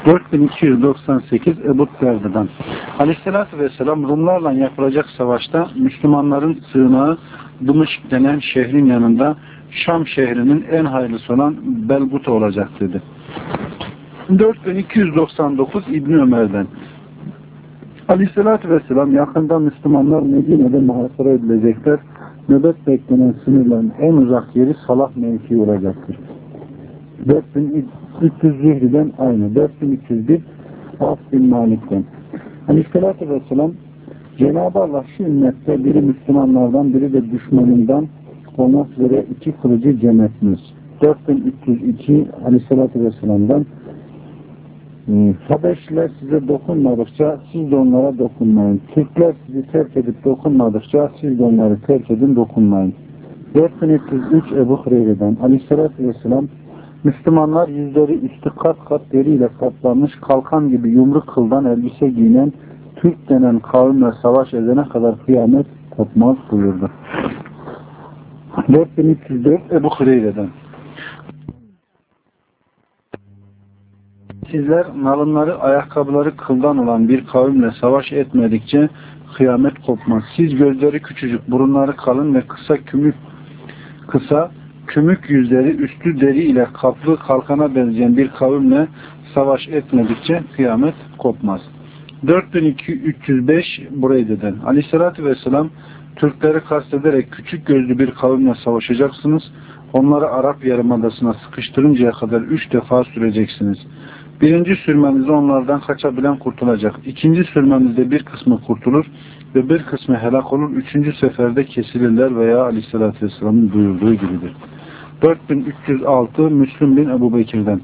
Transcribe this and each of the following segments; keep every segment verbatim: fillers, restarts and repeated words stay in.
dört bin iki yüz doksan sekiz Ebu Derda'dan. Aleyhisselatü Vesselam Rumlarla yapılacak savaşta Müslümanların sığınağı Dımışk denen şehrin yanında Şam şehrinin en hayırlısı olan Belgut'a olacak dedi. dört bin iki yüz doksan dokuz İbni Ömer'den. Aleyhisselatü Vesselam yakında Müslümanlar Medine'de muhasara edilecekler. Nöbet beklenen sınırların en uzak yeri Salah mevkii olacaktır. dört bin üç yüz Zühri'den aynı. dört bin üç yüz bir Af bin Malik'ten. Aleyhisselatü Vesselam Cenab-ı Allah şu ümmette biri Müslümanlardan biri de düşmanından olmak üzere iki kılıcı cem etmez. dört bin üç yüz iki Aleyhisselatü Vesselam'dan Habeşliler size dokunmadıkça siz de onlara dokunmayın. Türkler sizi terk edip dokunmadıkça siz de onları terk edin, dokunmayın. dört bin üç yüz üç Ebu Hureyre'den Aleyhisselatü Vesselam Müslümanlar yüzleri üstü kat kat deriyle kaplanmış kalkan gibi yumru kıldan elbise giyinen Türk denen kavimle savaş edene kadar kıyamet kopmaz buyurdu. dört bin üç yüz dört Ebu Hureyre'den Sizler nalınları, ayakkabıları kıldan olan bir kavimle savaş etmedikçe kıyamet kopmaz. Siz gözleri küçücük, burunları kalın ve kısa kümük kısa kümük yüzleri üstü deri ile kaplı kalkana benzeyen bir kavimle savaş etmedikçe kıyamet kopmaz. dört bin üç yüz beş Bureyde'den Aleyhisselatü Vesselam Türkleri kastederek küçük gözlü bir kavimle savaşacaksınız. Onları Arap Yarımadası'na sıkıştırıncaya kadar üç defa süreceksiniz. Birinci sürmenizde onlardan kaçabilen kurtulacak. İkinci sürmenizde bir kısmı kurtulur ve bir kısmı helak olur. Üçüncü seferde kesilirler veya Aleyhisselatü Vesselam'ın buyurduğu gibidir. dört bin üç yüz altı Müslüm bin Ebu Bekir'den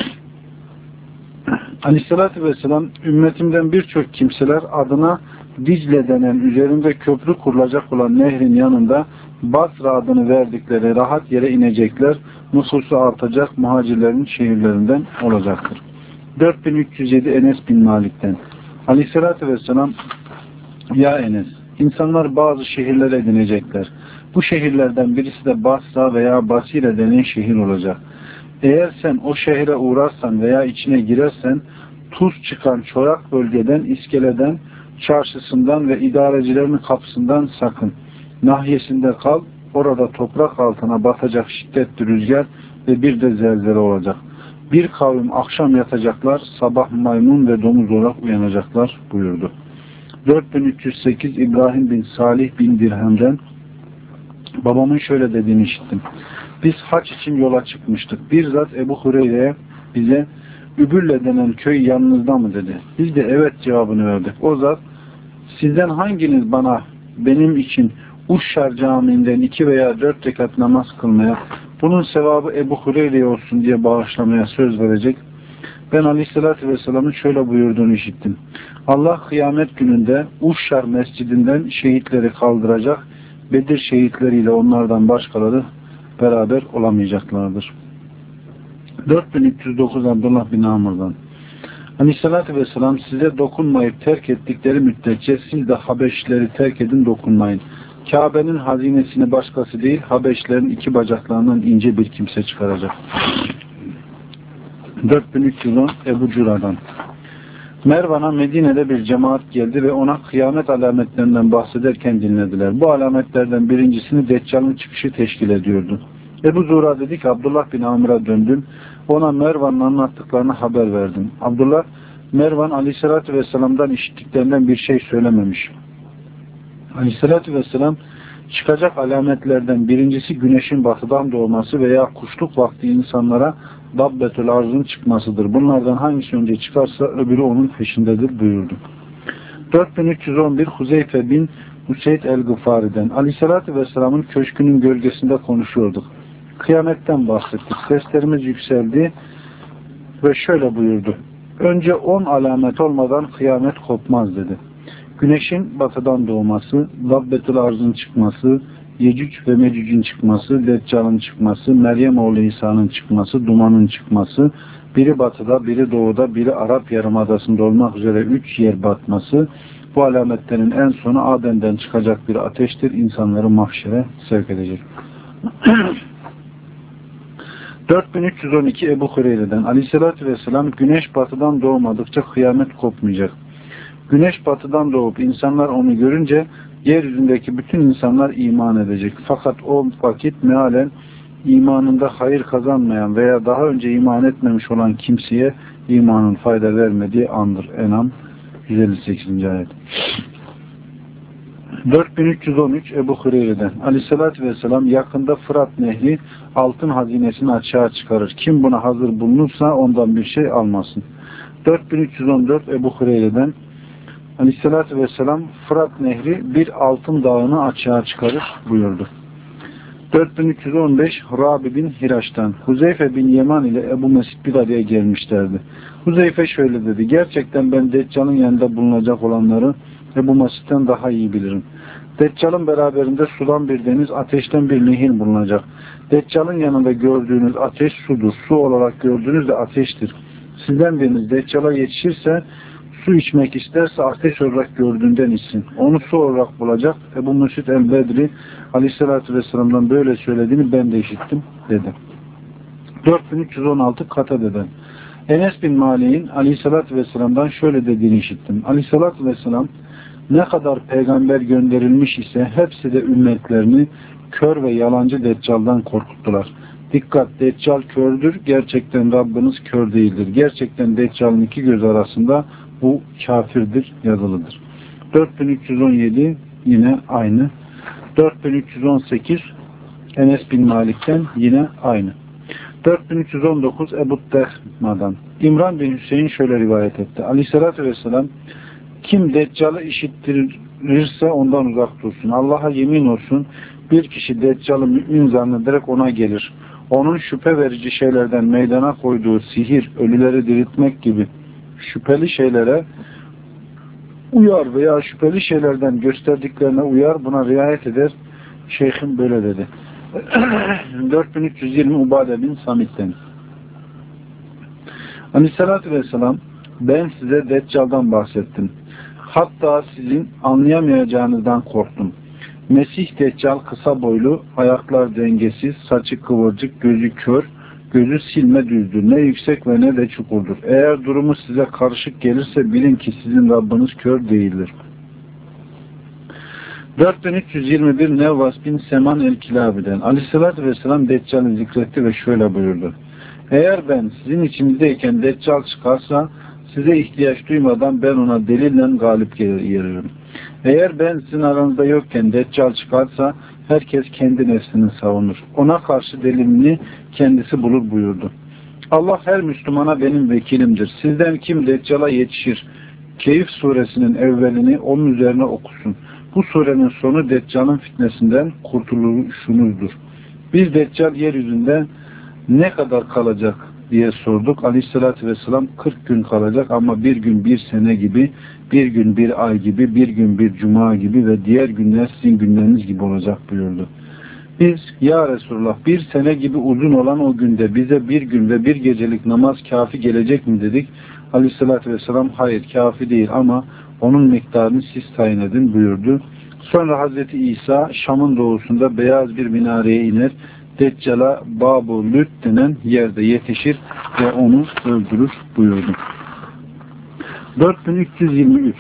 Aleyhisselatü Vesselam ümmetimden birçok kimseler adına Dicle denen üzerinde köprü kurulacak olan nehrin yanında Basra adını verdikleri rahat yere inecekler. Nüfusu artacak muhacirlerin şehirlerinden olacaktır. dört bin üç yüz yedi Enes bin Malik'ten Aleyhisselatü Vesselam Ya Enes, insanlar bazı şehirler edinecekler. Bu şehirlerden birisi de Basra veya Basire denen şehir olacak. Eğer sen o şehre uğrarsan veya içine girersen tuz çıkan çorak bölgeden, iskeleden, çarşısından ve idarecilerin kapısından sakın. Nahiyesinde kal, orada toprak altına batacak şiddetli rüzgar ve bir de zelzele olacak. Bir kavim akşam yatacaklar, sabah maymun ve domuz olarak uyanacaklar buyurdu. dört bin üç yüz sekiz İbrahim bin Salih bin Dirhem'den babamın şöyle dediğini işittim. Biz haç için yola çıkmıştık. Bir zat Ebu Hureyre'ye bize Übülle denen köy yanınızda mı dedi. Biz de evet cevabını verdik. O zat sizden hanginiz bana benim için Uşşar Camii'nden iki veya dört rekat namaz kılmaya, bunun sevabı Ebu Hureyre'ye olsun diye bağışlamaya söz verecek. Ben Aleyhisselatü Vesselam'ın şöyle buyurduğunu işittim. Allah kıyamet gününde Uşşar mescidinden şehitleri kaldıracak. Bedir şehitleriyle onlardan başkaları beraber olamayacaklardır. dört bin üç yüz dokuz Abdullah bin Amr'dan Aleyhisselatü Vesselam size dokunmayıp terk ettikleri müddetçe siz de Habeşlileri terk edin, dokunmayın. Kabe'nin hazinesini başkası değil, Habeşlerin iki bacaklarından ince bir kimse çıkaracak. dört bin üç yüz on Ebu Cura'dan Mervan'a Medine'de bir cemaat geldi ve ona kıyamet alametlerinden bahsederken dinlediler. Bu alametlerden birincisini Deccal'ın çıkışı teşkil ediyordu. Ebu Zura dedi ki Abdullah bin Amr'a döndüm. Ona Mervan'ın anlattıklarını haber verdim. Abdullah, Mervan Aleyhisselatü Vesselam'dan işittiklerinden bir şey söylememiş. Aleyhisselatü Vesselam çıkacak alametlerden birincisi güneşin batıdan doğması veya kuşluk vakti insanlara Dabbetül Arz'ın çıkmasıdır. Bunlardan hangisi önce çıkarsa öbürü onun peşindedir buyurdu. dört bin üç yüz on bir Huzeyfe bin Hüseyd el-Gıfari'den Aleyhisselatü Vesselam'ın köşkünün gölgesinde konuşuyorduk. Kıyametten bahsettik. Seslerimiz yükseldi ve şöyle buyurdu. Önce on alamet olmadan kıyamet kopmaz dedi. Güneşin batıdan doğması, Dabbetül Arz'ın çıkması, Yecüc ve Mecüc'ün çıkması, Deccal'ın çıkması, Meryem oğlu İsa'nın çıkması, dumanın çıkması, biri batıda, biri doğuda, biri Arap Yarımadası'nda olmak üzere üç yer batması, bu alametlerin en sonu Adem'den çıkacak bir ateştir, insanları mahşere sevk edecek. dört bin üç yüz on iki Ebu Hureyre'den Aleyhisselatü Vesselam güneş batıdan doğmadıkça kıyamet kopmayacak. Güneş batıdan doğup insanlar onu görünce yeryüzündeki bütün insanlar iman edecek. Fakat o vakit mealen imanında hayır kazanmayan veya daha önce iman etmemiş olan kimseye imanın fayda vermediği andır. En'am yüz elli sekizinci ayet. dört bin üç yüz on üç Ebu Hureyre'den Aleyhisselatü Vesselam yakında Fırat Nehri altın hazinesini açığa çıkarır. Kim buna hazır bulunursa ondan bir şey almasın. dört bin üç yüz on dört Ebu Hureyre'den Aleyhisselatü Vesselam Fırat Nehri bir altın dağını açığa çıkarır buyurdu. dört bin üç yüz on beş Rabi bin Hiraş'tan Huzeyfe bin Yeman ile Ebu Mesih bir araya gelmişlerdi. Huzeyfe şöyle dedi: gerçekten ben Deccal'ın yanında bulunacak olanları Ebu Mesih'ten daha iyi bilirim. Deccal'ın beraberinde sudan bir deniz, ateşten bir nehir bulunacak. Deccal'ın yanında gördüğünüz ateş sudur. Su olarak gördüğünüz de ateştir. Sizden biriniz Deccal'a yetişirse, su içmek isterse ateş olarak gördüğünden içsin. Onu su olarak bulacak. Ebu Mesih el-Bedri Aleyhisselatü Vesselam'dan böyle söylediğini ben de işittim dedi. dört bin üç yüz on altı Katade'den Enes bin Malik'in Aleyhisselatü Vesselam'dan şöyle dediğini işittim. Aleyhisselatü Vesselam ne kadar peygamber gönderilmiş ise hepsi de ümmetlerini kör ve yalancı Deccal'dan korkuttular. Dikkat! Deccal kördür. Gerçekten Rabbiniz kör değildir. Gerçekten Deccal'ın iki göz arasında bu kafirdir yazılıdır. dört bin üç yüz on yedi yine aynı. dört bin üç yüz on sekiz Enes bin Malik'ten yine aynı. dört bin üç yüz on dokuz Ebu Dehma'dan İmran bin Hüseyin şöyle rivayet etti. Aleyhissalatü vesselam kim Deccal'ı işittirirse ondan uzak dursun. Allah'a yemin olsun bir kişi Deccal'ı mümin zannederek ona gelir. Onun şüphe verici şeylerden meydana koyduğu sihir, ölüleri diriltmek gibi şüpheli şeylere uyar veya şüpheli şeylerden gösterdiklerine uyar, buna riayet eder. Şeyhim böyle dedi. dört bin üç yüz yirmi Ubade bin Samit'ten Aleyhissalatü vesselam ben size Deccal'dan bahsettim. Hatta sizin anlayamayacağınızdan korktum. Mesih Deccal kısa boylu, ayaklar dengesiz, saçı kıvırcık, gözü kör, gözü silme düzdür. Ne yüksek ve ne de çukurdur. Eğer durumu size karışık gelirse bilin ki sizin Rabbiniz kör değildir. dört bin üç yüz yirmi bir Nevvas bin Seman el-Kilabi'den Aleyhisselatü Vesselam Deccal'i zikretti ve şöyle buyurdu. Eğer ben sizin içinizdeyken Deccal çıkarsa size ihtiyaç duymadan ben ona delille galip gelirim. Eğer ben sizin aranızda yokken Deccal çıkarsa herkes kendi nefsini savunur. Ona karşı delilini kendisi bulur buyurdu. Allah her Müslümana benim vekilimdir. Sizden kim Deccal'a yetişir? Keyif suresinin evvelini onun üzerine okusun. Bu surenin sonu Deccal'ın fitnesinden kurtuluşunuzdur. Biz Deccal yeryüzünde ne kadar kalacak diye sorduk. Aleyhissalatü vesselam kırk gün kalacak ama bir gün bir sene gibi, bir gün bir ay gibi, bir gün bir cuma gibi ve diğer günler sizin günleriniz gibi olacak buyurdu. Biz ya Resulullah bir sene gibi uzun olan o günde bize bir gün ve bir gecelik namaz kafi gelecek mi dedik. Aleyhissalatü vesselam hayır kafi değil ama onun miktarını siz tayin edin buyurdu. Sonra Hazreti İsa Şam'ın doğusunda beyaz bir minareye iner. Deccal'a Babu Lüt denen yerde yetişir ve onu öldürür buyurdu. dört bin üç yüz yirmi üç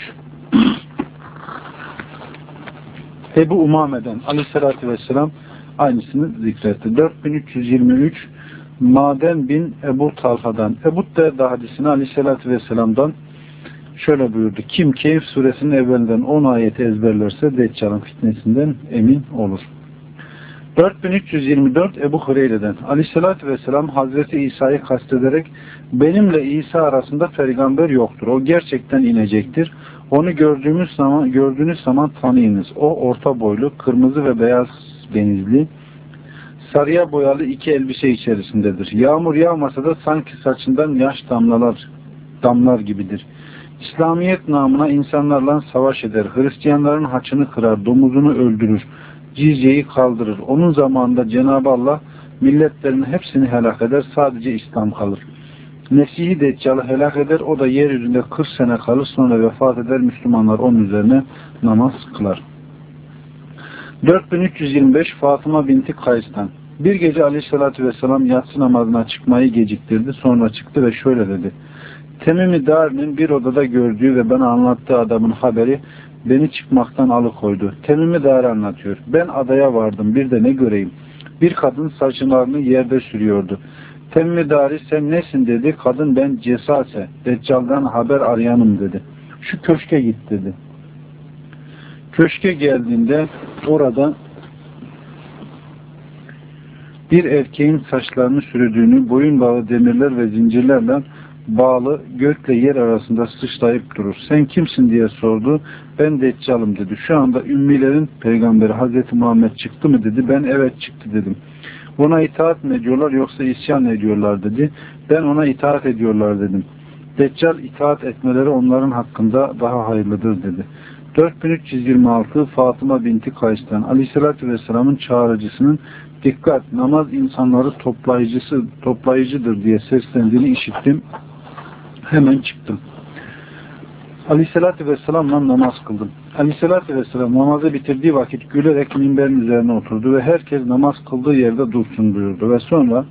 Ebu Umame'den Aleyhisselatü Vesselam aynısını zikretti. dört bin üç yüz yirmi üç Maden bin Ebu Talha'dan Ebu Derda hadisini Aleyhisselatü Vesselam'dan şöyle buyurdu. Kim Keyif suresinin evvelinden on ayeti ezberlerse Deccal'ın fitnesinden emin olur. dört bin üç yüz yirmi dört Ebu Hureyre'den Aleyhisselatü Vesselam Hazreti İsa'yı kastederek benimle İsa arasında peygamber yoktur. O gerçekten inecektir. Onu gördüğümüz zaman, gördüğünüz zaman tanıyınız. O orta boylu, kırmızı ve beyaz benizli, sarıya boyalı iki elbise içerisindedir. Yağmur yağmasa da sanki saçından yaş damlalar, damlar gibidir. İslamiyet namına insanlarla savaş eder. Hristiyanların haçını kırar, domuzunu öldürür. Cizyeyi kaldırır. Onun zamanında Cenab-ı Allah milletlerin hepsini helak eder. Sadece İslam kalır. Mesih-i Deccal'ı helak eder. O da yeryüzünde kırk sene kalır. Sonra vefat eder. Müslümanlar onun üzerine namaz kılar. dört bin üç yüz yirmi beş Fatıma binti Kays'tan Bir gece Aleyhisselatü Vesselam yatsı namazına çıkmayı geciktirdi. Sonra çıktı ve şöyle dedi. Temim-i Dar'ın bir odada gördüğü ve bana anlattığı adamın haberi beni çıkmaktan alıkoydu. Temim-i Dar anlatıyor. Ben adaya vardım. Bir de ne göreyim? Bir kadın saçlarını yerde sürüyordu. Temim-i Dar'i sen nesin dedi. Kadın ben Cesase, Deccal'dan haber arayanım dedi. Şu köşke git dedi. Köşke geldiğinde orada bir erkeğin saçlarını sürdüğünü, boyun bağı demirler ve zincirlerle bağlı gökle yer arasında sıçrayıp durur. Sen kimsin diye sordu. Ben Deccal'ım dedi. Şu anda ümmilerin peygamberi Hazreti Muhammed çıktı mı dedi. Ben evet çıktı dedim. Ona itaat mı ediyorlar yoksa isyan ediyorlar dedi. Ben ona itaat ediyorlar dedim. Deccal itaat etmeleri onların hakkında daha hayırlıdır dedi. dört bin üç yüz yirmi altı Fatıma binti Kays'tan Aleyhisselatü Vesselam'ın çağrıcısının dikkat namaz insanları toplayıcısı toplayıcıdır diye seslendiğini işittim. Hemen çıktım. Aleyhisselatü Vesselam'la namaz kıldım. Aleyhisselatü Vesselam namazı bitirdiği vakit gülerek minberin üzerine oturdu ve herkes namaz kıldığı yerde dursun buyurdu ve sonra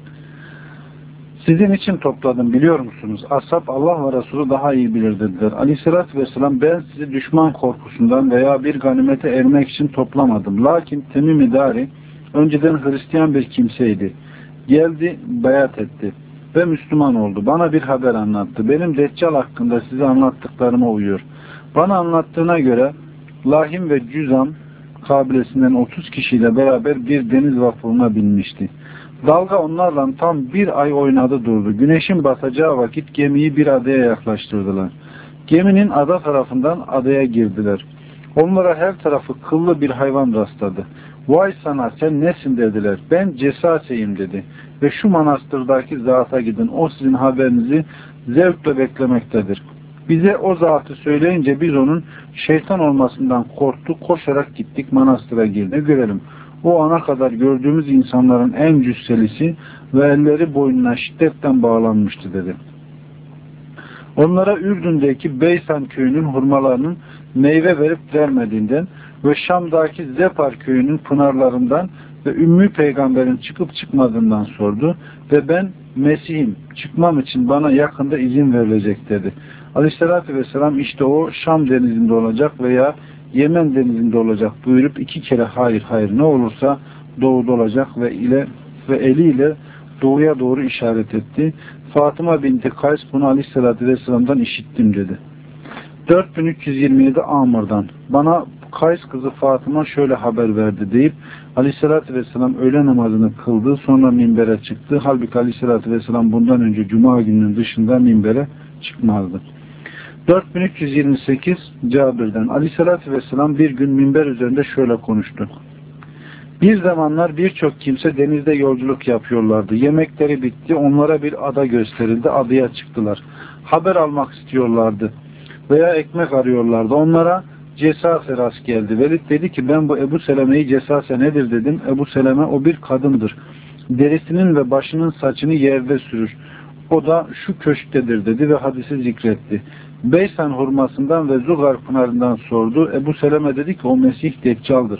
sizin için topladım biliyor musunuz? Ashab Allah ve Resulü daha iyi bilir dediler. Aleyhisselatü Vesselam ben sizi düşman korkusundan veya bir ganimete ermek için toplamadım. Lakin Temim-i Dari önceden Hristiyan bir kimseydi. Geldi, bayat etti ve Müslüman oldu. Bana bir haber anlattı. Benim Deccal hakkında size anlattıklarıma uyuyor. Bana anlattığına göre Lahim ve Cüzam kabilesinden otuz kişiyle beraber bir deniz vapuruna binmişti. Dalga onlarla tam bir ay oynadı durdu. Güneşin batacağı vakit gemiyi bir adaya yaklaştırdılar. Geminin ada tarafından adaya girdiler. Onlara her tarafı kıllı bir hayvan rastladı. Vay sana sen nesin dediler. Ben Cesase'yim dedi. Ve şu manastırdaki zata gidin. O sizin haberinizi zevkle beklemektedir. Bize o zatı söyleyince biz onun şeytan olmasından korktuk. Koşarak gittik manastıra girdi. Görelim. O ana kadar gördüğümüz insanların en cüsselisi ve elleri boynuna şiddetten bağlanmıştı dedi. Onlara Ürdün'deki Beysan köyünün hurmalarının meyve verip vermediğinden ve Şam'daki Zepar köyünün pınarlarından ve Ümmü Peygamber'in çıkıp çıkmadığından sordu ve ben Mesih'im, çıkmam için bana yakında izin verilecek dedi. Aleyhissalatü vesselam işte o Şam denizinde olacak veya Yemen denizinde olacak buyurup iki kere hayır hayır ne olursa doğuda olacak ve ile ve eliyle doğuya doğru işaret etti. Fatıma binti Kays bunu Aleyhisselatü Vesselam'dan işittim dedi. dört bin üç yüz yirmi yedi Amr'dan bana Kays kızı Fatıma şöyle haber verdi deyip Aleyhisselatü Vesselam öğle namazını kıldı sonra minbere çıktı. Halbuki Aleyhisselatü Vesselam bundan önce Cuma gününün dışında minbere çıkmazdı. dört bin üç yüz yirmi sekiz Cabir'den Aleyhisselatü Vesselam bir gün minber üzerinde şöyle konuştu. Bir zamanlar birçok kimse denizde yolculuk yapıyorlardı. Yemekleri bitti. Onlara bir ada gösterildi. Adaya çıktılar. Haber almak istiyorlardı. Veya ekmek arıyorlardı. Onlara Cesase rast geldi. Velid dedi ki ben bu Ebu Seleme'yi Cesase nedir dedim. Ebu Seleme o bir kadındır. Derisinin ve başının saçını yerde sürür. O da şu köşktedir dedi ve hadisi zikretti. Beysan hurmasından ve Zugar pınarından sordu. Ebu Seleme dedi ki o Mesih Deccal'dır.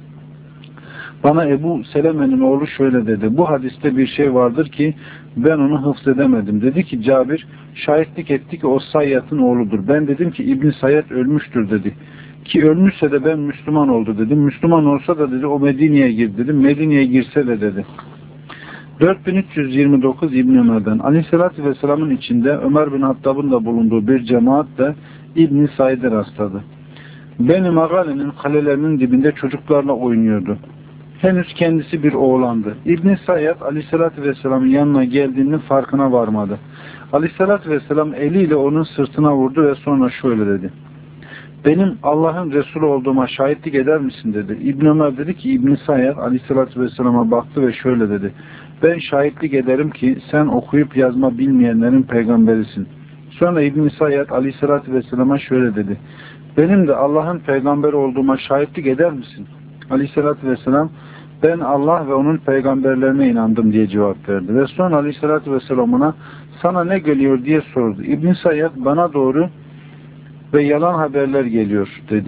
Bana Ebu Seleme'nin oğlu şöyle dedi. Bu hadiste bir şey vardır ki ben onu hıfzedemedim. Dedi ki Cabir şahitlik etti ki o Sayyat'ın oğludur. Ben dedim ki İbn Sayyat ölmüştür dedi. Ki ölmüşse de ben Müslüman oldu dedim. Müslüman olsa da dedi o Medine'ye gir dedim. Medine'ye girse de dedi. dört bin üç yüz yirmi dokuz İbn Ömer'den Aleyhisselatü Vesselam'ın içinde Ömer bin Hattab'ın da bulunduğu bir cemaat de İbn Said'e rastladı. Beni Magale'nin kalelerinin dibinde çocuklarla oynuyordu. Henüz kendisi bir oğlandı. İbn Sayyad Aleyhisselatü Vesselam'ın yanına geldiğinin farkına varmadı. Aleyhisselatü Vesselam eliyle onun sırtına vurdu ve sonra şöyle dedi. Benim Allah'ın Resulü olduğuma şahitlik eder misin dedi. İbn Ömer dedi ki İbn Sayyad Aleyhisselatü Vesselam'a baktı ve şöyle dedi. Ben şahitlik ederim ki sen okuyup yazma bilmeyenlerin peygamberisin. Sonra İbn Sayyad Aleyhisselatü Vesselam'a şöyle dedi. Benim de Allah'ın peygamberi olduğuma şahitlik eder misin? Aleyhisselatü Vesselam ben Allah ve onun peygamberlerine inandım diye cevap verdi. Ve sonra Aleyhisselatü Vesselam ona sana ne geliyor diye sordu. İbn Sayyad bana doğru ve yalan haberler geliyor dedi.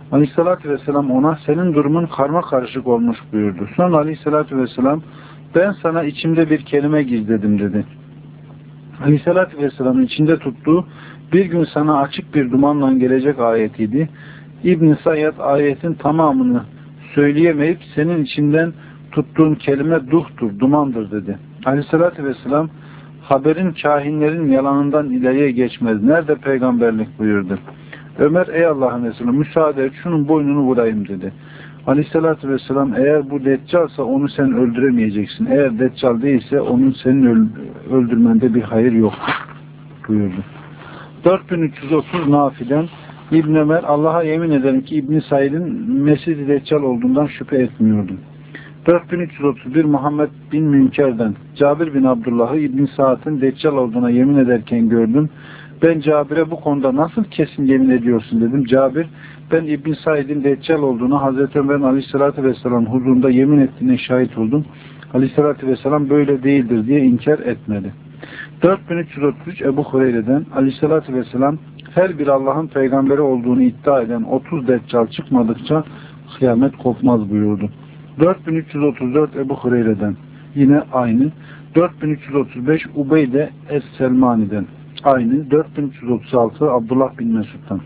Aleyhissalatü vesselam ona senin durumun karma karışık olmuş buyurdu. Sonra Aleyhissalatü vesselam ben sana içimde bir kelime gizledim dedi. Aleyhissalatü vesselamın içinde tuttuğu bir gün sana açık bir dumanla gelecek ayetiydi. İbn-i Sayyad ayetin tamamını söyleyemeyip senin içinden tuttuğun kelime duhtur, dumandır dedi. Aleyhissalatü vesselam haberin kahinlerin yalanından ileriye geçmez. Nerede peygamberlik buyurdu. Ömer ey Allah'ın Resulü müsaade et şunun boynunu vurayım dedi. Aleyhissalatü vesselam eğer bu deccalsa onu sen öldüremeyeceksin. Eğer deccal değilse onun senin öldürmende bir hayır yoktur buyurdu. dört bin üç yüz otuz Nafi'den İbn Ömer Allah'a yemin ederim ki İbn Said'in Mesih-i Deccal olduğundan şüphe etmiyordum. dört bin üç yüz otuz bir Muhammed bin Münker'den Cabir bin Abdullah'ı İbn Sa'd'ın Deccal olduğuna yemin ederken gördüm. Ben Cabir'e bu konuda nasıl kesin yemin ediyorsun dedim. Cabir ben İbn Said'in Deccal olduğuna Hazreti Ömer'in Aleyhisselatü Vesselam huzurunda yemin ettiğine şahit oldum. Aleyhisselatü Vesselam böyle değildir diye inkar etmedi. dört bin üç yüz otuz üç Ebu Hureyre'den Aleyhisselatü Vesselam her bir Allah'ın peygamberi olduğunu iddia eden otuz deccal çıkmadıkça kıyamet kopmaz buyurdu. dört bin üç yüz otuz dört Ebu Hureyre'den yine aynı. dört bin üç yüz otuz beş Ubeyde Es-Selmani'den aynı. dört bin üç yüz otuz altı Abdullah bin Mesud'dan.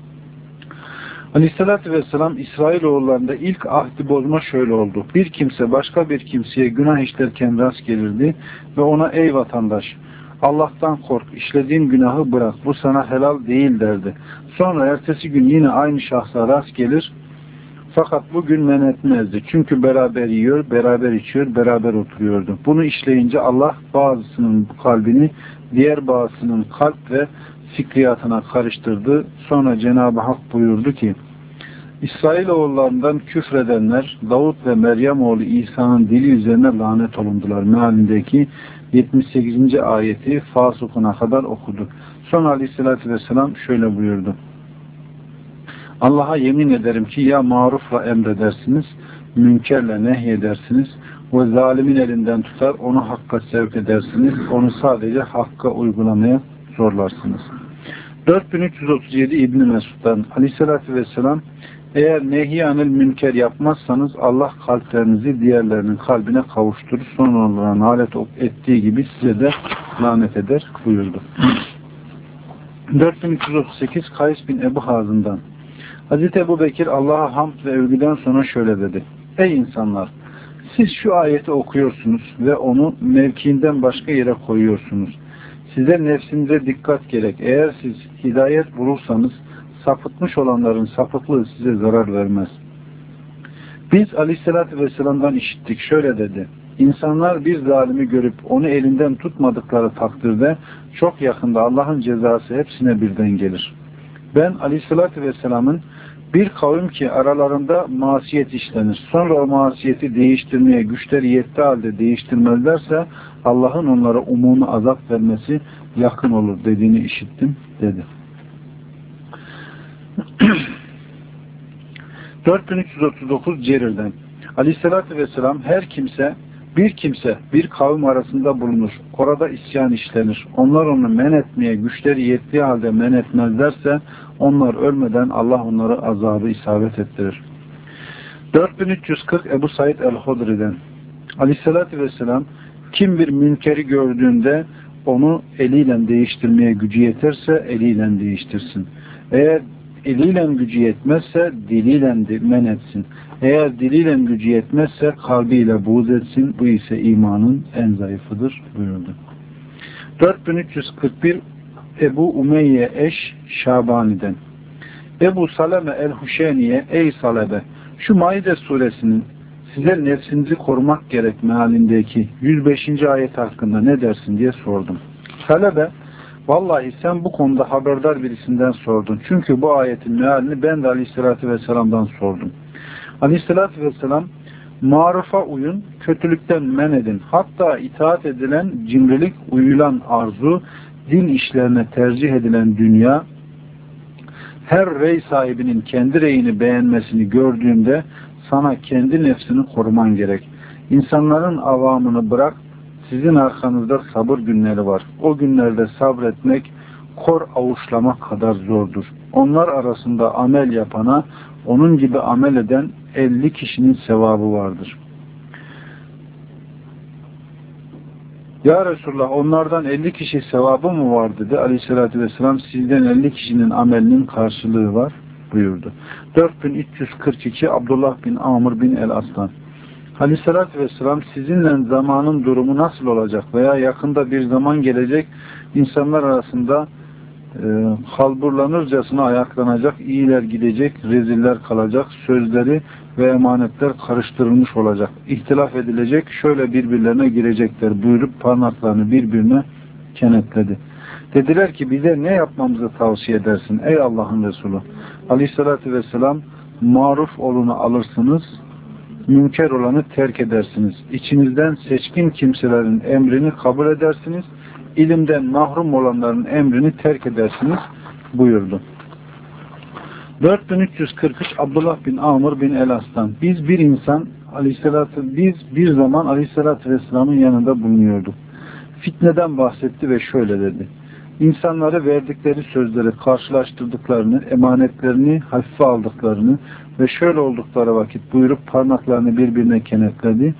Aleyhissalatü vesselam İsrailoğullarında ilk ahdi bozma şöyle oldu. Bir kimse başka bir kimseye günah işlerken rast gelirdi ve ona ey vatandaş Allah'tan kork, işlediğin günahı bırak, bu sana helal değil derdi. Sonra ertesi gün yine aynı şahsa rast gelir fakat bugün men etmezdi. Çünkü beraber yiyor, beraber içiyor, beraber oturuyordu. Bunu işleyince Allah bazısının kalbini diğer bazısının kalp ve fikriyatına karıştırdı. Sonra Cenab-ı Hak buyurdu ki İsrailoğullarından küfredenler Davut ve Meryem oğlu İsa'nın dili üzerine lanet olundular. Mealindeki yetmiş sekizinci ayeti Fasukuna kadar okudu. Sonra Aleyhisselatü Vesselam şöyle buyurdu. Allah'a yemin ederim ki ya marufla emredersiniz, münkerle nehyedersiniz ve zalimin elinden tutar, onu hakka sevk edersiniz, onu sadece hakka uygulamaya zorlarsınız. dört bin üç yüz otuz yedi İbn Mesud'dan Aleyhisselatü Vesselam eğer nehyanil münker yapmazsanız Allah kalplerinizi diğerlerinin kalbine kavuşturur. Sonra onlara lanet ettiği gibi size de lanet eder buyurdu. dört bin üç yüz otuz sekiz Kays bin Ebu Hazım'dan Hazreti Ebu Bekir Allah'a hamd ve övgüden sonra şöyle dedi. Ey insanlar! Siz şu ayeti okuyorsunuz ve onu mevkiinden başka yere koyuyorsunuz. Size nefsinize dikkat gerek. Eğer siz hidayet bulursanız sapıtmış olanların sapıklığı size zarar vermez. Biz Aleyhisselatü Vesselam'dan işittik. Şöyle dedi. İnsanlar bir zalimi görüp onu elinden tutmadıkları takdirde çok yakında Allah'ın cezası hepsine birden gelir. Ben Aleyhisselatü Vesselam'ın bir kavim ki aralarında masiyet işlenir. Sonra o masiyeti değiştirmeye güçleri yetti halde değiştirmezlerse Allah'ın onlara umumi azap vermesi yakın olur dediğini işittim dedi. dört bin üç yüz otuz dokuz Cerir'den Aleyhisselatü Vesselam her kimse bir kimse bir kavim arasında bulunur. Orada isyan işlenir. Onlar onu men etmeye güçleri yettiği halde men etmezlerse onlar ölmeden Allah onları azabı isabet ettirir. dört bin üç yüz kırk Ebu Said el-Hudri'den Aleyhisselatü Vesselam kim bir münkeri gördüğünde onu eliyle değiştirmeye gücü yeterse eliyle değiştirsin. Eğer eliyle gücü yetmezse diliyle de men etsin. Eğer diliyle gücü yetmezse kalbiyle buğz etsin. Bu ise imanın en zayıfıdır buyurdu. dört bin üç yüz kırk bir Ebu Umeyye eş Şabani'den Ebu Saleme el-Huşeniye ey Salebe şu Maide suresinin size nefsinizi korumak gerek mealindeki yüz beşinci ayet hakkında ne dersin diye sordum. Salebe vallahi sen bu konuda haberdar birisinden sordun. Çünkü bu ayetin mealini ben de Aleyhisselatü Vesselam'dan sordum. Aleyhisselatü Vesselam marufa uyun, kötülükten men edin. Hatta itaat edilen cimrilik, uyulan arzu, din işlerine tercih edilen dünya, her rey sahibinin kendi reyini beğenmesini gördüğünde sana kendi nefsini koruman gerek. İnsanların avamını bırak, sizin arkanızda sabır günleri var. O günlerde sabretmek kor avuçlamak kadar zordur. Onlar arasında amel yapana onun gibi amel eden elli kişinin sevabı vardır. Ya Resulullah, onlardan elli kişi sevabı mı var dedi. Aleyhissalatü vesselam, sizden elli kişinin amelinin karşılığı var buyurdu. dört bin üç yüz kırk iki Abdullah bin Amr bin el-Aslan. Aleyhissalatü vesselam, sizinle zamanın durumu nasıl olacak veya yakında bir zaman gelecek, insanlar arasında e, halburlanırcasına ayaklanacak, iyiler gidecek, reziller kalacak, sözleri ve emanetler karıştırılmış olacak, ihtilaf edilecek, şöyle birbirlerine girecekler buyurup parmaklarını birbirine kenetledi. Dediler ki, bize ne yapmamızı tavsiye edersin ey Allah'ın Resulü? Aleyhissalatü vesselam, maruf olanı alırsınız, münker olanı terk edersiniz. İçinizden seçkin kimselerin emrini kabul edersiniz. İlimden mahrum olanların emrini terk edersiniz buyurdu. dört bin üç yüz kırk üç Abdullah bin Amr bin el-Aslan. Biz bir insan aleyhissalatü biz bir zaman aleyhissalatü vesselamın yanında bulunuyorduk. Fitneden bahsetti ve şöyle dedi. İnsanları verdikleri sözleri karşılaştırdıklarını, emanetlerini hafife aldıklarını ve şöyle oldukları vakit buyurup parmaklarını birbirine kenetledi.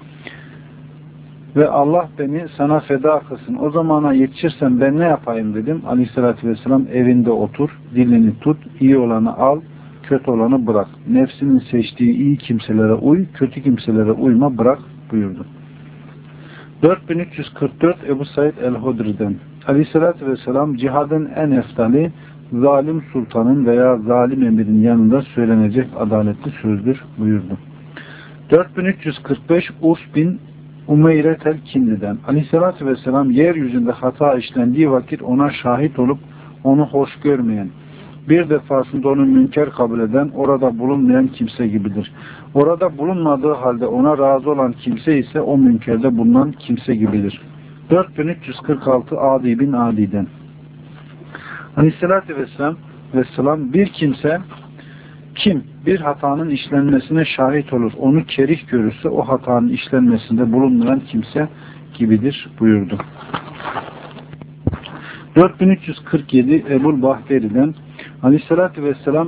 Ve Allah beni sana feda kılsın. O zamana yetişirsem ben ne yapayım dedim. Aleyhissalatü vesselam, evinde otur, dilini tut, iyi olanı al, kötü olanı bırak. Nefsinin seçtiği iyi kimselere uy, kötü kimselere uyma, bırak buyurdu. dört bin üç yüz kırk dört Ebu Said el-Hudri'den. Aleyhissalatü vesselam, cihadın en eftali zalim sultanın veya zalim emirin yanında söylenecek adaletli sözdür buyurdu. dört bin üç yüz kırk beş Urs bin Umeyre el-Kindi'den. Aleyhissalatü vesselam, yeryüzünde hata işlendiği vakit ona şahit olup onu hoş görmeyen, bir defasında onu münker kabul eden, orada bulunmayan kimse gibidir. Orada bulunmadığı halde ona razı olan kimse ise o münkerde bulunan kimse gibidir. dört bin üç yüz kırk altı Adi bin Adi'den. Aleyhissalatü vesselam, vesselam bir kimse kim bir hatanın işlenmesine şahit olur, onu kerih görürse o hatanın işlenmesinde bulunmayan kimse gibidir buyurdu. dört bin üç yüz kırk yedi Ebul Bahteri'den. Aleyhissalatü vesselam,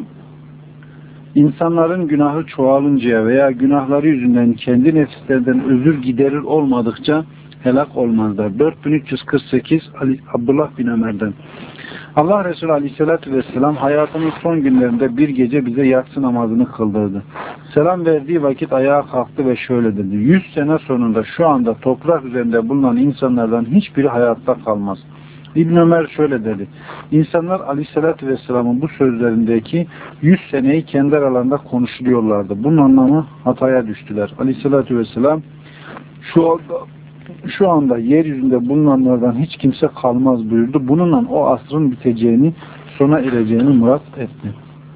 insanların günahı çoğalıncaya veya günahları yüzünden kendi nefislerden özür giderir olmadıkça helak olmazlar. dört bin üç yüz kırk sekiz Ali, Abdullah bin Ömer'den. Allah Resulü Aleyhisselatü Vesselam hayatının son günlerinde bir gece bize yatsı namazını kıldırdı. Selam verdiği vakit ayağa kalktı ve şöyle dedi. Yüz sene sonunda şu anda toprak üzerinde bulunan insanlardan hiçbiri hayatta kalmaz. İbn Ömer şöyle dedi. İnsanlar Aleyhisselatü Vesselam'ın bu sözlerindeki yüz seneyi kendi aralarında konuşuluyorlardı. Bunun anlamı hataya düştüler. Aleyhisselatü Vesselam şu anda şu anda yeryüzünde bulunanlardan hiç kimse kalmaz buyurdu. Bununla o asrın biteceğini, sona ereceğini murat etti.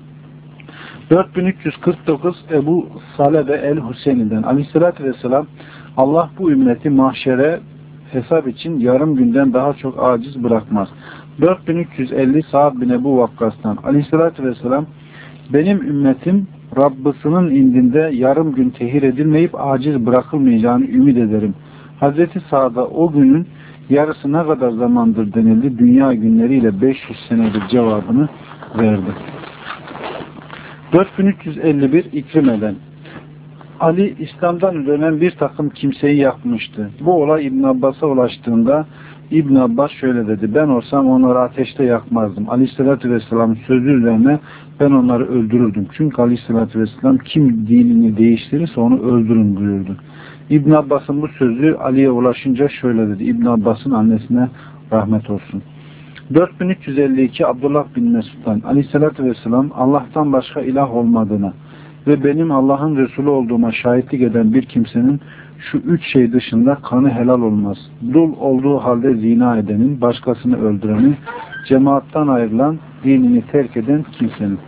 dört bin üç yüz kırk dokuz Ebu Salebe el-Hüseyin'den. Aleyhissalatü vesselam, Allah bu ümmeti mahşere hesap için yarım günden daha çok aciz bırakmaz. dört bin üç yüz elli Sa'd bin Ebu Vakkas'tan. Aleyhissalatü vesselam, benim ümmetim Rabbisinin indinde yarım gün tehir edilmeyip aciz bırakılmayacağını ümit ederim. Hazreti Sa'da o günün yarısı ne kadar zamandır denildi. Dünya günleriyle beş yüz senedir cevabını verdi. dört bin üç yüz elli bir İkrime'den. Ali İslam'dan dönen bir takım kimseyi yakmıştı. Bu olay İbn Abbas'a ulaştığında İbn Abbas şöyle dedi. Ben olsam onları ateşte yakmazdım. Aleyhissalatü vesselam'ın sözü üzerine ben onları öldürürdüm. Çünkü Aleyhissalatü vesselam kim dinini değiştirirse onu öldürün buyurdu. İbn Abbas'ın bu sözü Ali'ye ulaşınca şöyle dedi. İbn Abbas'ın annesine rahmet olsun. dört bin üç yüz elli iki Abdullah bin Mesud'dan. Aleyhissalatü vesselam, Allah'tan başka ilah olmadığına ve benim Allah'ın Resulü olduğuma şahitlik eden bir kimsenin şu üç şey dışında kanı helal olmaz. Dul olduğu halde zina edenin, başkasını öldürenin, cemaattan ayrılan, dinini terk eden kimsenin.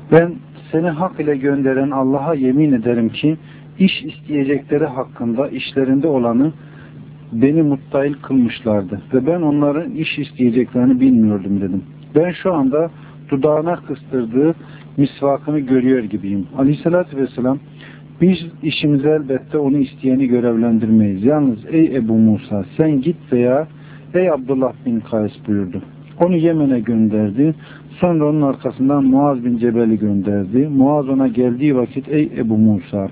Ben seni hak ile gönderen Allah'a yemin ederim ki iş isteyecekleri hakkında işlerinde olanı beni muttahil kılmışlardı ve ben onların iş isteyeceklerini bilmiyordum dedim. Ben şu anda dudağına kıstırdığı misvakını görüyor gibiyim. Aleyhissalatü vesselam biz işimizi elbette onu isteyeni görevlendirmeyiz. Yalnız ey Ebu Musa sen git veya ey Abdullah bin Kays buyurdu. Onu Yemen'e gönderdi. Sonra onun arkasından Muaz bin Cebel'i gönderdi. Muaz ona geldiği vakit ey Ebu Musa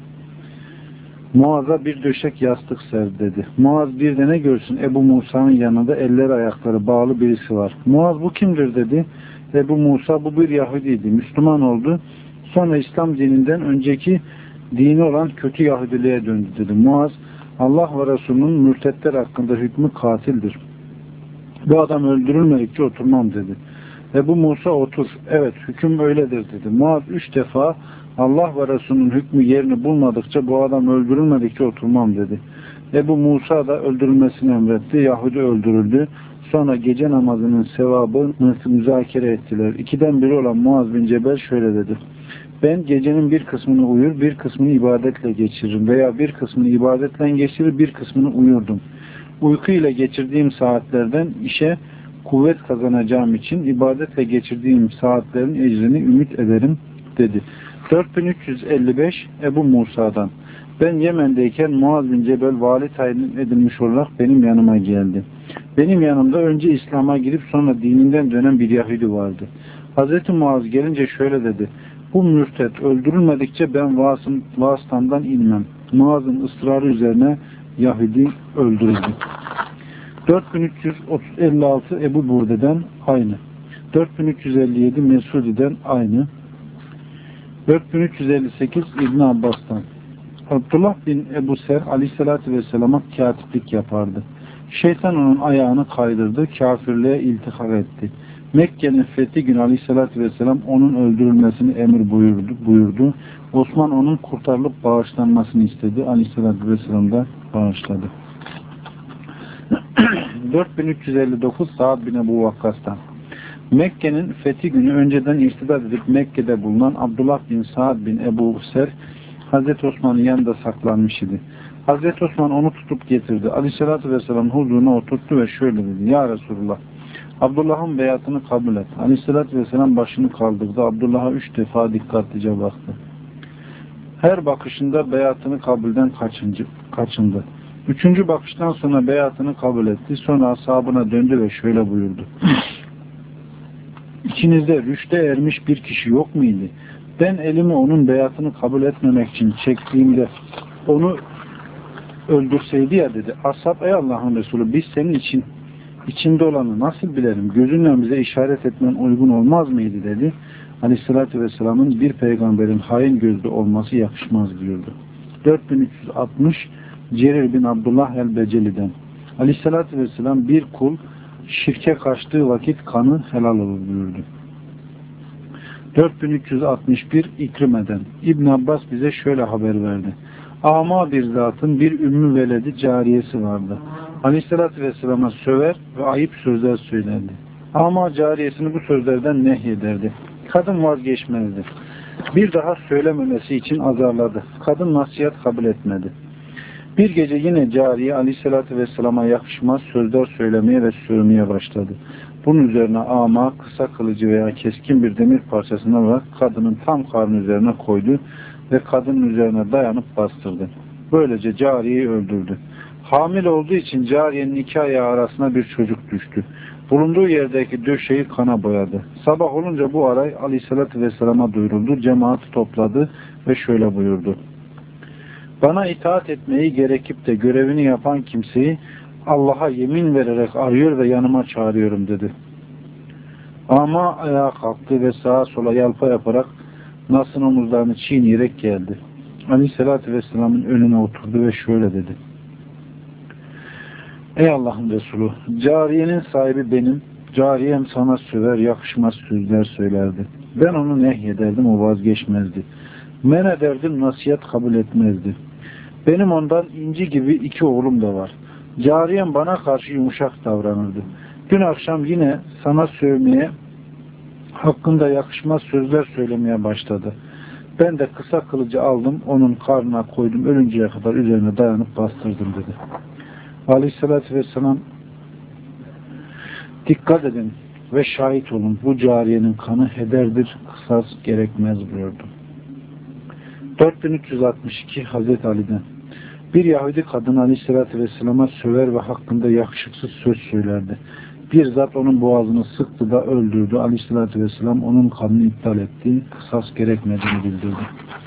Muaz'a bir döşek yastık ser dedi. Muaz bir de ne görsün Ebu Musa'nın yanında elleri ayakları bağlı birisi var. Muaz bu kimdir dedi. Ebu Musa bu bir Yahudiydi. Müslüman oldu. Sonra İslam dininden önceki dini olan kötü Yahudiliğe döndü dedi. Muaz Allah ve Resulünün mürtetler hakkında hükmü katildir. Bu adam öldürülmedikçe oturmam dedi. Ebu Musa otur. Evet hüküm öyledir dedi. Muaz üç defa Allah ve Resulünün hükmü yerini bulmadıkça bu adam öldürülmedikçe oturmam dedi. Ebu Musa da öldürülmesini emretti. Yahudi öldürüldü. Sonra gece namazının sevabını müzakere ettiler. İkiden biri olan Muaz bin Cebel şöyle dedi. Ben gecenin bir kısmını uyur, bir kısmını ibadetle geçiririm veya bir kısmını ibadetle geçirir, bir kısmını uyurdum. Uyku ile geçirdiğim saatlerden işe kuvvet kazanacağım için ibadetle geçirdiğim saatlerin ecrini ümit ederim dedi. dört bin üç yüz elli beş Ebu Musa'dan. Ben Yemen'deyken Muaz bin Cebel vali tayin edilmiş olarak benim yanıma geldi. Benim yanımda önce İslam'a girip sonra dininden dönen bir Yahudi vardı. Hazreti Muaz gelince şöyle dedi. Bu mürtet öldürülmedikçe ben vasım, vasıtamdan inmem. Muaz'ın ısrarı üzerine Yahudi öldürüldü. dört bin üç yüz elli altı Ebu Burde'den aynı. dört bin üç yüz elli yedi Mesudi'den aynı. dört bin üç yüz elli sekiz İbn Abbas'tan. Abdullah bin Ebu Ser aleyhissalatü vesselama katiplik yapardı. Şeytan onun ayağını kaydırdı, kafirliğe iltikak etti. Mekke'nin fethi günü aleyhissalatü vesselam onun öldürülmesini emir buyurdu. buyurdu. Osman onun kurtarılıp bağışlanmasını istedi. Aleyhissalatü vesselam da bağışladı. dört bin üç yüz elli dokuz Sa'd bin Ebu Vakkas'tan. Mekke'nin fethi günü önceden irtidat edip Mekke'de bulunan Abdullah bin Sa'd bin Ebu Ser Hazreti Osman'ın yanında saklanmış idi. Hazreti Osman onu tutup getirdi. Aleyhissalatü vesselam huzuruna oturttu ve şöyle dedi. Ya Resulullah Abdullah'ın beyatını kabul et. Aleyhissalatü vesselam başını kaldırdı. Abdullah'a üç defa dikkatlice baktı. Her bakışında beyatını kabulden kaçıncı, kaçındı. Üçüncü bakıştan sonra beyatını kabul etti. Sonra ashabına döndü ve şöyle buyurdu. İçinizde rüşte ermiş bir kişi yok muydu? Ben elimi onun beyatını kabul etmemek için çektiğimde onu öldürseydi ya dedi. Ashab ey Allah'ın Resulü biz senin için içinde olanı nasıl bilelim? Gözünle bize işaret etmen uygun olmaz mıydı dedi. Aleyhissalatü vesselamın bir peygamberin hain gözlü olması yakışmaz buyurdu. dört bin üç yüz altmış Cerir bin Abdullah el-Beceli'den. Aleyhissalatü vesselam bir kul şirke kaçtığı vakit kanı helal olur buyurdu. dört bin üç yüz altmış bir İkrime'den. İbn Abbas bize şöyle haber verdi. Ama bir zatın bir ümmü veledi cariyesi vardı. Aleyhissalatü vesselama söver ve ayıp sözler söylerdi. Ama cariyesini bu sözlerden nehyederdi. Kadın vazgeçmezdi. Bir daha söylememesi için azarladı. Kadın nasihat kabul etmedi. Bir gece yine cariye Aleyhissalatü vesselama yakışmaz sözler söylemeye ve sövmeye başladı. Bunun üzerine ama kısa kılıcı veya keskin bir demir parçasına alarak kadının tam karnı üzerine koydu ve kadının üzerine dayanıp bastırdı. Böylece cariyeyi öldürdü. Hamile olduğu için cariyenin iki ayağı arasına bir çocuk düştü. Bulunduğu yerdeki döşeyi kana boyadı. Sabah olunca bu olay Aleyhissalatü vesselama duyuruldu. Cemaati topladı ve şöyle buyurdu. Bana itaat etmeyi gerekip de görevini yapan kimseyi Allah'a yemin vererek arıyor ve yanıma çağırıyorum dedi. Ama ayağa kalktı ve sağa sola yalpa yaparak Nas'ın omuzlarını çiğneyerek geldi. Aleyhissalatü vesselamın önüne oturdu ve şöyle dedi. Ey Allah'ın Resulü, cariyenin sahibi benim, cariyem sana söver, yakışmaz sözler söylerdi. Ben onu nehyederdim, o vazgeçmezdi. Men ederdim, nasihat kabul etmezdi. Benim ondan inci gibi iki oğlum da var. Cariyem bana karşı yumuşak davranırdı. Dün akşam yine sana sövmeye hakkında yakışmaz sözler söylemeye başladı. Ben de kısa kılıcı aldım, onun karnına koydum, ölünceye kadar üzerine dayanıp bastırdım dedi. Aleyhissalatü vesselam, dikkat edin ve şahit olun, bu cariyenin kanı hederdir, kısas gerekmez buyurdu. dört bin üç yüz altmış iki Hazreti Ali'den: bir Yahudi kadın Aleyhisselatü Vesselam'a söver ve hakkında yakışıksız söz söylerdi. Bir zat onun boğazını sıktı da öldürdü. Aleyhisselatü Vesselam onun kanını iptal etti, kısas gerekmediğini bildirdi.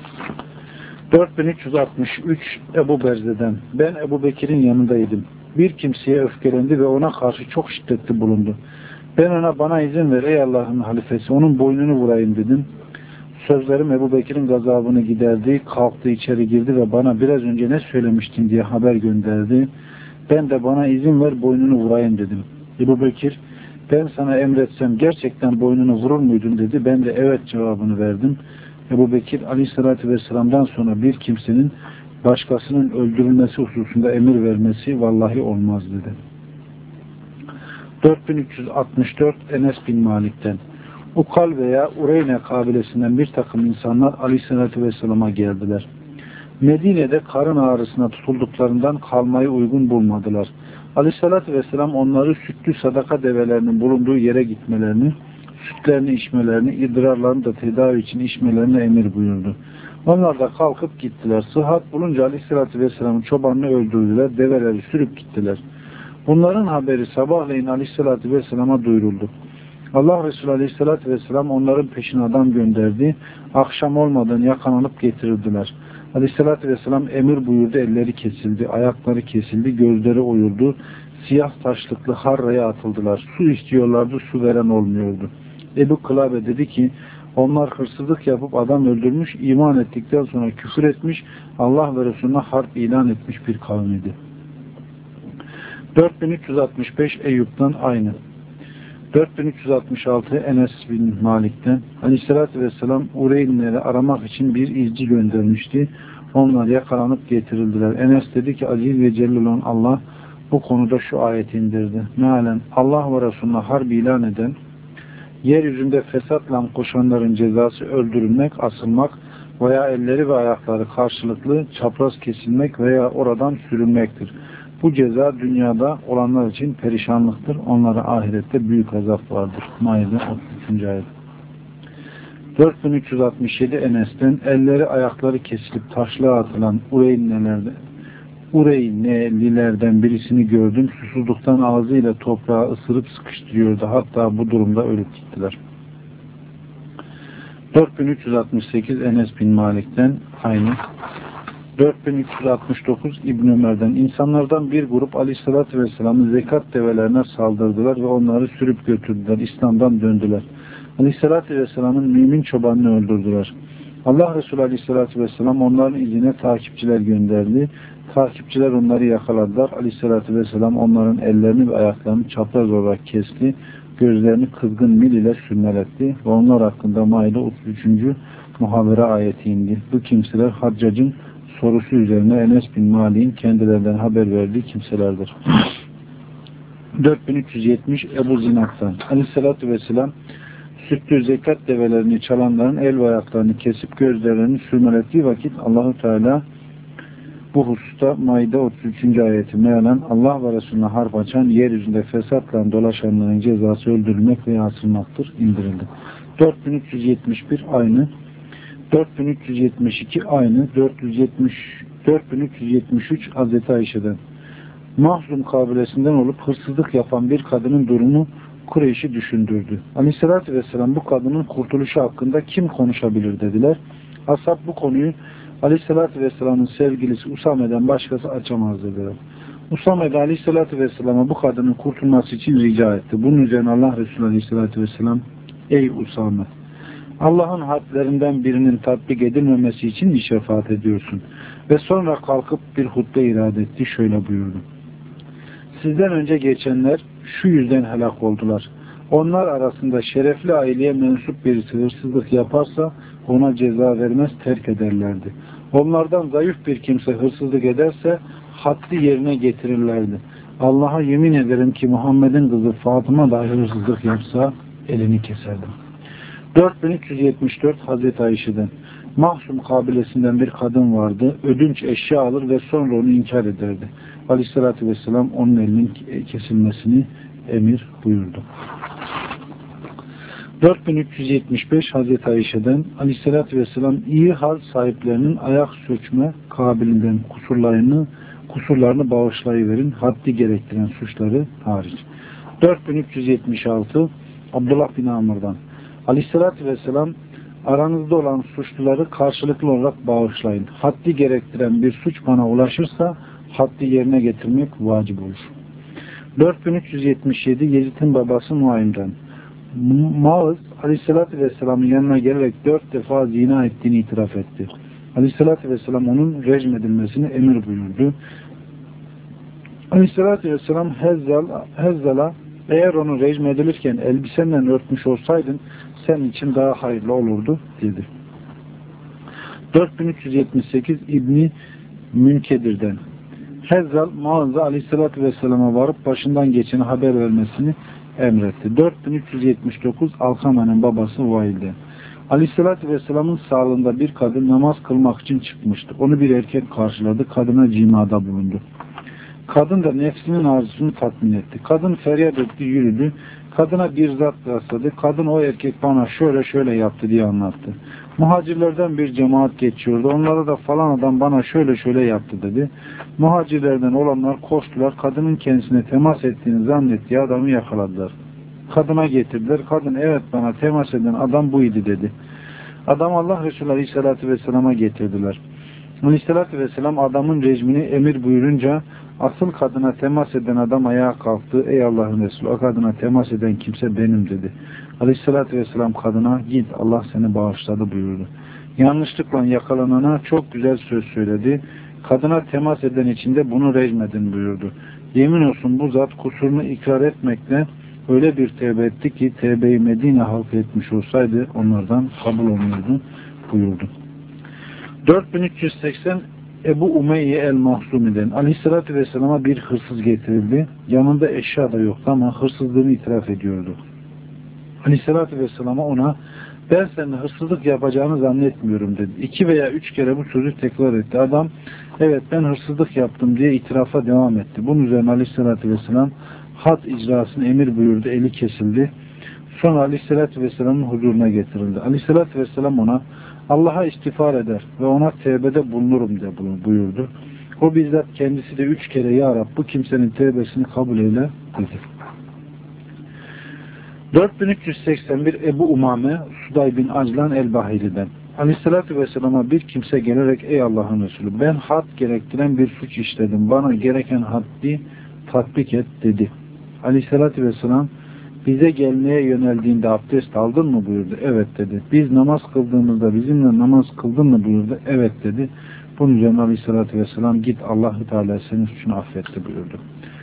dört bin üç yüz altmış üç Ebu Berze'den: ben Ebu Bekir'in yanındaydım. Bir kimseye öfkelendi ve ona karşı çok şiddetli bulundu. Ben ona, bana izin ver ey Allah'ın halifesi, onun boynunu vurayım dedim. Sözlerim Ebu Bekir'in gazabını giderdi, kalktı içeri girdi ve bana biraz önce ne söylemiştin diye haber gönderdi. Ben de bana izin ver boynunu vurayım dedim. Ebu Bekir, ben sana emretsem gerçekten boynunu vurur muydun dedi. Ben de evet cevabını verdim. Ebu Bekir, Aleyhisselatü Vesselam'dan sonra bir kimsenin başkasının öldürülmesi hususunda emir vermesi vallahi olmaz dedi. dört bin üç yüz altmış dört Enes bin Malik'ten: Ukal veya Ureyne kabilesinden bir takım insanlar Aleyhisselatü Vesselam'a geldiler. Medine'de karın ağrısına tutulduklarından kalmayı uygun bulmadılar. Aleyhisselatü Vesselam onları sütlü sadaka develerinin bulunduğu yere gitmelerini, sütlerini içmelerini, idrarlarını da tedavi için içmelerine emir buyurdu. Onlar da kalkıp gittiler. Sıhhat bulunca Aleyhisselatü Vesselam'ın çobanını öldürdüler, develeri sürüp gittiler. Bunların haberi sabahleyin Aleyhisselatü Vesselam'a duyuruldu. Allah Resulü Aleyhisselatü Vesselam onların peşine adam gönderdi. Akşam olmadan yakalanıp getirildiler. Aleyhisselatü Vesselam emir buyurdu, elleri kesildi, ayakları kesildi, gözleri oyuldu. Siyah taşlıklı harraya atıldılar. Su istiyorlardı, su veren olmuyordu. Ebu Kılabe dedi ki, onlar hırsızlık yapıp adam öldürmüş, iman ettikten sonra küfür etmiş, Allah ve Resulüne harp ilan etmiş bir kavmiydi. dört bin üç yüz altmış beş Eyyub'dan aynı. dört bin üç yüz altmış altı Enes bin Malik'ten: Aleyhisselatü Vesselam Ureynleri aramak için bir izci göndermişti. Onlar yakalanıp getirildiler. Enes dedi ki, Aziz ve Celil olan Allah bu konuda şu ayeti indirdi. Mealen Allah ve Resulüne harbi ilan eden, yeryüzünde fesatla koşanların cezası öldürülmek, asılmak veya elleri ve ayakları karşılıklı çapraz kesilmek veya oradan sürülmektir. Bu ceza dünyada olanlar için perişanlıktır. Onlara ahirette büyük azap vardır. Maide otuz üçüncü ayet. dört bin üç yüz altmış yedi Enes'ten: elleri ayakları kesilip taşlığa atılan Ureynlilerden, Ureynlilerden birisini gördüm. Susuzluktan ağzıyla toprağı ısırıp sıkıştırıyordu. Hatta bu durumda ölüp gittiler. dört bin üç yüz altmış sekiz Enes bin Malik'ten aynı. dört bin üç yüz altmış dokuz İbn Ömer'den: insanlardan bir grup Aleyhisselatü Vesselam'ın zekat develerine saldırdılar ve onları sürüp götürdüler. İslam'dan döndüler. Aleyhisselatü Vesselam'ın mümin çobanını öldürdüler. Allah Resulü Aleyhisselatü Vesselam onların izine takipçiler gönderdi. Takipçiler onları yakaladılar. Aleyhisselatü Vesselam onların ellerini ve ayaklarını çapraz olarak kesti. Gözlerini kızgın mil ile sürmeletti ve onlar hakkında Maide otuz üçüncü muhabere ayeti indi. Bu kimseler Haccac'ın sorusu üzerine Enes bin Malik'in kendilerinden haber verdiği kimselerdir. dört bin üç yüz yetmiş Ebu Zinat'tan: Aleyhisselatü Vesselam sütlü zekat develerini çalanların el ve ayaklarını kesip gözlerini sürmelettiği vakit Allah-u Teala bu hususta Maide otuz üçüncü ayeti mealen Allah ve Resulüne harp açan, yeryüzünde fesatla dolaşanların cezası öldürülmek veya asılmaktır indirildi. dört bin üç yüz yetmiş bir aynı. dört bin üç yüz yetmiş iki aynı. dört yüz yetmiş, dört bin üç yüz yetmiş üç Hazreti Ayşe'den: Mahzum kabilesinden olup hırsızlık yapan bir kadının durumu Kureyş'i düşündürdü. Aleyhissalatü Vesselam bu kadının kurtuluşu hakkında kim konuşabilir dediler. Ashab bu konuyu Aleyhissalatü Vesselam'ın sevgilisi Usame'den başkası açamaz dediler. Usame de Aleyhissalatü Vesselam'a bu kadının kurtulması için rica etti. Bunun üzerine Allah Resulü Aleyhissalatü Vesselam: ey Usame, Allah'ın hadlerinden birinin tatbik edilmemesi için mi şefaat ediyorsun? Ve sonra kalkıp bir hutbe irade etti. Şöyle buyurdu: sizden önce geçenler şu yüzden helak oldular. Onlar arasında şerefli aileye mensup birisi hırsızlık yaparsa ona ceza vermez, terk ederlerdi. Onlardan zayıf bir kimse hırsızlık ederse haddi yerine getirirlerdi. Allah'a yemin ederim ki Muhammed'in kızı Fatıma dahi hırsızlık yapsa elini keserdim. dört bin üç yüz yetmiş dört Hazreti Ayşe'den. Mahsum kabilesinden bir kadın vardı. Ödünç eşya alır ve sonra onu inkar ederdi. Aleyhissalatü vesselam onun elinin kesilmesini emir buyurdu. dört bin üç yüz yetmiş beş Hazreti Ayşe'den Aleyhissalatü vesselam iyi hal sahiplerinin ayak sökme kabilinden kusurlarını kusurlarını bağışlayıverin, haddi gerektiren suçları hariç. dört bin üç yüz yetmiş altı Abdullah bin Amr'dan Aleyhissalatü vesselam aranızda olan suçluları karşılıklı olarak bağışlayın. Haddi gerektiren bir suç bana ulaşırsa haddi yerine getirmek vacip olur. dört bin üç yüz yetmiş yedi Yezid'in babası Nuaym'den Mağız Aleyhisselatü Vesselam'ın yanına gelerek dört defa zina ettiğini itiraf etti. Aleyhisselatü Vesselam onun rejim edilmesini emir buyurdu. Aleyhisselatü Vesselam Hezzal'a eğer onu rejim edilirken elbisenle örtmüş olsaydın senin için daha hayırlı olurdu dedi. dört bin üç yüz yetmiş sekiz İbni Münkedir'den Hezzal Mağaz'a Aleyhisselatü Vesselam'a varıp başından geçeni haber vermesini emretti. dört bin üç yüz yetmiş dokuz Alkame'nin babası Vail'den Aleyhisselatü Vesselam'ın sağlığında bir kadın namaz kılmak için çıkmıştı. Onu bir erkek karşıladı. Kadına cimada bulundu. Kadın da nefsinin arzusunu tatmin etti. Kadın feryat etti, yürüdü. Kadına bir zat rastladı. Kadın o erkek bana şöyle şöyle yaptı diye anlattı. Muhacirlerden bir cemaat geçiyordu. Onlara da falan adam bana şöyle şöyle yaptı dedi. Muhacirlerden olanlar koştular. Kadının kendisine temas ettiğini zannettiği adamı yakaladılar. Kadına getirdiler. Kadın evet bana temas eden adam buydu dedi. Adam Allah Resulü Aleyhisselatü Vesselam'a getirdiler. Aleyhisselatü Vesselam adamın rejimini emir buyurunca asıl kadına temas eden adam ayağa kalktı. Ey Allah'ın Resulü, o kadına temas eden kimse benim dedi. Aleyhisselatü Vesselam kadına git Allah seni bağışladı buyurdu. Yanlışlıkla yakalanana çok güzel söz söyledi. Kadına temas eden için de bunu rejmedin buyurdu. Yemin olsun bu zat kusurunu ikrar etmekle öyle bir tevbe etti ki tevbe-i Medine halkı etmiş olsaydı onlardan kabul olmuyordu buyurdu. dört bin üç yüz seksen Ebu Umeyye el-Mahzumi'den Aleyhisselatü Vesselam'a bir hırsız getirildi. Yanında eşya da yoktu ama hırsızlığını itiraf ediyordu. Aleyhisselatü Vesselam'a ona ben senin hırsızlık yapacağını zannetmiyorum dedi. İki veya üç kere bu sözü tekrar etti. Adam evet ben hırsızlık yaptım diye itirafa devam etti. Bunun üzerine Aleyhisselatü Vesselam had icrasını emir buyurdu. Eli kesildi. Sonra Aleyhisselatü Vesselam'ın huzuruna getirildi. Aleyhisselatü Vesselam ona Allah'a istiğfar eder ve ona tevbede bulunurum diye buyurdu. O bizzat kendisi de üç kere Ya Rab bu kimsenin tevbesini kabul eyle dedi. dört bin üç yüz seksen bir Ebu Umame Suday bin Aclan el-Bahili'den Aleyhisselatü Vesselam'a bir kimse gelerek ey Allah'ın Resulü ben had gerektiren bir suç işledim. Bana gereken haddi tatbik et dedi. Aleyhisselatü Vesselam bize gelmeye yöneldiğinde abdest aldın mı buyurdu. Evet dedi. Biz namaz kıldığımızda bizimle namaz kıldın mı buyurdu. Evet dedi. Bunun üzerine Aleyhisselatü Vesselam git Allah-u Teala senin suçunu affetti buyurdu.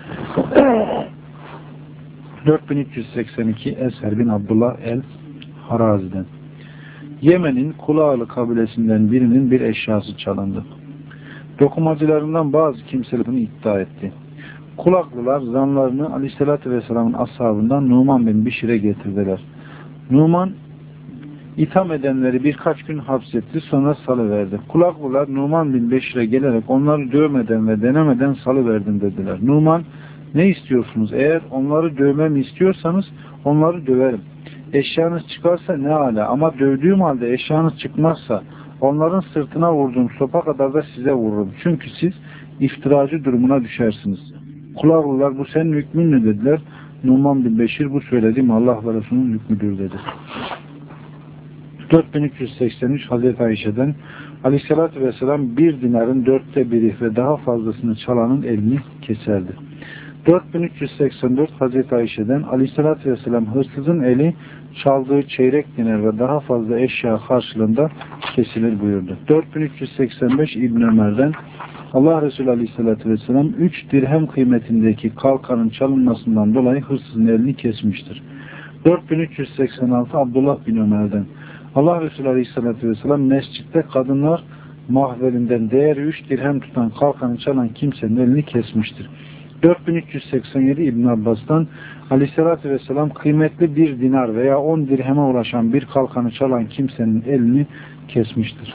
dört bin üç yüz seksen iki Esher bin Abdullah el-Harazi'den Yemen'in Kulağlı kabilesinden birinin bir eşyası çalındı. Dokumacılarından bazı kimseler bunu iddia etti. Kulaklılar zanlarını Aleyhisselatü Vesselam'ın ashabından Numan bin Bişir'e getirdiler. Numan itham edenleri birkaç gün hapsetti sonra salıverdi. Kulaklılar Numan bin Bişir'e gelerek onları dövmeden ve denemeden salıverdim dediler. Numan ne istiyorsunuz? Eğer onları dövmemi istiyorsanız onları döverim. Eşyanız çıkarsa ne âlâ ama dövdüğüm halde eşyanız çıkmazsa onların sırtına vurduğum sopa kadar da size vururum. Çünkü siz iftiracı durumuna düşersiniz. Kulaklılar bu senin hükmün ne dediler. Numan bin Beşir bu söylediğim Allah ve Resulü'nün hükmüdür dedi. dört bin üç yüz seksen üç Hazreti Ayşe'den Aleyhisselatü Vesselam bir dinarın dörtte biri ve daha fazlasını çalanın elini keserdi. dört bin üç yüz seksen dört Hazreti Ayşe'den Aleyhisselatü Vesselam hırsızın eli çaldığı çeyrek dinar ve daha fazla eşya karşılığında kesilir buyurdu. dört bin üç yüz seksen beş İbn Ömer'den Allah Resulü Aleyhisselatü Vesselam üç dirhem kıymetindeki kalkanın çalınmasından dolayı hırsızın elini kesmiştir. dört bin üç yüz seksen altı Abdullah bin Ömer'den Allah Resulü Aleyhisselatü Vesselam mescitte kadınlar mahverinden değeri üç dirhem tutan kalkanı çalan kimsenin elini kesmiştir. dört bin üç yüz seksen yedi İbn Abbas'tan Aleyhisselatü Vesselam kıymetli bir dinar veya on dirheme ulaşan bir kalkanı çalan kimsenin elini kesmiştir.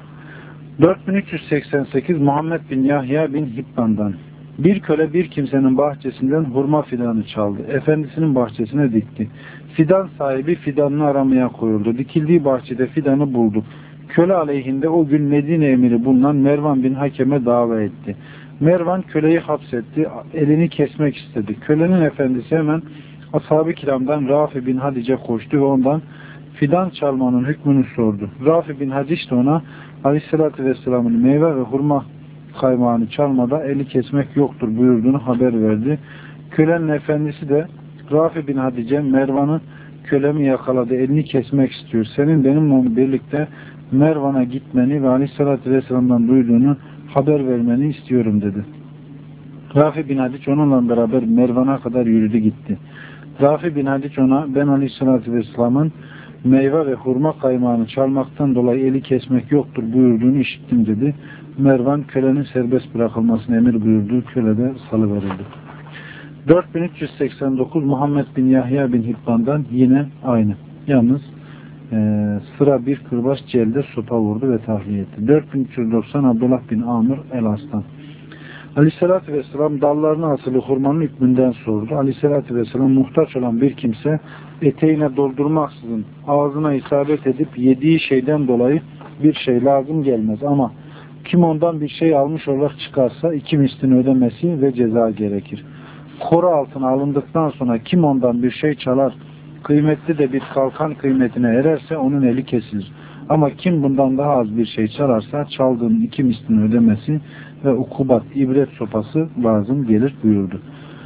dört bin üç yüz seksen sekiz Muhammed bin Yahya bin Hibban'dan bir köle bir kimsenin bahçesinden hurma fidanı çaldı. Efendisinin bahçesine dikti. Fidan sahibi fidanını aramaya koyuldu. Dikildiği bahçede fidanı buldu. Köle aleyhinde o gün Medine emiri bulunan Mervan bin Hakem'e dava etti. Mervan köleyi hapsetti. Elini kesmek istedi. Kölenin efendisi hemen ashab-ı kiramdan Rafi bin Hadice koştu ve ondan fidan çalmanın hükmünü sordu. Rafi bin Hadice de ona Aleyhisselatü Vesselam'ın meyve ve hurma kaymağını çalmada eli kesmek yoktur buyurduğunu haber verdi. Kölenin efendisi de Rafi bin Hadice Mervan'ı kölemi yakaladı, elini kesmek istiyor. Senin benimle birlikte Mervan'a gitmeni ve Aleyhisselatü Vesselam'dan duyduğunu haber vermeni istiyorum dedi. Rafi bin Hadice onunla beraber Mervan'a kadar yürüdü gitti. Rafi bin Hadice ona ben Aleyhisselatü Vesselam'ın meyve ve hurma kaymağını çalmaktan dolayı eli kesmek yoktur buyurduğunu işittim dedi. Mervan kölenin serbest bırakılmasını emir buyurdu. Köle de salıverildi. dört bin üç yüz seksen dokuz Muhammed bin Yahya bin Hibban'dan yine aynı. Yalnız e, sıra bir kırbaç celde sopa vurdu ve tahliye etti. dört bin üç yüz doksan Abdullah bin Amr el-As'tan Aleyhisselatü Vesselam dallarına asılı hurmanın hükmünden sordu. Aleyhisselatü Vesselam muhtaç olan bir kimse eteğine doldurmaksızın ağzına isabet edip yediği şeyden dolayı bir şey lazım gelmez ama kim ondan bir şey almış olarak çıkarsa iki mislini ödemesi ve ceza gerekir. Koru altına alındıktan sonra kim ondan bir şey çalar, kıymetli de bir kalkan kıymetine ererse onun eli kesilir. Ama kim bundan daha az bir şey çalarsa çaldığının iki mislini ödemesi ve ukubat, ibret sopası lazım gelir buyurdu.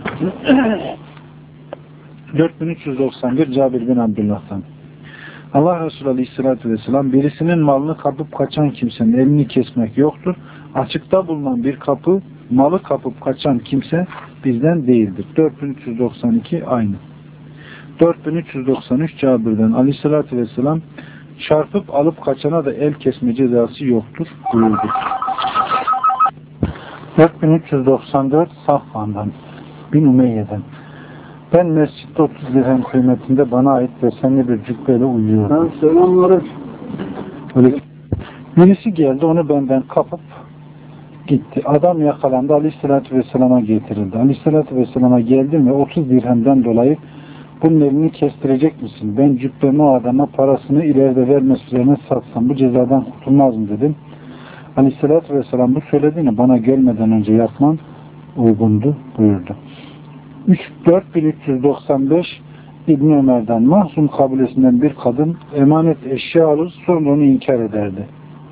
dört bin üç yüz doksan bir Cabir bin Abdullah'tan Allah Resulü Aleyhisselatü Vesselam birisinin malını kapıp kaçan kimsenin elini kesmek yoktur. Açıkta bulunan bir kapı malı kapıp kaçan kimse bizden değildir. dört bin üç yüz doksan iki aynı. dört bin üç yüz doksan üç Cabir'den Aleyhisselatü Vesselam çarpıp alıp kaçana da el kesme cezası yoktur buyurdu. dört bin üç yüz doksan dört Safvan'dan bin Umeyye'den ben mescitte otuz dirhem kıymetinde bana ait desenli bir cübbeyle uyuyorum. Selamünaleyküm. Öyle birisi geldi onu benden kapıp gitti. Adam yakalandı. Aleyhisselatü Vesselam'a getirildi. Aleyhisselatü Vesselam'a geldim ve otuz dirhemden dolayı bunun elini kestirecek misin? Ben cübbemi o adama parasını ileride vermesi üzerine satsam bu cezadan kurtulmaz mı dedim. Aleyhisselatü Vesselam bu söylediğini bana gelmeden önce yapman uygundu buyurdu. dört bin üç yüz doksan beş İbn Ömer'den Mahzum kabilesinden bir kadın emanet eşya alır sonra onu inkar ederdi.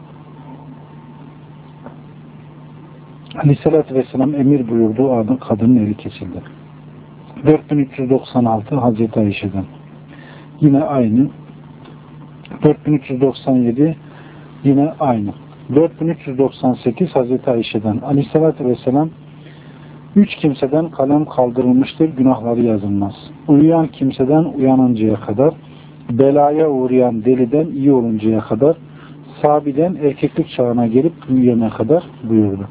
Aleyhisselatü Vesselam emir buyurduğu adı kadının eli kesildi. dört bin üç yüz doksan altı Hazreti Ayşe'den yine aynı. dört bin üç yüz doksan yedi yine aynı. dört bin üç yüz doksan sekiz Hazreti Ayşe'den Aleyhisselatü Vesselam üç kimseden kalem kaldırılmıştır, günahları yazılmaz. Uyuyan kimseden uyanıncaya kadar, belaya uğrayan deliden iyi oluncaya kadar, sabiden erkeklik çağına gelip büyüyene kadar buyurdu.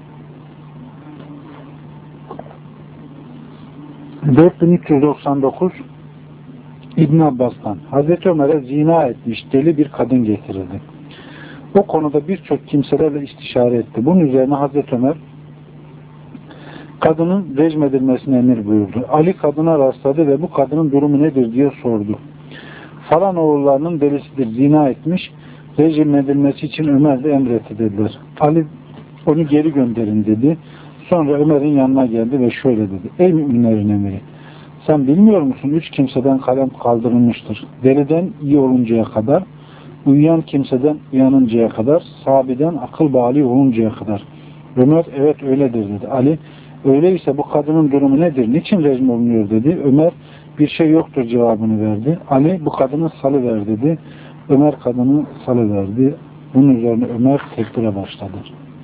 dört bin üç yüz doksan dokuz İbn Abbas'tan Hazreti Ömer'e zina etmiş deli bir kadın getirildi. O konuda birçok kimselerle istişare etti. Bunun üzerine Hazreti Ömer kadının rejim edilmesine emir buyurdu. Ali kadına rastladı ve bu kadının durumu nedir diye sordu. Falan oğullarının delisidir, zina etmiş, rejim edilmesi için Ömer de emretti dediler. Ali onu geri gönderin dedi. Sonra Ömer'in yanına geldi ve şöyle dedi. Ey müminlerin emiri, sen bilmiyor musun? Üç kimseden kalem kaldırılmıştır. Deliden iyi oluncaya kadar, uyuyan kimseden uyanıncaya kadar, sabiden akıl bali oluncaya kadar. Ömer evet öyledir dedi. Ali öyleyse bu kadının durumu nedir? Niçin rejim olunuyor dedi. Ömer bir şey yoktur cevabını verdi. Ali bu kadını salıver dedi. Ömer kadını salıverdi. Bunun üzerine Ömer tekbire başladı.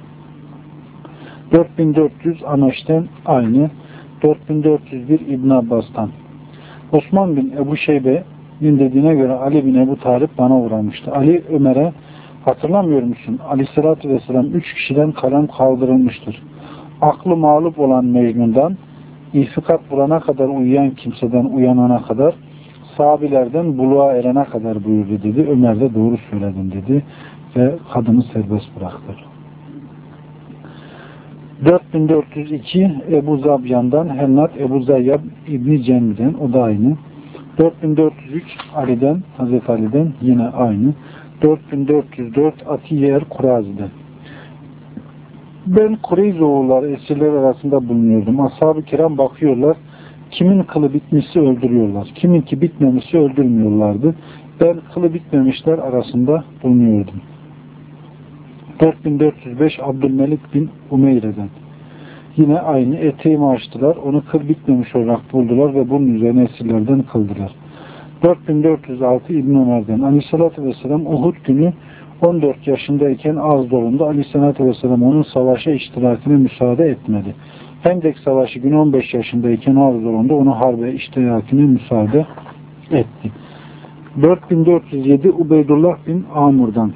dört bin dört yüz Ameş'ten aynı. dört bin dört yüz bir İbn Abbas'tan. Osman bin Ebu Şeybe'nin dediğine göre Ali bin Ebu Talip bana uğramıştı. Ali Ömer'e hatırlamıyor musun? Aleyhissalatü vesselam üç kişiden kalem kaldırılmıştır. aklı mağlup olan Mecnun'dan, İfikat bulana kadar uyuyan kimseden uyanana kadar, sahabilerden buluğa erene kadar buyurdu dedi. Ömer de doğru söyledin dedi ve kadını serbest bıraktı. dört bin dört yüz iki Ebu Zabyan'dan, Hennat Ebu Zayyab İbni Cemil'den, o da aynı. dört bin dört yüz üç Ali'den, Hazreti Ali'den yine aynı. dört bin dört yüz dört Atiye el-Kurazi'den. Ben Kureyz oğulları esirler arasında bulunuyordum. Ashab-ı kiram bakıyorlar. Kimin kılı bitmişse öldürüyorlar. Kiminki bitmemişse öldürmüyorlardı. Ben kılı bitmemişler arasında bulunuyordum. dört bin dört yüz beş Abdülmelik bin Umeyre'den. Yine aynı, eteğimi açtılar. Onu kıl bitmemiş olarak buldular ve bunun üzerine esirlerden kıldılar. dört bin dört yüz altı İbn Ömer'den. Aleyhissalatü vesselam Uhud günü on dört yaşındayken ağız dolunda Aleyhissalatü vesselam onun savaşa iştirakine müsaade etmedi. Hendek Savaşı günü on beş yaşındayken ağız dolunda onu harbe iştirakine müsaade etti. dört bin dört yüz yedi Ubeydullah bin Amr'dan.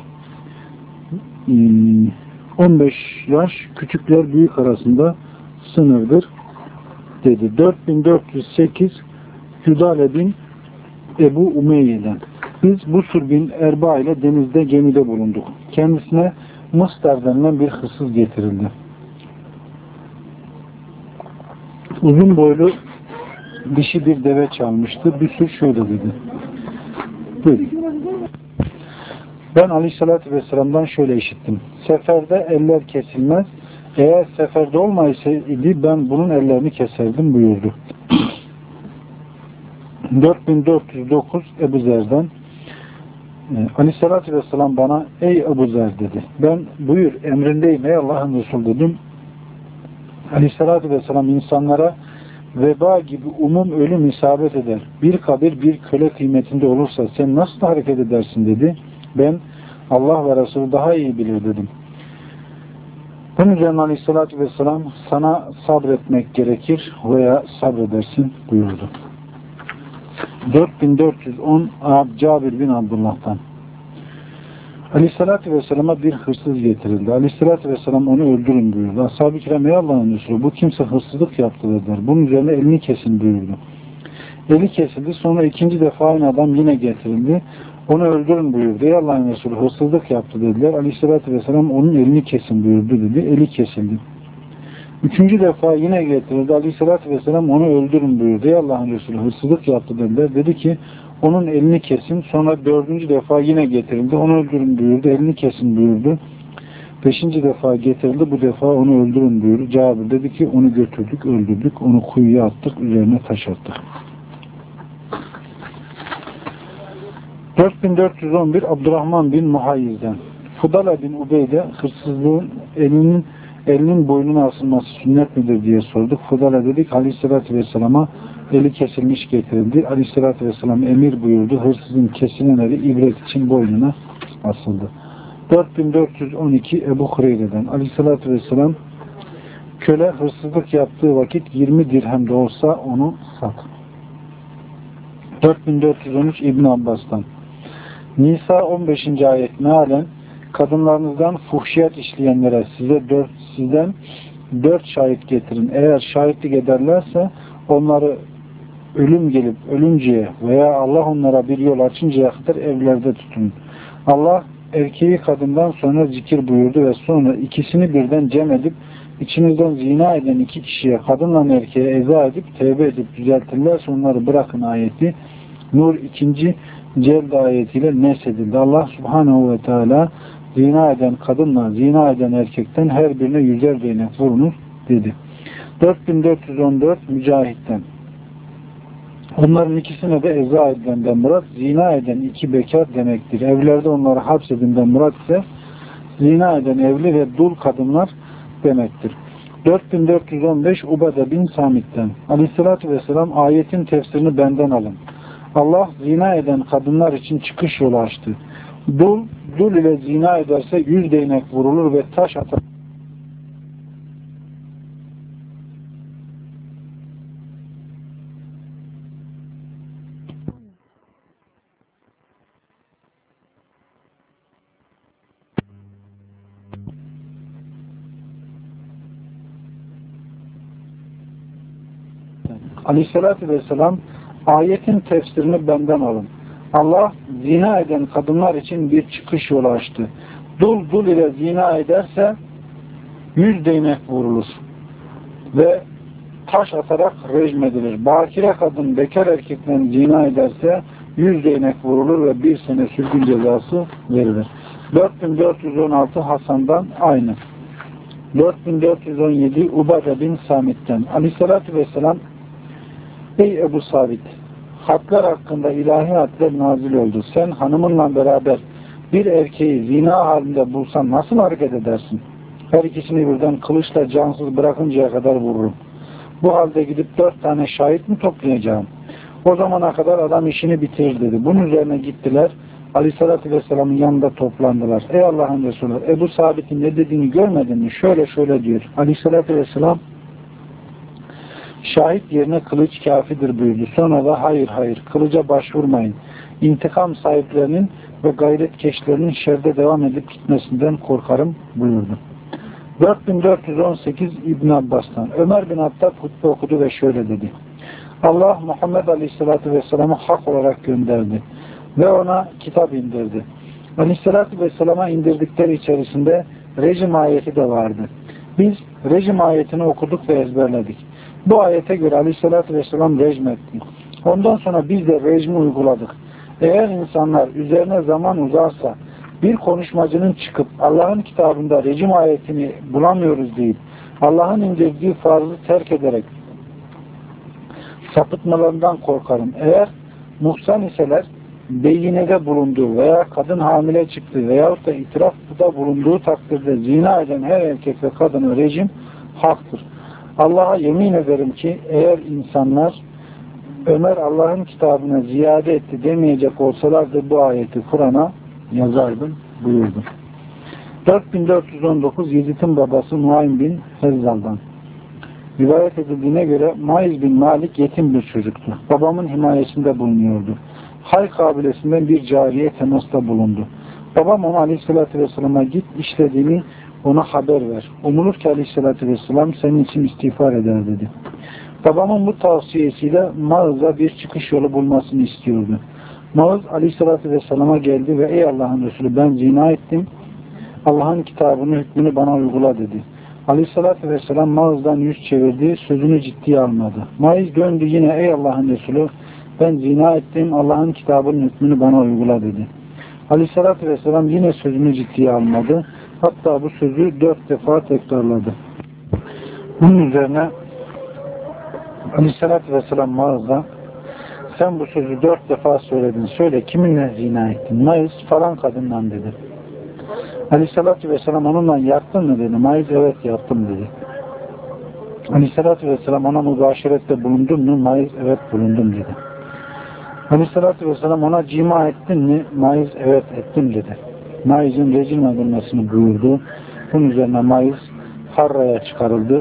on beş yaş küçükler büyük arasında sınırdır dedi. dört bin dört yüz sekiz Hüdale bin Ebu Umeyye'den. Biz Busur bin Erba ile denizde gemide bulunduk. Kendisine Mıstar denilen bir hırsız getirildi. Uzun boylu dişi bir deve çalmıştı. Busur şöyle dedi. Buyurun. Ben Aleyhisselatü Vesselam'dan şöyle işittim. Seferde eller kesilmez. Eğer seferde olmayaydı ben bunun ellerini keserdim buyurdu. dört bin dört yüz dokuz Ebu Zer'den. Aleyhisselatü Vesselam bana ey Ebu Zer dedi. Ben buyur emrindeyim ey Allah'ın Resulü dedim. Aleyhisselatü Vesselam insanlara veba gibi umum ölüm isabet eder. Bir kabir bir köle kıymetinde olursa sen nasıl hareket edersin dedi. Ben Allah ve Resulü daha iyi bilir dedim. Bunun üzerine Aleyhisselatü Vesselam sana sabretmek gerekir veya sabredersin buyurdu. dört bin dört yüz on Cabir bin Abdullah'tan. Aleyhisselatü Vesselam'a bir hırsız getirildi. Aleyhisselatü Vesselam onu öldürün buyurdu. Ashab-ı kiram ey Allah'ın Resulü bu kimse hırsızlık yaptı dediler. Bunun üzerine elini kesin buyurdu. Eli kesildi. Sonra ikinci defa aynı adam yine getirildi. Onu öldürün buyurdu. Ey Allah'ın Resulü hırsızlık yaptı dediler. Aleyhisselatü Vesselam onun elini kesin buyurdu dedi. Eli kesildi. Üçüncü defa yine getirildi. Aleyhisselatü Vesselam onu öldürün buyurdu. Ey Allah'ın Resulü hırsızlık yaptı dediler. Dedi ki onun elini kesin. Sonra dördüncü defa yine getirildi. Onu öldürün buyurdu. Elini kesin buyurdu. Beşinci defa getirildi. Bu defa onu öldürün buyurdu. Cabir dedi ki onu götürdük, öldürdük. Onu kuyuya attık. Üzerine taş attık. dört bin dört yüz on bir Abdurrahman bin Muhayyiz'den. Fudala bin Ubeyde hırsızlığın elinin elinin boynuna asılması sünnet midir diye sorduk. Fudala dedik Aleyhisselatü Vesselam'a eli kesilmiş getirildi. Aleyhisselatü Vesselam emir buyurdu. Hırsızın kesilen eli ibret için boynuna asıldı. dört bin dört yüz on iki Ebu Hureyre'den. Aleyhisselatü Vesselam köle hırsızlık yaptığı vakit yirmi dirhem de olsa onu sat. dört bin dört yüz on üç İbn Abbas'tan. Nisa on beşinci ayet mealen kadınlarınızdan fuhşiyat işleyenlere size dört, sizden dört şahit getirin. Eğer şahitlik ederlerse onları ölüm gelip ölünceye veya Allah onlara bir yol açıncaya kadar evlerde tutun. Allah erkeği kadından sonra zikir buyurdu ve sonra ikisini birden cem edip içinizden zina eden iki kişiye kadınla erkeğe eza edip tevbe edip düzeltirlerse onları bırakın ayeti Nur ikinci Celd ayetiyle nesedildi. Allah Subhanahu ve Teala zina eden kadınla zina eden erkekten her birine yüzer değnek vurunur dedi. dört bin dört yüz on dört Mücahit'ten. Onların ikisine de eza edilenden murat zina eden iki bekar demektir. Evlerde onları hapsedinden murat ise zina eden evli ve dul kadınlar demektir. dört bin dört yüz on beş Ubade bin Samit'ten. Aleyhissalatü vesselam ayetin tefsirini benden alın. Allah zina eden kadınlar için çıkış yolu açtı. Dul, dul ile zina ederse yüz değnek vurulur ve taş atar. Aleyhissalatü vesselam ayetin tefsirini benden alın. Allah zina eden kadınlar için bir çıkış yolu açtı. Dul dul ile zina ederse yüz değnek vurulur ve taş atarak rejim edilir. Bakire kadın bekar erkekle zina ederse yüz değnek vurulur ve bir sene sürgün cezası verilir. dört bin dört yüz on altı Hasan'dan aynı. dört bin dört yüz on yedi Ubade bin Samit'ten. Aleyhissalatü vesselam: Ey Ebu Sabit, hatlar hakkında ilahi hatlar nazil oldu. Sen hanımınla beraber bir erkeği zina halinde bulsan nasıl hareket edersin? Her ikisini birden kılıçla cansız bırakıncaya kadar vururum. Bu halde gidip dört tane şahit mi toplayacağım? O zamana kadar adam işini bitirir dedi. Bunun üzerine gittiler. Aleyhissalatü vesselamın yanında toplandılar. Ey Allah'ın Resulü, Ebu Sabit'in ne dediğini görmedin mi? Şöyle şöyle diyor. Aleyhissalatü vesselam şahit yerine kılıç kafidir buyurdu. Sonra da hayır hayır kılıca başvurmayın. İntikam sahiplerinin ve gayretkeşlerinin şerde devam edip gitmesinden korkarım buyurdu. dört bin dört yüz on sekiz İbn Abbas'tan. Ömer bin Hattab hutbe okudu ve şöyle dedi. Allah Muhammed Aleyhisselatü Vesselam'ı hak olarak gönderdi ve ona kitap indirdi. Aleyhisselatü Vesselam'a indirdikleri içerisinde rejim ayeti de vardı. Biz rejim ayetini okuduk ve ezberledik. Bu ayete göre Aleyhisselatü Vesselam rejim etti. Ondan sonra biz de rejimi uyguladık. Eğer insanlar üzerine zaman uzarsa bir konuşmacının çıkıp Allah'ın kitabında rejim ayetini bulamıyoruz deyip Allah'ın indirdiği farzı terk ederek sapıtmalarından korkarım. Eğer muhsan iseler beyinede bulunduğu veya kadın hamile çıktığı veyahut da itirafta bulunduğu takdirde zina eden her erkek ve kadının rejim haktır. Allah'a yemin ederim ki eğer insanlar Ömer Allah'ın kitabına ziyade etti demeyecek olsalardı bu ayeti Kur'an'a yazardım buyurdu. dört bin dört yüz on dokuz Yezid'in babası Nuaym bin Hezzal'dan. Rivayet edildiğine göre Maiz bin Malik yetim bir çocuktu. Babamın himayesinde bulunuyordu. Hay kabilesinden bir cariye temasta bulundu. Babam ona Aleyhisselatü Vesselam'a git işlediğini ona haber ver. Umulur ki Aleyhisselatü Vesselam senin için istiğfar eder dedi. Babamın bu tavsiyesiyle Mağız'a bir çıkış yolu bulmasını istiyordu. Mağız Aleyhisselatü Vesselam'a geldi ve ey Allah'ın Resulü ben zina ettim. Allah'ın kitabını hükmünü bana uygula dedi. Aleyhissalatü vesselam Mağız'dan yüz çevirdi, sözünü ciddiye almadı. Maiz döndü yine ey Allah'ın Resulü ben zina ettim, Allah'ın kitabının hükmünü bana uygula dedi. Aleyhissalatü vesselam yine sözünü ciddiye almadı. Hatta bu sözü dört defa tekrarladı. Bunun üzerine Aleyhissalatü vesselam Mağız'da sen bu sözü dört defa söyledin, söyle kiminle zina ettin? Maiz falan kadından dedi. Aleyhissalatü vesselam onunla yattın mı dedi. Maiz evet yattım dedi. Aleyhissalatü vesselam ona mübaşirette bulundun mu? Maiz evet bulundum dedi. Aleyhissalatü vesselam ona cima ettin mi? Maiz evet ettim dedi. Maiz'in rejim edilmesini buyurdu. Bunun üzerine Maiz Harra'ya çıkarıldı.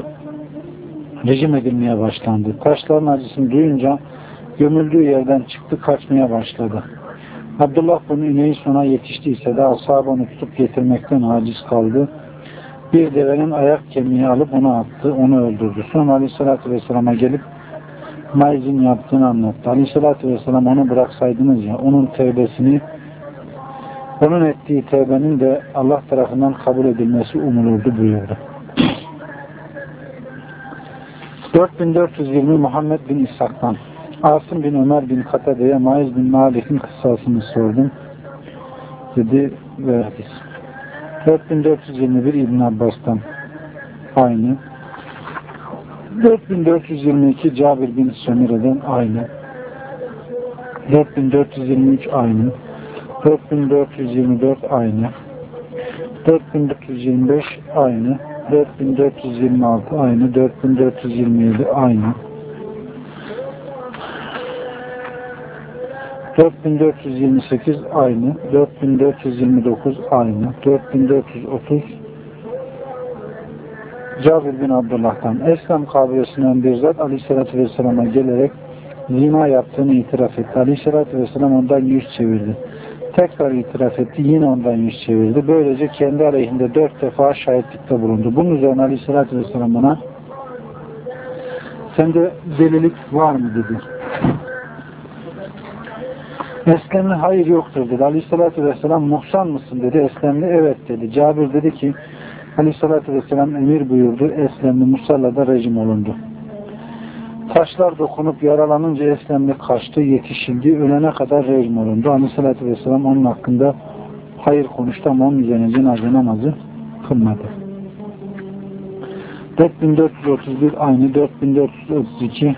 Rejim edilmeye başlandı. Taşların acısını duyunca gömüldüğü yerden çıktı kaçmaya başladı. Abdullah bin Üneys ona yetiştiyse de ashab onu tutup getirmekten aciz kaldı. Bir devenin ayak kemiği alıp onu attı, onu öldürdü. Sonra Aleyhisselatü Vesselam'a gelip Maiz'in yaptığını anlattı. Aleyhisselatü Vesselam onu bıraksaydınız ya, onun tevbesini, onun ettiği tevbenin de Allah tarafından kabul edilmesi umulurdu buyurdu. dört bin dört yüz yirmi Muhammed bin İshak'tan. Asım bin Ömer bin Katade'ye Maiz bin Malik'in kıssasını sordum dedi ve hadis. dört bin dört yüz yirmi bir İbn Abbas'tan aynı. dört bin dört yüz yirmi iki Cabir bin Sömire'den aynı. dört bin dört yüz yirmi üç aynı. dört bin dört yüz yirmi dört aynı. dört bin dört yüz yirmi beş aynı. dört bin dört yüz yirmi altı aynı. dört bin dört yüz yirmi yedi aynı. dört bin dört yüz yirmi sekiz aynı, dört bin dört yüz yirmi dokuz aynı, dört bin dört yüz otuz Cabir bin Abdullah'tan Eslem kabilesinden bir zat Aleyhisselatü Vesselam'a gelerek zina yaptığını itiraf etti. Aleyhisselatü Vesselam ondan yüz çevirdi. Tekrar itiraf etti, yine ondan yüz çevirdi. Böylece kendi aleyhinde dört defa şahitlikte bulundu. Bunun üzerine Aleyhisselatü Vesselam ona Sende delilik var mı dedi. Eslemli hayır yoktur dedi. Aleyhissalatü vesselam muhsan mısın dedi. Eslemli evet dedi. Cabir dedi ki Aleyhissalatü vesselam emir buyurdu. Eslemli musallada rejim olundu. Taşlar dokunup yaralanınca Eslemli kaçtı, yetişildi. Ölene kadar rejim olundu. Aleyhissalatü vesselam onun hakkında hayır konuştu ama onun üzerine cenaze namazı kılmadı. dört bin dört yüz otuz bir aynı dört bin dört yüz otuz iki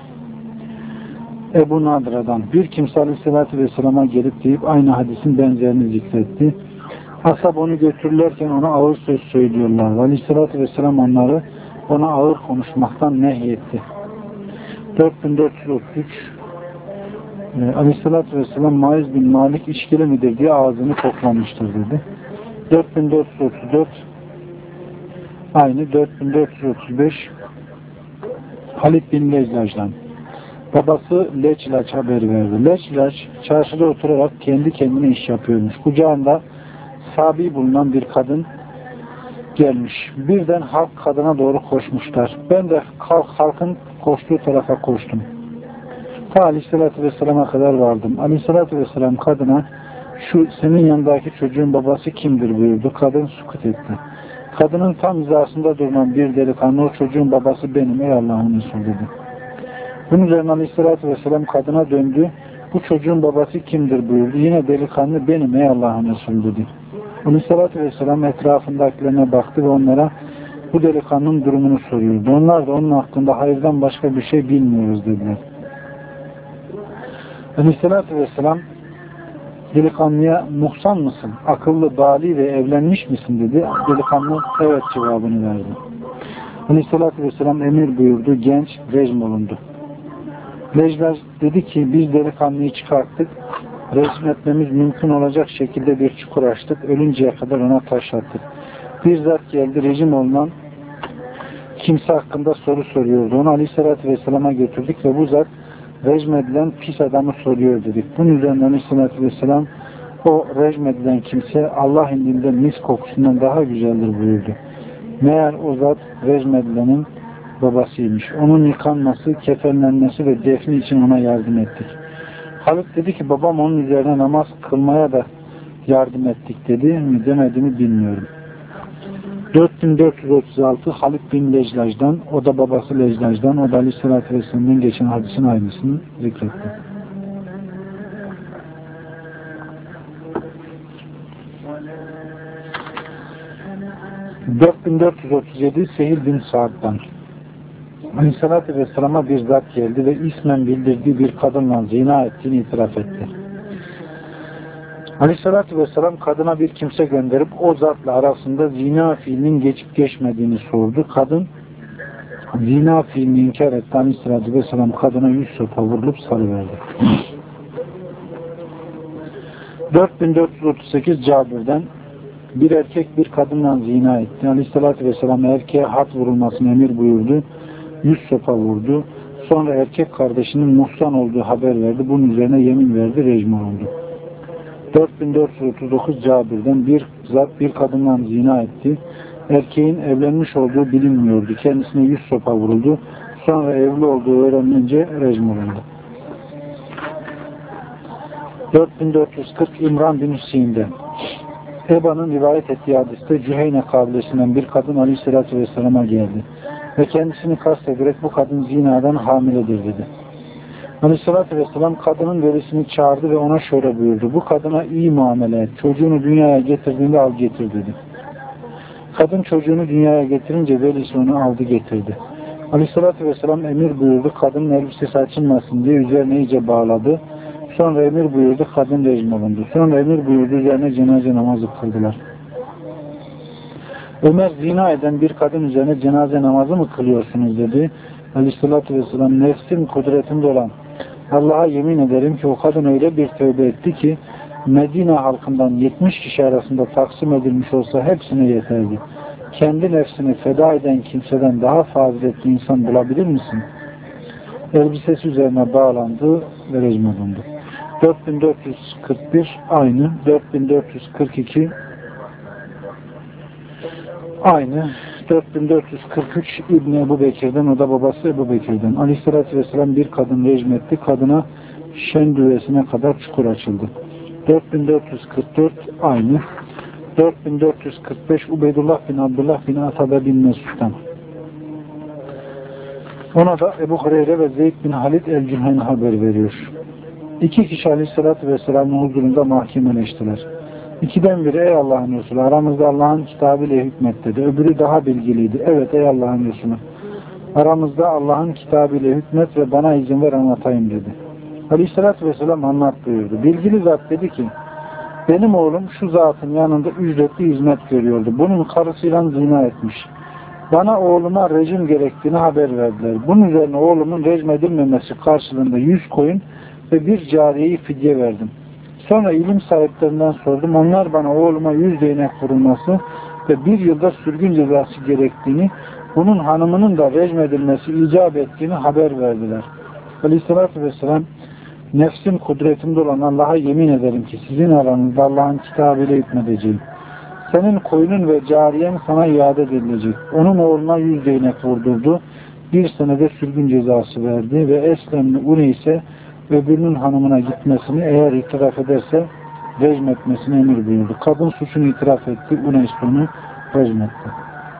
Ebu Nadra'dan bir kimse Aleyhisselatü Vesselam'a gelip deyip aynı hadisin benzerini zikretti. Ashab onu götürürlerken ona ağır söz söylüyorlar. Aleyhisselatü Vesselam onları ona ağır konuşmaktan nehyetti. dört bin dört yüz otuz üç Aleyhisselatü Vesselam Maiz bin Malik içkili midir diye ağzını koklamıştır dedi. dört bin dört yüz otuz dört aynı dört bin dört yüz otuz beş Halid bin Leclaj'dan babası Leclaç haber verdi. Leclaç çarşıda oturarak kendi kendine iş yapıyormuş. Kucağında sabi bulunan bir kadın gelmiş. Birden halk kadına doğru koşmuşlar. Ben de halk, halkın koştuğu tarafa koştum. Ta Aleyhisselatü Vesselam'a kadar vardım. Aleyhisselatü Vesselam kadına şu senin yanındaki çocuğun babası kimdir buyurdu. Kadın sükut etti. Kadının tam hizasında duran bir delikanlı o çocuğun babası benim ey Allah'ın Resulü dedi. Bunun üzerine Aleyhisselatü Vesselam kadına döndü. Bu çocuğun babası kimdir buyurdu. Yine delikanlı benim ey Allah'ın Resulü dedi. Aleyhisselatü Vesselam etrafındakilerine baktı ve onlara bu delikanlının durumunu soruyordu. Onlar da onun hakkında hayırdan başka bir şey bilmiyoruz dediler. Aleyhisselatü Vesselam delikanlıya muhsan mısın? Akıllı, bali ve evlenmiş misin dedi. Delikanlı evet cevabını verdi. Aleyhisselatü Vesselam emir buyurdu. Genç rejim olundu. Leclaç dedi ki biz delikanlıyı çıkarttık. Rejim etmemiz mümkün olacak şekilde bir çukur açtık. Ölünceye kadar ona taş attık. Bir zat geldi rejim olunan kimse hakkında soru soruyordu. Onu Aleyhisselatü Vesselam'a götürdük ve bu zat rejim edilen pis adamı soruyor dedik. Bunun üzerine Aleyhisselatü Vesselam o rejim edilen kimse Allah indinde mis kokusundan daha güzeldir buyurdu. Meğer o zat rejim edilenin babasıymış. Onun yıkanması, kefenlenmesi ve defni için ona yardım ettik. Halid dedi ki babam onun üzerine namaz kılmaya da yardım ettik dedi mi demedi mi bilmiyorum. dört bin dört yüz otuz altı Halid bin Leclaj'dan, o da babası Leclaj'dan, o da Aleyhisselatü Vesselam'dan geçen hadisin aynısını zikretti. dört bin dört yüz otuz yedi Sehil bin Sa'd'dan Aleyhisselatü Vesselam'a bir zat geldi ve ismen bildirdiği bir kadınla zina ettiğini itiraf etti. Aleyhisselatü Vesselam kadına bir kimse gönderip o zatla arasında zina fiilinin geçip geçmediğini sordu. Kadın zina fiilini inkar etti. Aleyhisselatü Vesselam kadına yüz sopa vurulup salıverdi. dört bin dört yüz otuz sekiz Cabir'den bir erkek bir kadınla zina etti. Aleyhisselatü Vesselam erkeğe hat vurulmasını emir buyurdu. Yüz sopa vurdu. Sonra erkek kardeşinin muhsan olduğu haber verdi. Bunun üzerine yemin verdi. Rejim olundu. dört bin dört yüz otuz dokuz Cabir'den bir zat bir kadınla zina etti. Erkeğin evlenmiş olduğu bilinmiyordu. Kendisine yüz sopa vuruldu. Sonra evli olduğu öğrenilince rejim olundu. dört bin dört yüz kırk İmran bin Hüseyin'den Eba'nın rivayet ettiği hadiste Cüheyne kabilesinden bir kadın Aleyhisselatü Vesselam'a geldi. Ve kendisini kastederek bu kadın zinadan hamiledir dedi. Aleyhisselatü Vesselam kadının velisini çağırdı ve ona şöyle buyurdu. Bu kadına iyi muamele et. Çocuğunu dünyaya getirdiğinde al getir dedi. Kadın çocuğunu dünyaya getirince velisi onu aldı getirdi. Aleyhisselatü Vesselam emir buyurdu. Kadının elbisesi açılmasın diye üzerine iyice bağladı. Sonra emir buyurdu. Kadın rejim olundu. Sonra emir buyurdu. Üzerine cenaze namazı kıldılar. Ömer zina eden bir kadın üzerine cenaze namazı mı kılıyorsunuz dedi. Aleyhisselatü Vesselam nefsim kudretinde olan Allah'a yemin ederim ki o kadın öyle bir tövbe etti ki Medine halkından yetmiş kişi arasında taksim edilmiş olsa hepsine yeterdi. Kendi nefsini feda eden kimseden daha faziletli insan bulabilir misin? Elbisesi üzerine bağlandı ve rejim olundu. dört bin dört yüz kırk bir aynı, dört bin dört yüz kırk iki aynı, dört bin dört yüz kırk üç İbni Ebu Bekir'den, o da babası Ebu Bekir'den. Aleyhissalatü vesselam bir kadın rejim etti. Kadına şen düvesine kadar çukur açıldı. dört bin dört yüz kırk dört aynı. dört bin dört yüz kırk beş Ubeydullah bin Abdullah bin Atabe bin Mesud'dan. Ona da Ebu Hureyre ve Zeyd bin Halid el-Cüheyni haber veriyor. İki kişi Aleyhisselatü Vesselam'ın huzurunda mahkemeleştiler. İkiden biri ey Allah'ın Resulü aramızda Allah'ın kitabıyla hükmet dedi. Öbürü daha bilgiliydi. Evet ey Allah'ın Resulü aramızda Allah'ın kitabıyla hükmet ve bana izin ver anlatayım dedi. Aleyhisselatü Vesselam anlat buyurdu. Bilgili zat dedi ki benim oğlum şu zatın yanında ücretli hizmet görüyordu. Bunun karısıyla zina etmiş. Bana oğluma rejim gerektiğini haber verdiler. Bunun üzerine oğlumun rejim edilmemesi karşılığında yüz koyun ve bir cariyeyi fidye verdim. Sonra ilim sahiplerinden sordum. Onlar bana oğluma yüz değnek vurulması ve bir yılda sürgün cezası gerektiğini, bunun hanımının da rejim edilmesi icap ettiğini haber verdiler. Aleyhissalatü vesselam nefsim kudretimde olan Allah'a yemin ederim ki sizin aranızda Allah'ın kitabıyla hükmedeceğim. Senin koyunun ve cariyen sana iade edilecek. Onun oğluna yüz değnek vurdurdu. Bir senede sürgün cezası verdi ve Eslemli Uneyse öbürünün hanımına gitmesini eğer itiraf ederse rejim etmesini emir buyurdu. Kadın suçunu itiraf etti. Uneys onu rejim etti.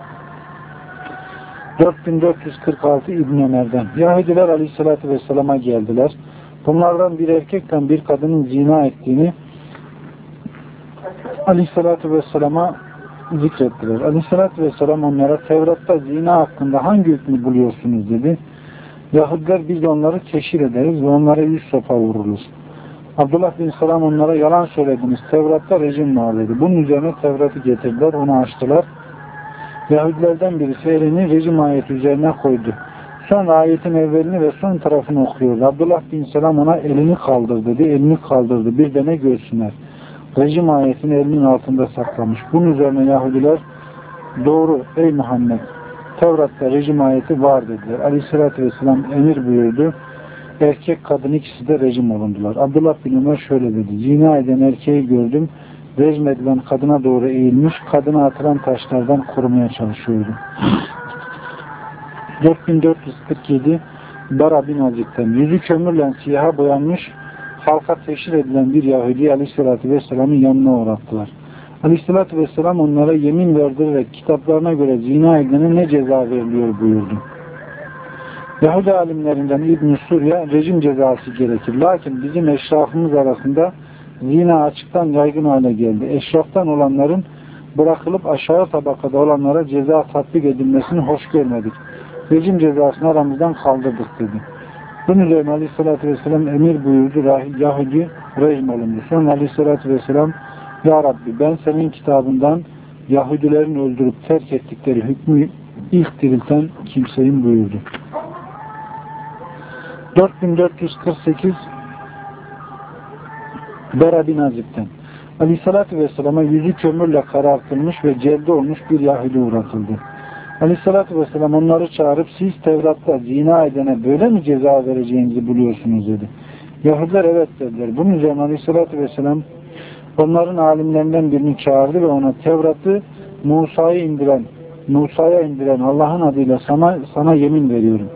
dört bin dört yüz kırk altı İbn Ömer'den. Yahudiler Aleyhisselatü Vesselam'a geldiler. Bunlardan bir erkekten bir kadının zina ettiğini Aleyhisselatü Vesselam'a zikrettiler. Aleyhisselatü Vesselam onlara Tevrat'ta zina hakkında hangi hükmü buluyorsunuz dedi. Yahudiler biz onları teşhir ederiz ve onlara yüz sopa vururuz. Abdullah bin Selam onlara yalan söylediniz. Tevrat'ta rejim var dedi. Bunun üzerine Tevrat'ı getirdiler. Onu açtılar. Yahudilerden birisi elini rejim ayeti üzerine koydu. Sonra ayetin evvelini ve son tarafını okuyordu. Abdullah bin Selam ona elini kaldır dedi. Elini kaldırdı. Bir de ne görsünler. Rejim ayetini elinin altında saklamış. Bunun üzerine Yahudiler doğru ey Muhammed Tevrat'ta rejim ayeti var dediler. Aleyhissalatü vesselam emir buyurdu. Erkek kadın ikisi de rejim olundular. Abdullah bin Ömer şöyle dedi. Zina eden erkeği gördüm. Rejim edilen kadına doğru eğilmiş. Kadına atılan taşlardan korumaya çalışıyordu. dört bin dört yüz kırk yedi Bara bin Azik'ten. Yüzü kömürle siyaha boyanmış halka teşhir edilen bir Yahudi Aleyhisselatü Vesselam'ın yanına uğrattılar. Aleyhisselatü Vesselam onlara yemin verdirerek kitaplarına göre zina edene ne ceza veriliyor buyurdu. Yahudi alimlerinden İbn-i Surya rejim cezası gerekir. Lakin bizim eşrafımız arasında zina açıktan yaygın hale geldi. Eşraftan olanların bırakılıp aşağı tabakada olanlara ceza tatbik edilmesini hoş görmedik. Rejim cezasını aramızdan kaldırdık dedi. Bunun üzerine Aleyhisselatü Vesselam emir buyurdu. Yahudi rejim olundu. Sonra Aleyhisselatü Vesselam Ya Rabbi ben senin kitabından Yahudilerin öldürüp terk ettikleri hükmü ilk dirilten kimseyim buyurdu. dört bin dört yüz kırk sekiz Bara bin Azib'den. Aleyhisselatü Vesselam'a yüzü kömürle karartılmış ve celde olmuş bir Yahudi uğratıldı. Aleyhisselatü Vesselam onları çağırıp siz Tevrat'ta zina edene böyle mi ceza vereceğinizi buluyorsunuz dedi. Yahudiler evet dediler. Bunun üzerine Aleyhisselatü Vesselam onların alimlerinden birini çağırdı ve ona Tevrat'ı Musa'ya indiren Musa'ya indiren Allah'ın adıyla sana, sana yemin veriyorum.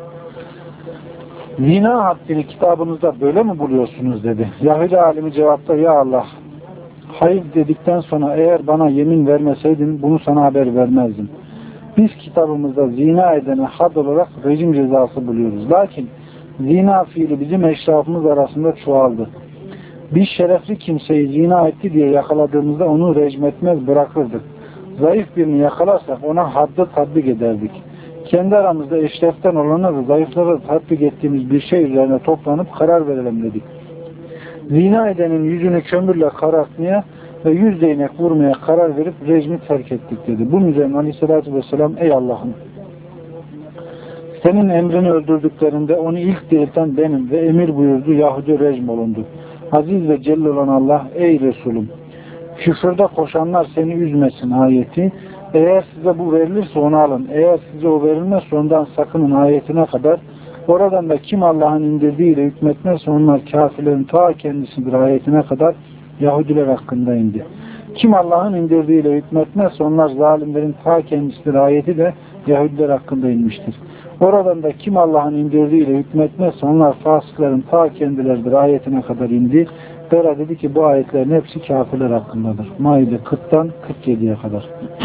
Zina haddini kitabınızda böyle mi buluyorsunuz dedi. Yahudi alimi cevapta ya Allah hayır dedikten sonra eğer bana yemin vermeseydin bunu sana haber vermezdim. Biz kitabımızda zina edene had olarak rejim cezası buluyoruz. Lakin zina fiili bizim eşrafımız arasında çoğaldı. Biz şerefli kimseyi zina etti diye yakaladığımızda onu rejim etmez bırakırdık. Zayıf birini yakalarsak ona haddi tatbik ederdik. Kendi aramızda eşreften olanları zayıflara tatbik ettiğimiz bir şey üzerine toplanıp karar verelim dedik. Zina edenin yüzünü kömürle karartmaya ve yüz değnek vurmaya karar verip rejimi terk ettik dedi. Bunun üzerine Aleyhisselatü Vesselam ey Allah'ım senin emrini öldürdüklerinde onu ilk dirilten benim ve emir buyurdu Yahudi rejim olundu. Aziz ve celil olan Allah ey Resulüm küfürde koşanlar seni üzmesin ayeti eğer size bu verilirse onu alın eğer size o verilmezse ondan sakının ayetine kadar oradan da kim Allah'ın indirdiğiyle hükmetmezse onlar kafirlerin ta kendisidir ayetine kadar Yahudiler hakkında indi. Kim Allah'ın indirdiğiyle hükmetmezse onlar zalimlerin ta kendisidir ayeti de Yahudiler hakkında inmiştir. Oradan da kim Allah'ın indirdiğiyle hükmetmezse onlar fasıkların ta kendileridir ayetine kadar indi. Bera dedi ki bu ayetlerin hepsi kafirler hakkındadır. Maide kırktan kırk yediye kadar.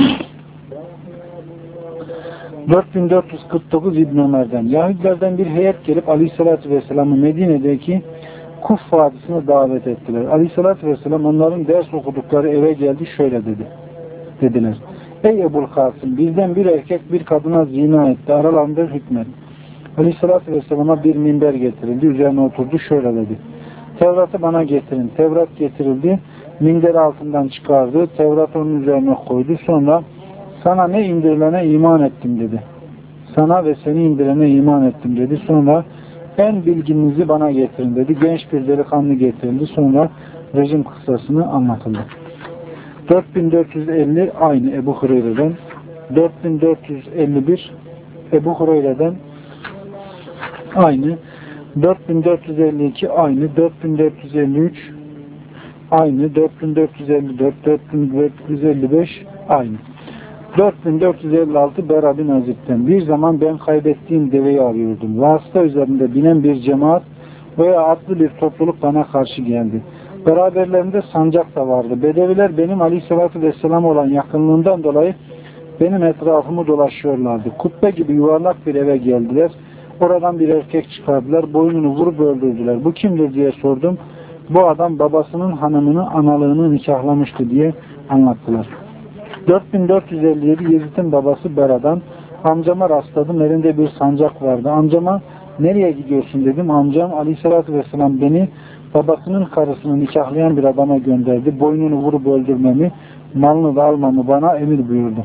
dört bin dört yüz kırk dokuz İbn Ömer'den Yahudilerden bir heyet gelip Aleyhisselatü Vesselam'ı Medine'deki Kuf Vadisi'ne davet ettiler. Aleyhisselatü Vesselam onların ders okudukları eve geldi şöyle dedi. Dediler. Ey Ebul Kasım bizden bir erkek bir kadına zina etti. Aralarında hükmet. Aleyhisselatü Vesselam'a bir minber getirildi. Üzerine oturdu şöyle dedi. Tevrat'ı bana getirin. Tevrat getirildi. Minderi altından çıkardı. Tevrat onun üzerine koydu. Sonra sana ne indirilene iman ettim dedi. Sana ve seni indirene iman ettim dedi. Sonra en bilginizi bana getirin dedi. Genç bir delikanlı getirildi. Sonra rejim kıssasını anlatıldı. dört bin dört yüz elli aynı Ebu Hureyre'den. dört bin dört yüz elli bir Ebu Hureyre'den aynı. dört bin dört yüz elli iki aynı. dört bin dört yüz elli üç aynı. dört bin dört yüz elli dört dört bin dört yüz elli beş aynı. dört bin dört yüz elli altı Bera bin Azib'den. Bir zaman ben kaybettiğim deveyi arıyordum. Vasıta üzerinde binen bir cemaat veya atlı bir topluluk bana karşı geldi. Beraberlerinde sancak da vardı. Bedeviler benim Aleyhisselatü Vesselam olan yakınlığından dolayı benim etrafımı dolaşıyorlardı. Kubbe gibi yuvarlak bir eve geldiler. Oradan bir erkek çıkardılar. Boynunu vurup öldürdüler. Bu kimdir diye sordum. Bu adam babasının hanımını, analığını nikahlamıştı diye anlattılar. dört bin dört yüz elli yedi Yezid'in babası Bera'dan. Amcama rastladım. Elinde bir sancak vardı. Amcama nereye gidiyorsun dedim. Amcam Aleyhisselatü Vesselam beni babasının karısını nikahlayan bir adama gönderdi. Boynunu vurup öldürmemi, malını da almamı bana emir buyurdu.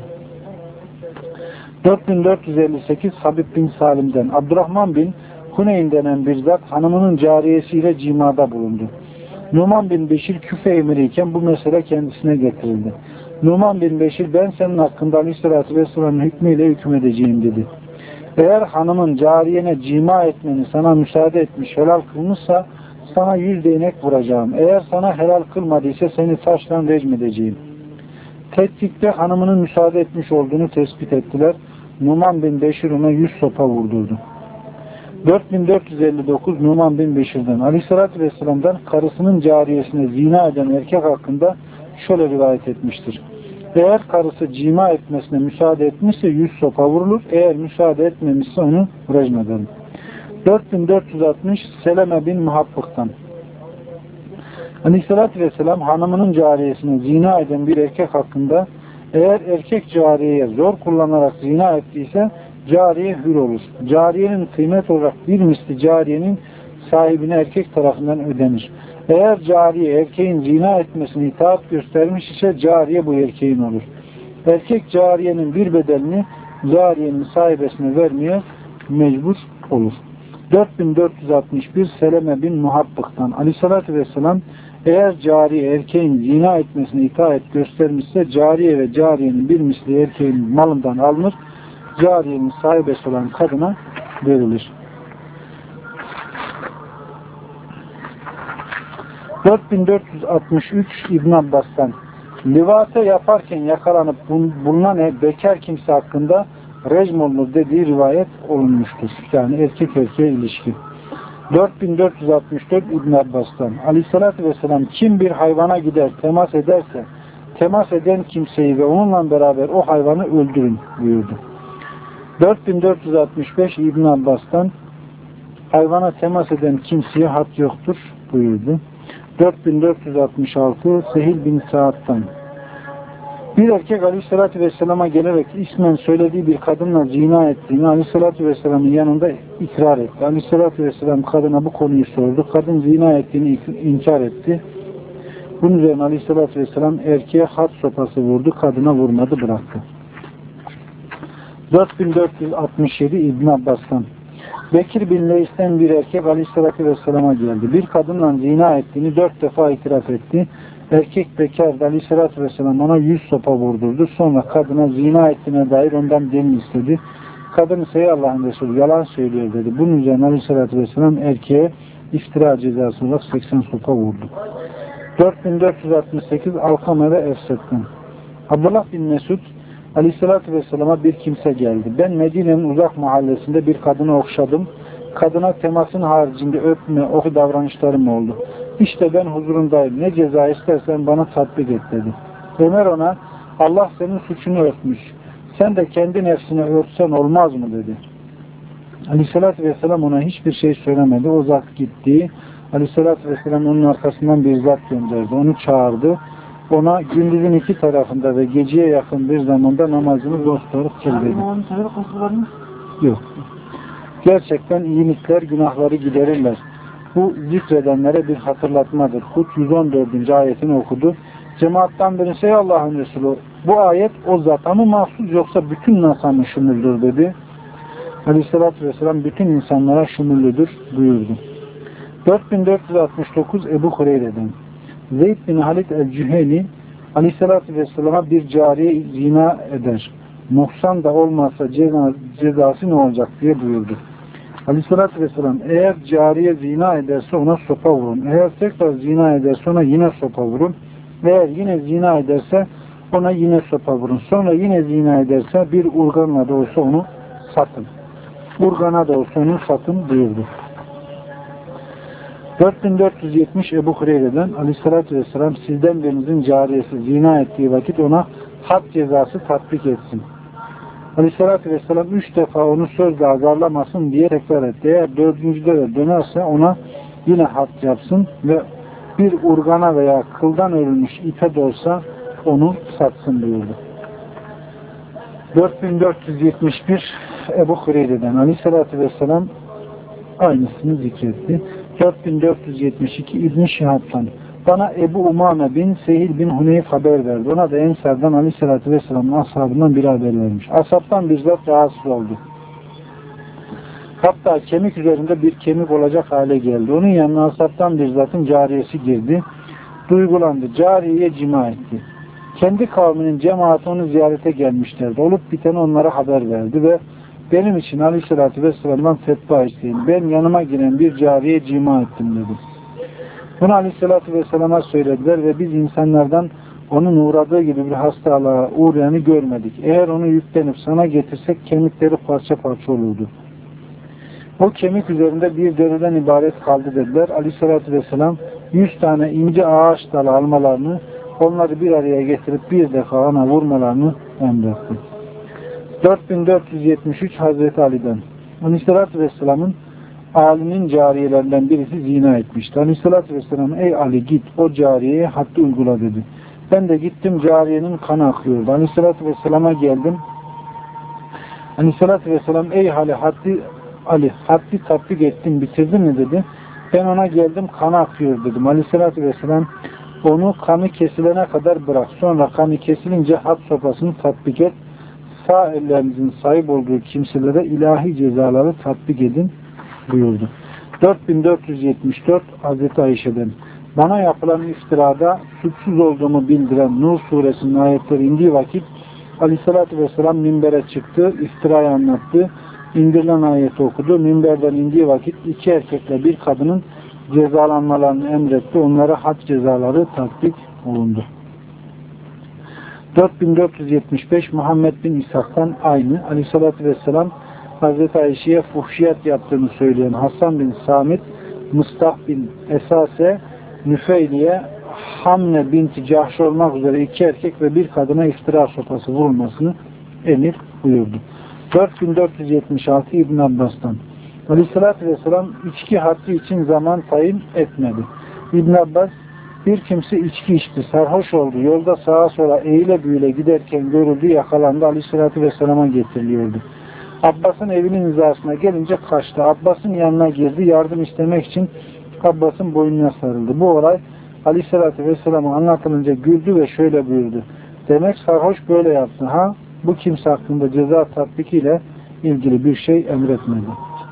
dört bin dört yüz elli sekiz Habib bin Salim'den Abdurrahman bin Huneyn denen bir zat hanımının cariyesiyle cimada bulundu. Numan bin Beşir Küfe emiriyken bu mesele kendisine getirildi. Numan bin Beşir ben senin hakkında Aleyhisselatü Vesselam'ın hükmüyle hükmedeceğim dedi. Eğer hanımın cariyene cima etmeni sana müsaade etmiş, helal kılmışsa sana yüz değnek vuracağım. Eğer sana helal kılmadıysa seni taşla rejim edeceğim. Tetkikte hanımının müsaade etmiş olduğunu tespit ettiler. Numan bin Beşir ona yüz sopa vurdurdu. dört bin dört yüz elli dokuz Numan bin Beşir'den Aleyhisselatü Vesselam'dan karısının cariyesine zina eden erkek hakkında şöyle rivayet etmiştir. Eğer karısı cima etmesine müsaade etmişse yüz sopa vurulur. Eğer müsaade etmemişse onu rejim ederim. dört bin dört yüz altmış Seleme bin Muhabbık'tan Aleyhisselatü Vesselam hanımının cariyesine zina eden bir erkek hakkında eğer erkek cariyeye zor kullanarak zina ettiyse cariye hür olur. Cariyenin kıymet olarak bir misli cariyenin sahibine erkek tarafından ödenir. Eğer cariye erkeğin zina etmesine itaat göstermiş ise cariye bu erkeğin olur. Erkek cariyenin bir bedelini cariyenin sahibesine vermeye mecbur olur. dört bin dört yüz altmış bir Seleme bin Muhabbık'tan Aleyhisselatü Vesselam eğer cariye erkeğin zina etmesine itaat göstermişse cariye ve cariyenin bir misli erkeğin malından alınır, cariyenin sahibesi olan kadına verilir. dört bin dört yüz altmış üç İbn Abbas'tan livate yaparken yakalanıp bulunan bekar kimse hakkında rejim olunur dediği rivayet olunmuştur. Yani erkek erkeğe ilişki. dört bin dört yüz altmış dört İbn Abbas'tan Aleyhisselatü Vesselam kim bir hayvana gider temas ederse temas eden kimseyi ve onunla beraber o hayvanı öldürün buyurdu. dört bin dört yüz altmış beş İbn Abbas'tan hayvana temas eden kimseye had yoktur buyurdu. dört bin dört yüz altmış altı Sehil bin Sa'd'dan bir erkek Aleyhisselatü Vesselam'a gelerek ismen söylediği bir kadınla zina ettiğini Aleyhisselatü Vesselam'ın yanında ikrar etti. Aleyhisselatü Vesselam kadına bu konuyu sordu. Kadın zina ettiğini inkar etti. Bunun üzerine Aleyhisselatü Vesselam erkeğe had sopası vurdu. Kadına vurmadı, bıraktı. dört bin dört yüz altmış yedi İbn Abbas'tan Bekir bin Leys'ten bir erkek Aleyhisselatü Vesselam'a geldi. Bir kadınla zina ettiğini dört defa itiraf etti. Erkek bekar Aleyhisselatü Vesselam ona yüz sopa vurdurdu. Sonra kadına zina ettiğine dair ondan delil istedi. Kadın ise Allah'ın Resulü yalan söylüyor dedi. Bunun üzerine Aleyhisselatü Vesselam erkeğe iftira cezası olarak seksen sopa vurdu. dört bin dört yüz altmış sekiz Alkame ve Efset'ten. Abdullah bin Mesud Aleyhisselatü Vesselam'a bir kimse geldi. Ben Medine'nin uzak mahallesinde bir kadını okşadım. Kadına temasın haricinde öpme, o davranışlarım oldu. İşte ben huzurundayım. Ne ceza istersen bana tatbik et dedi. Ömer ona Allah senin suçunu örtmüş. Sen de kendi nefsine örtsen olmaz mı dedi. Aleyhisselatü Vesselam ona hiçbir şey söylemedi. O zat gitti. Aleyhisselatü Vesselam onun arkasından bir zat gönderdi. Onu çağırdı. Ona gündüzün iki tarafında ve geceye yakın bir zamanda namazını dosdoğru kıl dedi. Yok. Gerçekten iyilikler günahları giderirler. Bu zikredenlere bir hatırlatmadır. Hud yüz on dördüncü ayetini okudu. Cemaattan birisi ey Allah'ın Resulü bu ayet o zata mı mahsus yoksa bütün nasa mı şumuldur dedi. Aleyhisselatü Vesselam bütün insanlara şumulludur buyurdu. dört bin dört yüz altmış dokuz Ebu Hureyre'den. Zeyd bin Halid el-Cüheni Aleyhisselatü Vesselam'a bir cariye zina eder. Noksan da olmazsa ceza, cezası ne olacak diye buyurdu. Aleyhisselatü Vesselam eğer cariye zina ederse ona sopa vurun. Eğer tekrar zina ederse ona yine sopa vurun. Eğer yine zina ederse ona yine sopa vurun. Sonra yine zina ederse bir urganla da olsa onu satın. Urgana da olsa onu satın buyurdu. dört bin dört yüz yetmiş Ebu Hureyre'den Aleyhisselatü Vesselam sizden birinizin cariyesi zina ettiği vakit ona had cezası tatbik etsin. Aleyhisselatü Vesselam üç defa onu sözle azarlamasın diye tekrar etti. Eğer dördüncüde de dönerse ona yine had yapsın ve bir urgana veya kıldan örülmüş ipe de olsa onu satsın buyurdu. dört bin dört yüz yetmiş bir Ebu Hureyre'den Aleyhisselatü Vesselam aynısını zikretti. dört bin dört yüz yetmiş iki İbn-i Şihab'tan bana Ebu Umame bin Sehil bin Huneyf haber verdi. Ona da Ensar'dan Aleyhisselatü Vesselam'ın ashabından bir haber vermiş. Ashabtan bir zat rahatsız oldu. Hatta kemik üzerinde bir kemik olacak hale geldi. Onun yanına ashabtan bir zatın cariyesi girdi. Duygulandı. Cariyeye cima etti. Kendi kavminin cemaati onu ziyarete gelmişlerdi. Olup biteni onlara haber verdi ve benim için Aleyhisselatü Vesselam'dan fetva isteyin. Ben yanıma giren bir cariye cima ettim dedi. Bunu Aleyhisselatü Vesselam'a söylediler ve biz insanlardan onun uğradığı gibi bir hastalığa uğrayanı görmedik. Eğer onu yüklenip sana getirsek kemikleri parça parça olurdu. O kemik üzerinde bir deriden ibaret kaldı dediler. Aleyhisselatü Vesselam yüz tane ince ağaç dalı almalarını, onları bir araya getirip bir defa ona vurmalarını emretti. dört bin dört yüz yetmiş üç Hazreti Ali'den Aleyhisselatü Vesselam'ın Ali'nin cariyelerinden birisi zina etmişti. Aleyhisselatü Vesselam ey Ali git o cariyeye haddi uygula dedi. Ben de gittim cariyenin kanı akıyordu. Aleyhisselatü Vesselam'a geldim. Aleyhisselatü Vesselam ey Ali haddi Ali haddi tatbik ettin bitirdin mi dedi. Ben ona geldim kanı akıyor dedim. Aleyhisselatü Vesselam onu kanı kesilene kadar bırak. Sonra kanı kesilince had sopasını tatbik et. Sağ ellerinizin sahip olduğu kimselere ilahi cezaları tatbik edin buyurdu. dört bin dört yüz yetmiş dört Hazreti Ayşe'den bana yapılan iftirada suçsuz olduğumu bildiren Nur suresinin ayetleri indiği vakit Aleyhisselatü Vesselam minbere çıktı, iftirayı anlattı, indirilen ayeti okudu. Minberden indiği vakit iki erkekle bir kadının cezalanmalarını emretti. Onlara had cezaları tatbik olundu. dört bin dört yüz yetmiş beş Muhammed bin İshak'tan aynı. Aleyhisselatü Vesselam Hazreti Ayşe'ye fuhşiyat yaptığını söyleyen Hasan bin Samit, Mustah bin Esase, Nüfeyli'ye Hamne binti Cahş olmak üzere iki erkek ve bir kadına iftira sopası vurulmasını emir buyurdu. dört bin dört yüz yetmiş altı İbn Abbas'tan Aleyhisselatü Vesselam içki haddi için zaman tayin etmedi. İbn Abbas bir kimse içki içti, sarhoş oldu, yolda sağa sola eğile büğüle giderken görüldü, yakalandı, Aleyhisselatü Vesselam'a getiriliyordu. Abbas'ın evinin hizasına gelince kaçtı. Abbas'ın yanına girdi, yardım istemek için Abbas'ın boynuna sarıldı. Bu olay Aleyhisselatü Vesselam'a anlatılınca güldü ve şöyle buyurdu. Demek sarhoş böyle yaptı ha? Bu kimse hakkında ceza tatbikiyle ilgili bir şey emretmedi.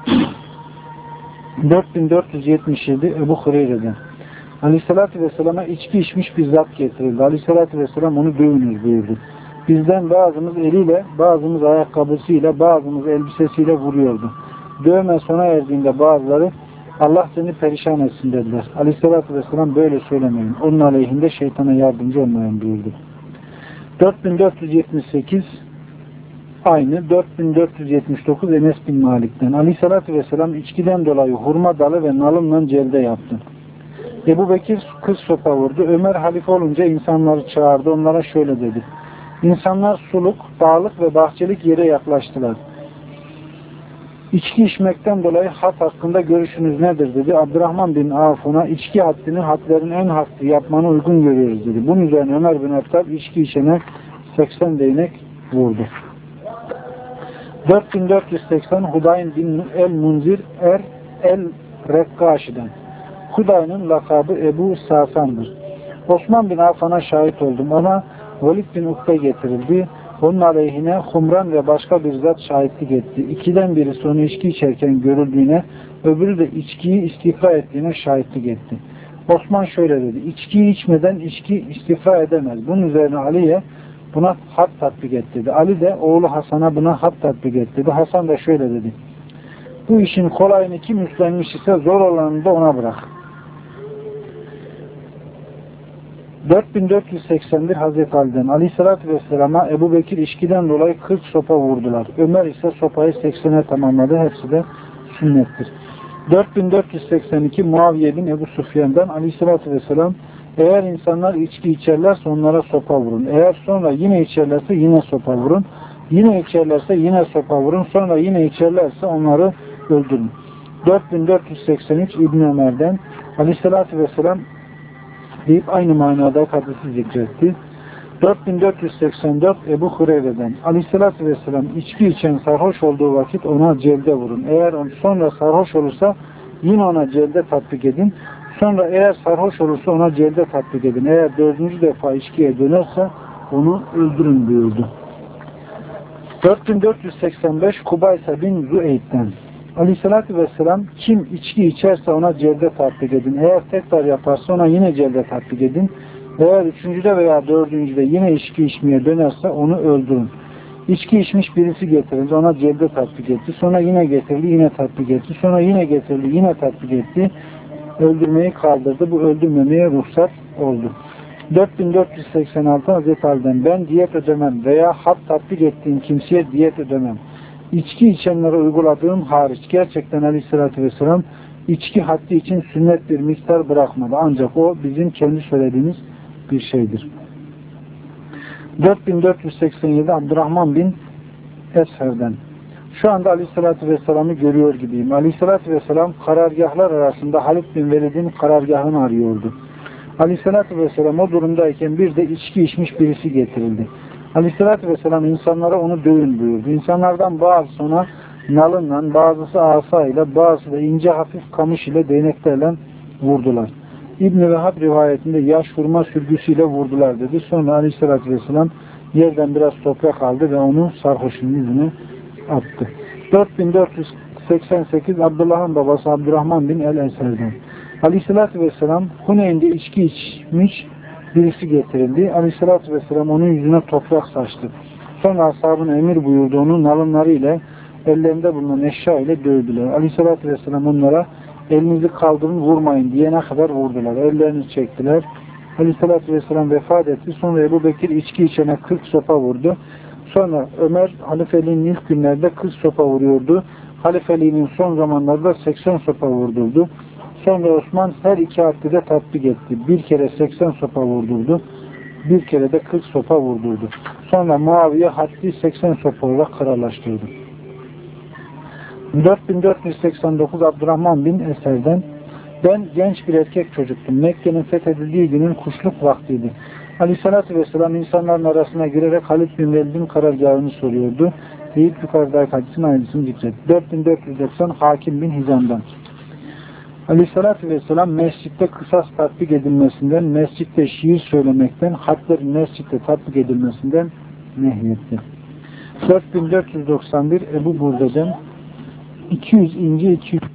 dört bin dört yüz yetmiş yedi Ebu Hureyre'den Aleyhisselatü Vesselam'a içki içmiş bir zat getirildi. Aleyhisselatü Vesselam onu dövünüz buyurdu. Bizden bazımız eliyle, bazımız ayakkabısıyla, bazımız elbisesiyle vuruyordu. Dövme sona erdiğinde bazıları Allah seni perişan etsin dediler. Aleyhissalatü vesselam böyle söylemeyin. Onun aleyhinde şeytana yardımcı olmayın buyurdu. dört bin dört yüz yetmiş sekiz aynı. dört bin dört yüz yetmiş dokuz Enes bin Malik'ten. Aleyhissalatü vesselam içkiden dolayı hurma dalı ve nalınla celde yaptı. Ebu Bekir kız sopa vurdu. Ömer halife olunca insanları çağırdı. Onlara şöyle dedi. İnsanlar suluk, dağlık ve bahçelik yere yaklaştılar. İçki içmekten dolayı had hakkında görüşünüz nedir dedi. Abdurrahman bin Avf ona içki haddini hadlerin en hakkı yapmanı uygun görüyoruz dedi. Bunun üzerine Ömer bin Hattab içki içene seksen değnek vurdu. dört bin dört yüz seksen Hudayn bin el-Munzir er el-Rekkaşi'den. Hudayn'ın lakabı Ebu Sasan'dır. Osman bin Affan'a şahit oldum. Ona Velid bin Ukbe getirildi. Onun aleyhine Humran ve başka bir zat şahitlik etti. İkiden birisi onu içki içerken görüldüğüne, öbürü de içkiyi istifra ettiğine şahitlik etti. Osman şöyle dedi. İçkiyi içmeden içki istifra edemez. Bunun üzerine Ali'ye buna had tatbik et dedi. Ali de oğlu Hasan'a buna had tatbik et dedi. Hasan da şöyle dedi. Bu işin kolayını kim üstlenmiş ise zor olanını da ona bırak. dört bin dört yüz seksen bir Hazreti Ali'den Aleyhisselatü Vesselam'a Ebu Bekir içkiden dolayı kırk sopa vurdular. Ömer ise sopayı seksene tamamladı. Hepsi de sünnettir. dört bin dört yüz seksen iki Muaviye bin Ebu Sufyan'dan Aleyhisselatü Vesselam eğer insanlar içki içerlerse onlara sopa vurun. Eğer sonra yine içerlerse yine sopa vurun. Yine içerlerse yine sopa vurun. Sonra yine içerlerse onları öldürün. dört bin dört yüz seksen üç İbn Ömer'den Aleyhisselatü Vesselam deyip aynı manada hadisi zikretti. dört bin dört yüz seksen dört Ebu Hureyre'den Aleyhisselatü Vesselam içki içen sarhoş olduğu vakit ona celde vurun. Eğer sonra sarhoş olursa yine ona celde tatbik edin. Sonra eğer sarhoş olursa ona celde tatbik edin. Eğer dördüncü defa içkiye dönerse onu öldürün buyurdu. dört bin dört yüz seksen beş Kubaysa bin Züeyd'den Aleyhisselatü Vesselam kim içki içerse ona celde tatbik edin. Eğer tekrar yaparsa ona yine celde tatbik edin. Eğer üçüncüde veya dördüncüde yine içki içmeye dönerse onu öldürün. İçki içmiş birisi getirildi. Ona celde tatbik etti. Sonra yine getirildi. Yine tatbik etti. Sonra yine getirildi. Yine tatbik etti. Öldürmeyi kaldırdı. Bu öldürmemeye ruhsat oldu. dört bin dört yüz seksen altı Hazreti Ali'den ben diyet ödemem veya had tatbik ettiğim kimseye diyet ödemem. İçki içenlere uyguladığım hariç gerçekten Aleyhisselatü Vesselam içki haddi için sünnet bir miktar bırakmadı. Ancak o bizim kendi söylediğimiz bir şeydir. dört bin dört yüz seksen yedi Abdurrahman bin Esher'den şu anda Aleyhisselatü Vesselam'ı görüyor gibiyim. Aleyhisselatü Vesselam karargahlar arasında Halid bin Velid'in karargahını arıyordu. Aleyhisselatü Vesselam o durumdayken bir de içki içmiş birisi getirildi. Aleyhisselatü Vesselam insanlara onu dövün buyurdu. İnsanlardan bazısı ona nalınla, bazısı asayla, bazısı da ince hafif kamış ile değneklerle vurdular. İbn-i Vehhab rivayetinde yaş hurma sürgüsüyle vurdular dedi. Sonra Aleyhisselatü Vesselam yerden biraz toprak aldı ve onu sarhoşun yüzüne attı. dört bin dört yüz seksen sekiz Abdullah'ın babası Abdurrahman bin el-Eser'den Aleyhisselatü Vesselam Huneyn'de içki içmiş birisi getirildi. Aleyhisselatü Vesselam onun yüzüne toprak saçtı. Sonra ashabına emir buyurdu. Onu nalınları ile ellerinde bulunan eşya ile dövdüler. Aleyhisselatü Vesselam onlara elinizi kaldırın vurmayın diyene kadar vurdular. Ellerini çektiler. Aleyhisselatü Vesselam vefat etti. Sonra Ebu Bekir içki içene kırk sopa vurdu. Sonra Ömer halifeliğinin ilk günlerde kırk sopa vuruyordu. Halifeliğinin son zamanlarda seksen sopa vurdurdu. Sonra Osman her iki haddi de tatbik etti. Bir kere seksen sopa vurdurdu. Bir kere de kırk sopa vurdurdu. Sonra Muaviye haddi seksen sopa olarak kararlaştırdı. dört bin dört yüz seksen dokuz Abdurrahman bin Eser'den ben genç bir erkek çocuktum. Mekke'nin fethedildiği günün kuşluk vaktiydi. Aleyhisselatü Vesselam insanların arasına girerek Halid bin Velid'in karargahını soruyordu. Deyip yukarıdaki hadisin aynısını zikretti. dört bin dört yüz doksan Hakim bin Hizam'dan Aleyhisselatü Vesselam mescitte kısas tatbik edilmesinden, mescitte şiir söylemekten, hadlerin mescitte tatbik edilmesinden nehyetti. dört bin dört yüz doksan bir Ebu Burde'den iki yüz ince iki yüz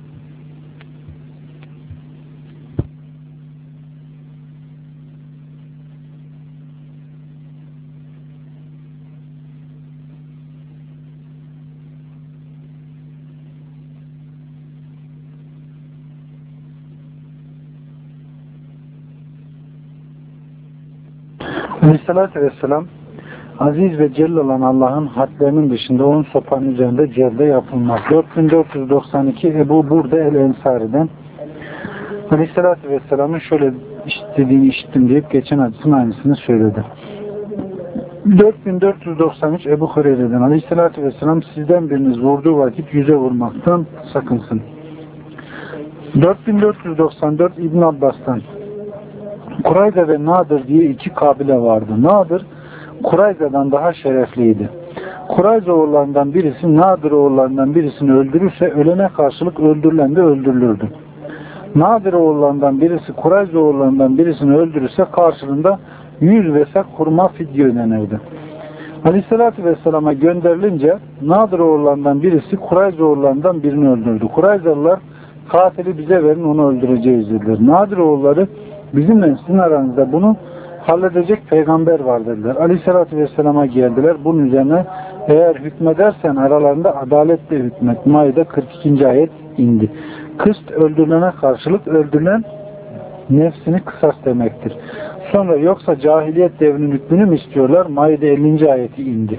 Aleyhissalatü vesselam aziz ve celil olan Allah'ın hadlerinin dışında onun sopanın üzerinde celde yapılmaz. dört bin dört yüz doksan iki Ebu Burda el-Ensari'den Aleyhissalatü vesselamın şöyle istediğini işittim deyip geçen hadisinin aynısını söyledi. dört bin dört yüz doksan üç Ebu Hureyre'den Aleyhissalatü vesselam sizden biriniz vurduğu vakit yüze vurmaktan sakınsın. dört bin dört yüz doksan dört İbn Abbas'tan Kurayza ve Nadir diye iki kabile vardı. Nadir Kurayza'dan daha şerefliydi. Kurayza oğullarından birisi Nadir oğullarından birisini öldürürse ölene karşılık öldürülen de öldürülürdü. Nadir oğullarından birisi Kurayza oğullarından birisini öldürürse karşılığında yüz vesek hurma fidye ödenirdi. Aleyhissalatü vesselama gönderilince Nadir oğullarından birisi Kurayza oğullarından birini öldürdü. Kurayzalılar katili bize verin onu öldüreceğiz dediler. Nadir oğulları bizimle sizin aranızda bunu halledecek peygamber var dediler. Aleyhissalatü vesselama geldiler. Bunun üzerine eğer hükmedersen aralarında adaletle hükmet. Maide kırk ikinci ayet indi. Kıst öldürülene karşılık öldürülen nefsini kısas demektir. Sonra yoksa cahiliyet devrinin hükmünü mü istiyorlar? Maide ellinci ayeti indi.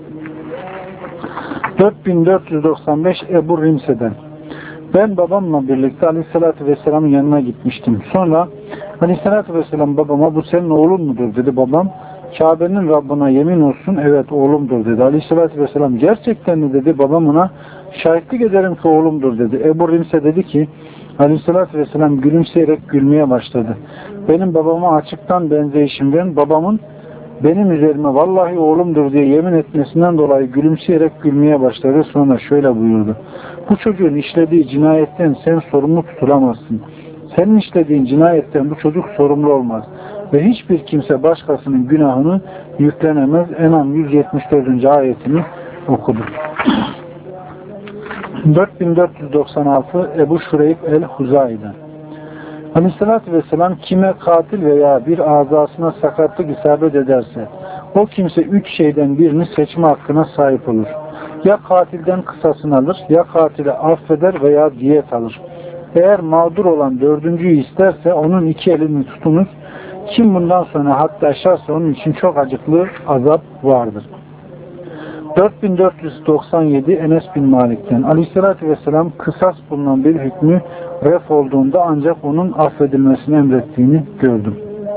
dört bin dört yüz doksan beş Ebu Rimse'den ben babamla birlikte Aleyhisselatü Vesselam'ın yanına gitmiştim. Sonra Aleyhisselatü Vesselam babama bu senin oğlun mudur dedi. Babam Kabe'nin Rabbine yemin olsun evet oğlumdur dedi. Aleyhisselatü Vesselam gerçekten mi dedi. Babam ona şahitlik ederim ki oğlumdur dedi. Ebu Rimse dedi ki Aleyhisselatü Vesselam gülümseyerek gülmeye başladı. Benim babama açıktan benzeyişimden babamın benim üzerime vallahi oğlumdur diye yemin etmesinden dolayı gülümseyerek gülmeye başladı. Sonra şöyle buyurdu. Bu çocuğun işlediği cinayetten sen sorumlu tutulamazsın. Senin işlediğin cinayetten bu çocuk sorumlu olmaz. Ve hiçbir kimse başkasının günahını yüklenemez. En'am yüz yetmiş dördüncü ayetini okudu. dört bin dört yüz doksan altı Ebu Şureyb el-Huzai'den Aleyhissalatü vesselam kime katil veya bir azasına sakatlık isabet ederse o kimse üç şeyden birini seçme hakkına sahip olur. Ya katilden kısasını alır, ya katili affeder veya diyet alır. Eğer mağdur olan dördüncüyü isterse onun iki elini tutunur. Kim bundan sonra haddi aşarsa onun için çok acıklı azap vardır. dört bin dört yüz doksan yedi Enes bin Malik'ten Aleyhisselatü Vesselam kısas bulunan bir hükmü ref olduğunda ancak onun affedilmesini emrettiğini gördüm.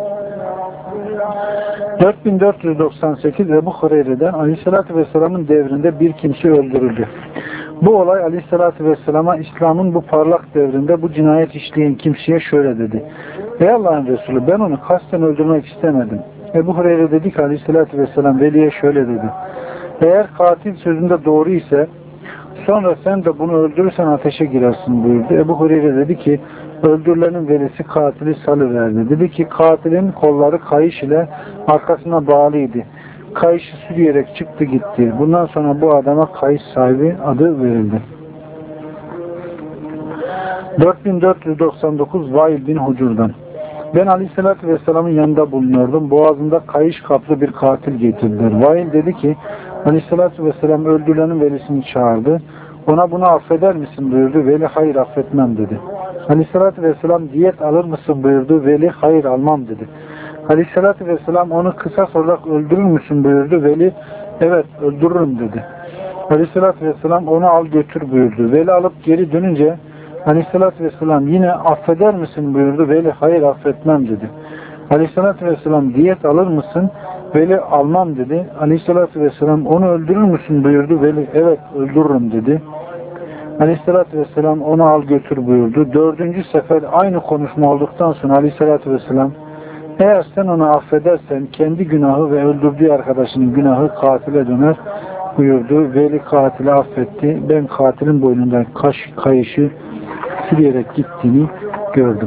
dört bin dört yüz doksan sekiz Ebu Hureyre'den Aleyhisselatü Vesselam'ın devrinde bir kimse öldürüldü. Bu olay Aleyhisselatü Vesselam'a İslam'ın bu parlak devrinde bu cinayet işleyen kimseye şöyle dedi. Ey Allah'ın Resulü ben onu kasten öldürmek istemedim. Ebu Hureyre dedi ki Aleyhisselatü Vesselam veliye şöyle dedi. Eğer katil sözünde doğru ise sonra sen de bunu öldürürsen ateşe girersin buyurdu. Ebu Hureyre dedi ki öldürülenin velisi katili salıverdi. Dedi ki katilin kolları kayış ile arkasına bağlıydı. Kayışı sürüyerek çıktı gitti. Bundan sonra bu adama kayış sahibi adı verildi. dört bin dört yüz doksan dokuz Vail bin Hucur'dan ben Aleyhisselatü Vesselam'ın yanında bulunuyordum. Boğazında kayış kaplı bir katil getirdiler. Vail dedi ki Aleyhisselatü Vesselam öldürülenin velisini çağırdı. Ona bunu affeder misin buyurdu. Veli hayır affetmem dedi. Aleyhisselatü Vesselam diyet alır mısın buyurdu. Veli hayır almam dedi. Aleyhisselatü Vesselam onu kısas olarak öldürür müsün buyurdu. Veli evet öldürürüm dedi. Aleyhisselatü Vesselam onu al götür buyurdu. Veli alıp geri dönünce Aleyhisselatü Vesselam yine affeder misin buyurdu. Veli hayır affetmem dedi. Aleyhisselatü Vesselam diyet alır mısın? Veli almam dedi. Aleyhisselatü Vesselam onu öldürür müsün buyurdu. Veli evet öldürürüm dedi. Aleyhisselatü Vesselam onu al götür buyurdu. Dördüncü sefer aynı konuşma olduktan sonra Aleyhisselatü Vesselam eğer sen onu affedersen kendi günahı ve öldürdüğü arkadaşının günahı katile döner buyurdu. Veli katili affetti. Ben katilin boynundan kaş, kayışı sürüyerek gittiğini gördüm.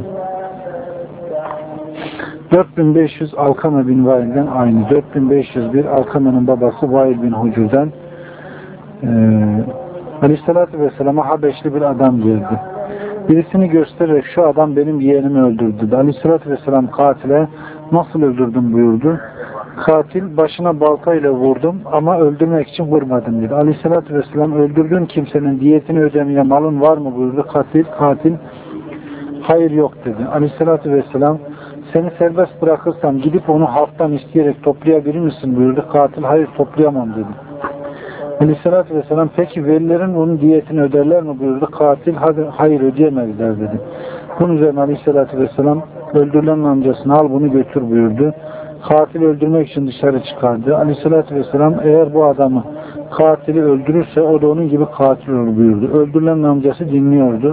dört bin beş yüz Alkame bin Vail'den aynı. dört bin beş yüz bir Alkame'nin babası Vail bin Hucur'dan e, Aleyhisselatü Vesselam'a Habeşli bir adam geldi. Birisini göstererek şu adam benim yeğenimi öldürdü. Aleyhisselatü Vesselam katile nasıl öldürdün buyurdu. Katil başına baltayla vurdum ama öldürmek için vurmadım dedi. Aleyhisselatü Vesselam öldürdüğün kimsenin diyetini ödemeye malın var mı buyurdu. Katil, katil hayır yok dedi. Aleyhisselatü Vesselam Seni serbest bırakırsam gidip onu halktan isteyerek toplayabilir misin buyurdu. Katil hayır toplayamam dedi. Aleyhissalatü vesselam peki velilerin onun diyetini öderler mi buyurdu. Katil hayır ödeyemezler dedi. Bunun üzerine Aleyhissalatü vesselam öldürülen amcasını al bunu götür buyurdu. Katili öldürmek için dışarı çıkardı. Aleyhissalatü vesselam eğer bu adamı katili öldürürse o da onun gibi katil olur buyurdu. Öldürülen amcası dinliyordu.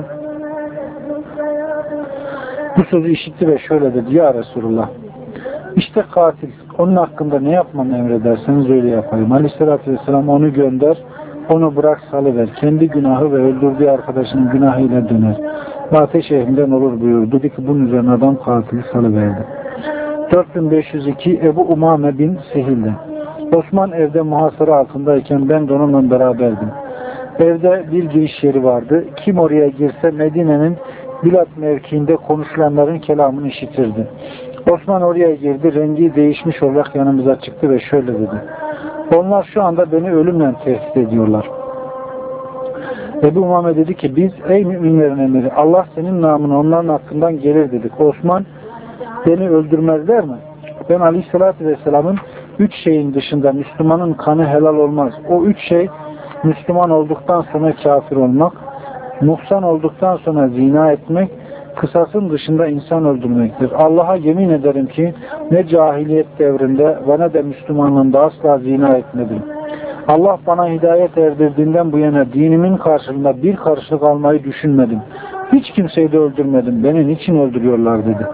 Bu sözü işitti ve şöyle dedi. Ya Resulullah, işte katil. Onun hakkında ne yapmamı emrederseniz öyle yapayım. Aleyhissalatü vesselam onu gönder, onu bırak salıver. Kendi günahı ve öldürdüğü arkadaşının günahıyla döner. Ve ateş ehlinden olur buyurdu. Dedi ki bunun üzerine adam katili salıverdi. dört bin beş yüz iki Ebu Umame bin Sehil'den. Osman evde muhasara altındayken ben de onunla beraberdim. Evde bir giriş yeri vardı. Kim oraya girse Medine'nin Bilat mevkiinde konuşulanların kelamını işitirdi. Osman oraya girdi. Rengi değişmiş olarak yanımıza çıktı ve şöyle dedi. Onlar şu anda beni ölümle tehdit ediyorlar. Ebu Umame dedi ki biz ey müminlerin emiri Allah senin namını onların hakkından gelir dedik. Osman beni öldürmezler mi? Ben Aleyhisselatü Vesselam'ın üç şeyin dışında Müslümanın kanı helal olmaz. O üç şey Müslüman olduktan sonra kafir olmak, muhsan olduktan sonra zina etmek, kısasın dışında insan öldürmektir. Allah'a yemin ederim ki ne cahiliyet devrinde ve ne de Müslümanlığında asla zina etmedim. Allah bana hidayet erdirdiğinden bu yana dinimin karşılığında bir karşılık almayı düşünmedim. Hiç kimseyi de öldürmedim. Beni niçin öldürüyorlar dedi.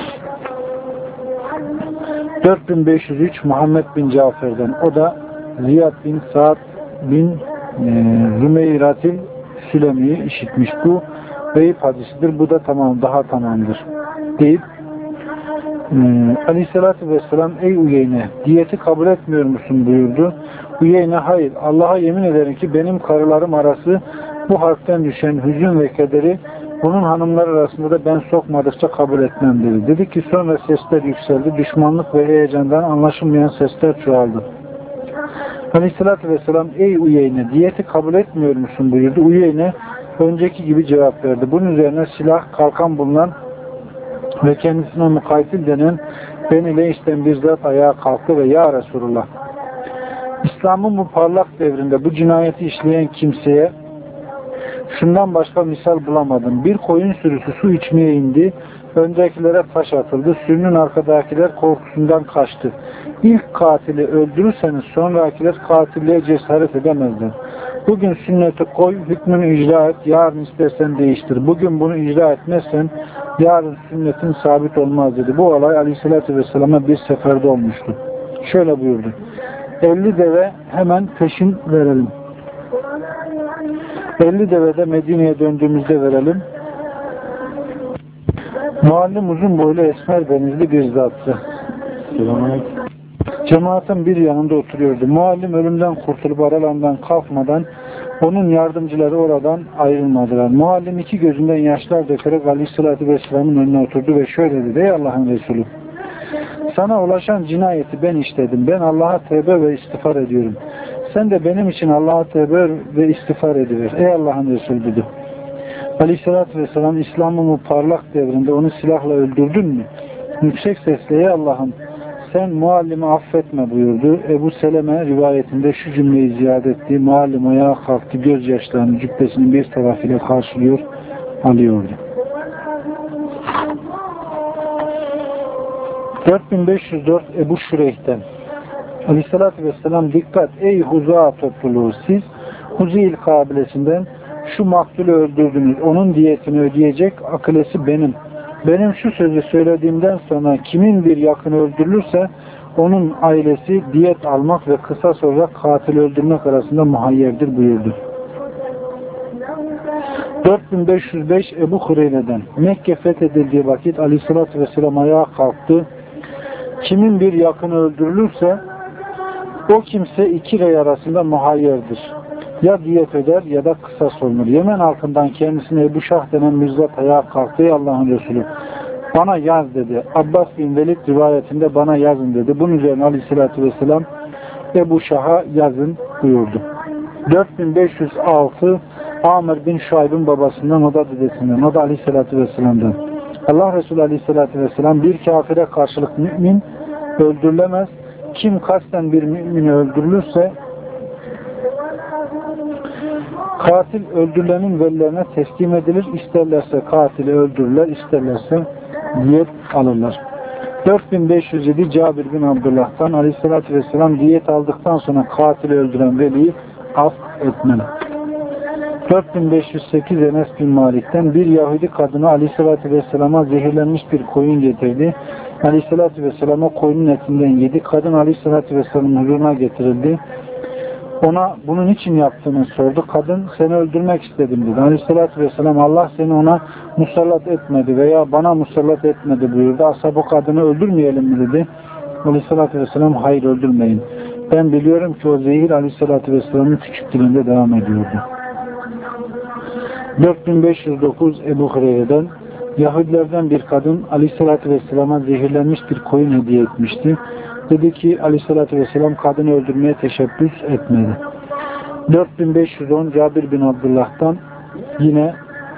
dört bin beş yüz üç Muhammed bin Cafer'den. O da Ziyad bin Sa'd bin e, Zümeyratil Sülemi'yi işitmiş. Bu Beyip hadisidir. Bu da tamam, daha tamamdır. Deyip e, Aleyhisselatü Vesselam ey Uyeyne diyeti kabul etmiyor musun buyurdu. Uyeyne hayır. Allah'a yemin ederim ki benim karılarım arası bu harften düşen hüzün ve kederi bunun hanımlar arasında da ben sokmadıkça kabul etmem dedi. Dedi ki sonra sesler yükseldi. Düşmanlık ve heyecandan anlaşılmayan sesler çoğaldı. Aleyhissalatü vesselam ey Uyeyne diyeti kabul etmiyor musun buyurdu. Uyeyne önceki gibi cevap verdi. Bunun üzerine silah kalkan bulunan ve kendisine mukaytil denen Beni Leys'ten bir zat ayağa kalktı ve ya Resulullah İslam'ın bu parlak devrinde bu cinayeti işleyen kimseye şundan başka misal bulamadım. Bir koyun sürüsü su içmeye indi. Öndekilere taş atıldı. Sürünün arkadakiler korkusundan kaçtı. İlk katili öldürürseniz sonrakiler katilliğe cesaret edemezler. Bugün sünneti koy, hükmünü icra et, yarın istersen değiştir. Bugün bunu icra etmezsen yarın sünnetin sabit olmaz dedi. Bu olay Aleyhisselatü Vesselam'a bir seferde olmuştu. Şöyle buyurdu. elli deve hemen peşin verelim. elli devede Medine'ye döndüğümüzde verelim. Muallim uzun boylu esmer benizli bir zattı. Cemaatin bir yanında oturuyordu. Muallim ölümden kurtulup aralarından kalkmadan onun yardımcıları oradan ayrılmadılar. Muallim iki gözünden yaşlar dökerek Aleyhisselatü Vesselam'ın önüne oturdu ve şöyle dedi. Ey Allah'ın Resulü sana ulaşan cinayeti ben işledim. Ben Allah'a tevbe ve istiğfar ediyorum. Sen de benim için Allah'a tevbe ve istiğfar ediver. Ey Allah'ın Resulü dedi. Aleyhissalatü Vesselam İslam'ın bu parlak devrinde onu silahla öldürdün mü? Yüksek sesle ey Allah'ım sen muallimi affetme buyurdu. Ebu Seleme rivayetinde şu cümleyi ziyade etti. Muallim ayağa kalktı. Gözyaşlarını cübbesinin bir tarafıyla karşılıyor, alıyordu. dört bin beş yüz dört Ebu Şureyh'ten Aleyhissalatü Vesselam dikkat ey Huza topluluğu siz Huzeyl kabilesinden şu maktulü öldürdünüz. Onun diyetini ödeyecek akılesi benim. Benim şu sözü söylediğimden sonra kimin bir yakını öldürülürse onun ailesi diyet almak ve kısas olarak katil öldürmek arasında muhayyerdir buyurdu. dört bin beş yüz beş Ebu Hureyre'den Mekke fethedildiği vakit Aleyhisselatü Vesselam ayağa kalktı. Kimin bir yakını öldürülürse o kimse iki rey arasında muhayyerdir. Ya diyet öder ya da kısas olunur. Yemen halkından kendisine Ebu Şah denen müzzat ayağa kalktı. Ey Allah'ın Resulü bana yaz dedi. Abbas bin Velid rivayetinde bana yazın dedi. Bunun üzerine Aleyhisselatü Vesselam Ebu Şah'a yazın buyurdu. dört bin beş yüz altı Amr bin Şuayb'ın babasından o da dedesinden o da Aleyhisselatü Vesselam'dan. Allah Resulü Aleyhisselatü Vesselam bir kafire karşılık mümin öldürülemez. Kim kasten bir mümini öldürülürse katil öldürülenin velilerine teslim edilir. İsterlerse katili öldürürler, isterlerse diyet alırlar. dört bin beş yüz yedi Cabir bin Abdullah'tan Aleyhisselatü Vesselam diyet aldıktan sonra katili öldüren veliyi af etmeli. dört bin beş yüz sekiz Enes bin Malik'ten bir Yahudi kadını Aleyhisselatü Vesselam'a zehirlenmiş bir koyun getirdi. Aleyhisselatü Vesselam o koyunun etinden yedi. Kadın Aleyhisselatü Vesselam'ın huzuruna getirildi. Ona bunun için yaptığını sordu. Kadın seni öldürmek istedim dedi. Aleyhisselatü Vesselam Allah seni ona musallat etmedi veya bana musallat etmedi buyurdu. Ashab o kadını öldürmeyelim mi dedi. Aleyhisselatü Vesselam hayır öldürmeyin. Ben biliyorum ki o zehir Aleyhisselatü Vesselam'ın küçük dilinde devam ediyordu. dört bin beş yüz dokuz Ebu Hureyre'den Yahudilerden bir kadın Aleyhisselatü Vesselam'a zehirlenmiş bir koyun hediye etmişti. Dedi ki Aleyhisselatü Vesselam kadını öldürmeye teşebbüs etmedi. dört bin beş yüz on Cabir bin Abdullah'tan yine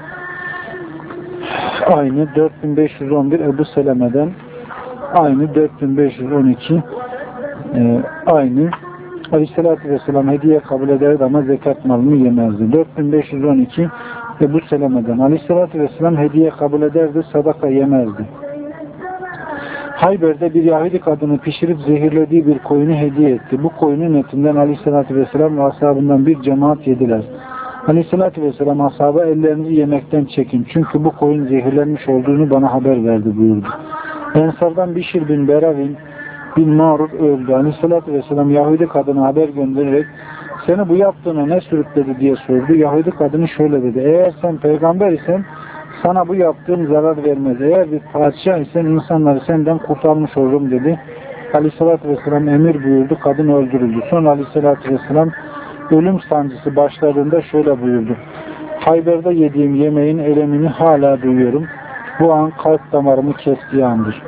aynı. Dört bin beş yüz on bir Ebu Seleme'den aynı. Dört bin beş yüz on iki e, aynı. Aleyhisselatü Vesselam hediye kabul ederdi ama zekat malını yemezdi. dört bin beş yüz on iki Ebu Seleme'den Aleyhisselatü Vesselam hediye kabul ederdi, sadaka yemezdi. Hayber'de bir Yahudi kadını pişirip zehirlediği bir koyunu hediye etti. Bu koyunun etinden Aleyhisselatü Vesselam ve ashabından bir cemaat yediler. Aleyhisselatü Vesselam ashaba ellerinizi yemekten çekin. Çünkü bu koyun zehirlenmiş olduğunu bana haber verdi buyurdu. Ensardan Bişir bin Beravin bin Mağrur öldü. Aleyhisselatü Vesselam Yahudi kadına haber göndererek seni bu yaptığına ne sürükledi diye sordu. Yahudi kadını şöyle dedi. Eğer sen peygamber isen sana bu yaptığım zarar vermez. Eğer bir padişah isen insanları senden kurtarmış olurum dedi. Aleyhisselatü Vesselam emir buyurdu. Kadın öldürüldü. Sonra Aleyhisselatü Vesselam ölüm sancısı başladığında şöyle buyurdu. Hayber'de yediğim yemeğin elemini hala duyuyorum. Bu an kalp damarımı kestiği andır.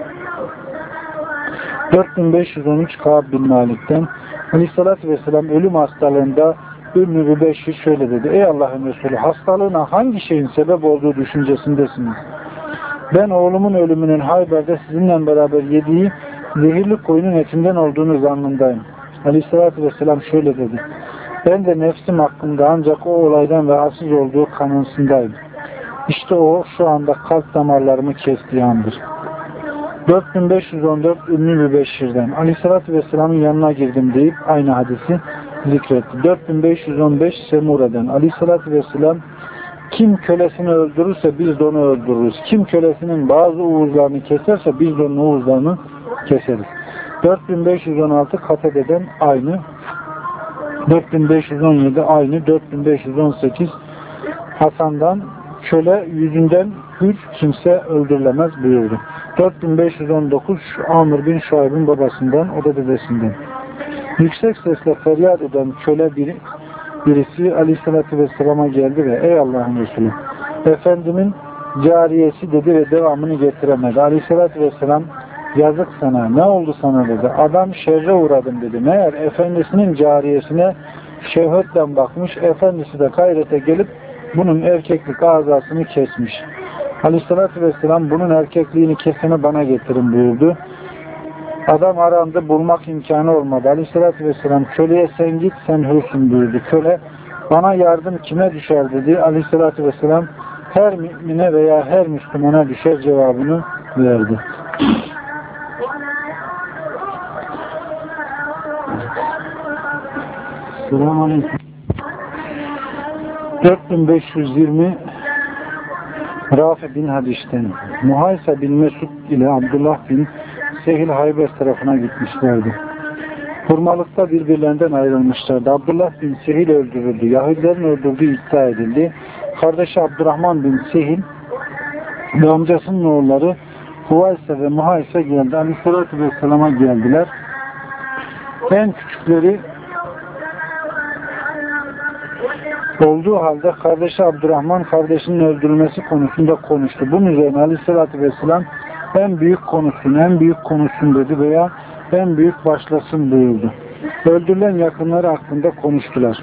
dört bin beş yüz on üç Kâb bin Malik'ten Aleyhisselatü Vesselam ölüm hastalığında Ümmü Rübeşir şöyle dedi. Ey Allah'ın Resulü, hastalığına hangi şeyin sebep olduğu düşüncesindesiniz? Ben oğlumun ölümünün Hayber'de sizinle beraber yediği zehirli koyunun etinden olduğunu zannındayım. Aleyhisselatü Vesselam şöyle dedi. Ben de nefsim hakkında ancak o olaydan rahatsız olduğu kanısındayım. İşte o şu anda kalp damarlarımı kestiği andır. dört bin beş yüz on dört Ümmü Mübeşşir'den Aleyhisselatü Vesselam'ın yanına girdim deyip aynı hadisi zikretti. dört bin beş yüz on beş Semure'den Aleyhisselatü Vesselam kim kölesini öldürürse biz de onu öldürürüz. Kim kölesinin bazı uğuzlarını keserse biz de onun uğuzlarını keseriz. dört bin beş yüz on altı Katede'den aynı. dört bin beş yüz on yedi aynı. dört bin beş yüz on sekiz Hasan'dan köle yüzünden hür kimse öldürülemez buyurdu. dört bin beş yüz on dokuz Amr bin Şuayb'ın babasından, o da dedesinden. Yüksek sesle feryat eden köle biri, birisi Aleyhisselatü Vesselam'a geldi ve ey Allah'ın Resulü, Efendimin cariyesi dedi ve devamını getiremedi. Aleyhisselatü Vesselam yazık sana, ne oldu sana dedi. Adam şerre uğradım dedi. Meğer efendisinin cariyesine şehvetle bakmış, efendisi de gayrete gelip bunun erkeklik azasını kesmiş. Aleyhissalatü Vesselam bunun erkekliğini keseni bana getirin buyurdu. Adam arandı, bulmak imkanı olmadı. Aleyhissalatü Vesselam köleye sen git sen hürsün buyurdu. Köle bana yardım kime düşer dedi. Aleyhissalatü Vesselam her mümine veya her Müslümana düşer cevabını verdi. Selamünaleyküm. dört bin beş yüz yirmi Rafi bin Hadiş'ten Muhaysa bin Mesud ile Abdullah bin Sehil Hayber tarafına gitmişlerdi. Hurmalıkta birbirlerinden ayrılmışlardı. Abdullah bin Sehil öldürüldü. Yahudilerin öldürdüğü iddia edildi. Kardeşi Abdurrahman bin Sehil ve amcasının oğulları Huvaysa ve Muhaysa geldi. Aleyhisselatü Vesselam'a geldiler. En küçükleri olduğu halde kardeşi Abdurrahman kardeşinin öldürülmesi konusunda konuştu. Bunun üzerine Aleyhisselatü Vesselam en büyük konusun, en büyük konusun dedi veya en büyük başlasın buyurdu. Öldürülen yakınları hakkında konuştular.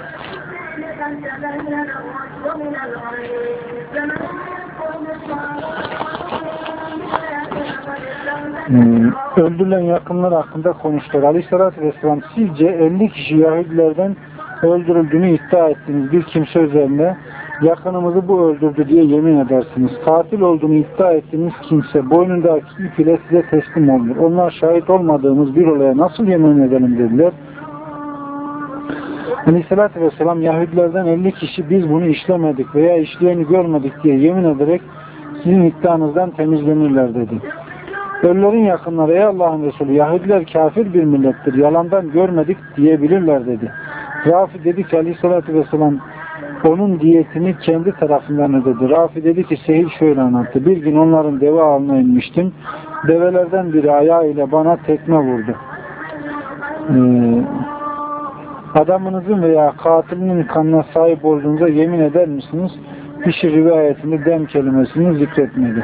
Ee, öldürülen yakınlar hakkında konuştular. Aleyhissalatü vesselam, sizce elli kişi Yahudilerden öldürüldüğünü iddia ettiğiniz bir kimse üzerine yakınımızı bu öldürdü diye yemin edersiniz. Katil olduğunu iddia ettiğiniz kimse boynundaki ip ile size teslim olunur. Onlar şahit olmadığımız bir olaya nasıl yemin edelim dediler. Aleyhissalatü vesselam, Yahudilerden elli kişi biz bunu işlemedik veya işleyeni görmedik diye yemin ederek sizin iddianızdan temizlenirler dedi. Ölülerin yakınları, ey Allah'ın Resulü, Yahudiler kafir bir millettir, yalandan görmedik diyebilirler dedi. Rafi dedi ki Aleyhissalatü vesselam, onun diyetini kendi tarafından ödedi. Rafi dedi ki Sehil şöyle anlattı. Bir gün onların deve ağına inmiştim. Develerden biri ayağıyla bana tekme vurdu. Ee, adamınızın veya katilinin kanına sahip olduğunuza yemin eder misiniz? Bir rivayetinde dem kelimesini zikretmedi.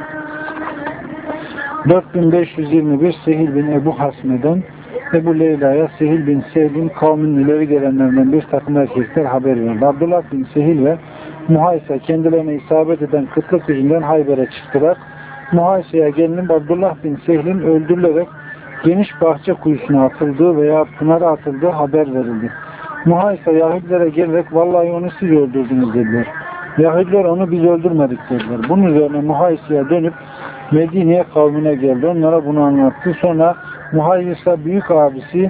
dört bin beş yüz yirmi bir Sehil bin Ebu Hasme'den Ebu Leyla'ya Sehil bin Sehl'in kavmin ileri gelenlerinden bir takım erkekler haber verdi. Abdullah bin Sehil ve Muhaysa kendilerine isabet eden kıtlık yüzünden Hayber'e çıktılar. Muhaysa'ya gelinip Abdullah bin Sehl'in öldürülerek geniş bahçe kuyusuna atıldığı veya pınara atıldığı haber verildi. Muhaysa Yahudilere gelerek vallahi onu siz öldürdünüz dediler. Yahudiler onu biz öldürmedik dediler. Bunun üzerine Muhaysa'ya dönüp Medine'ye kavmine geldi. Onlara bunu anlattı. Sonra Muhayisa büyük abisi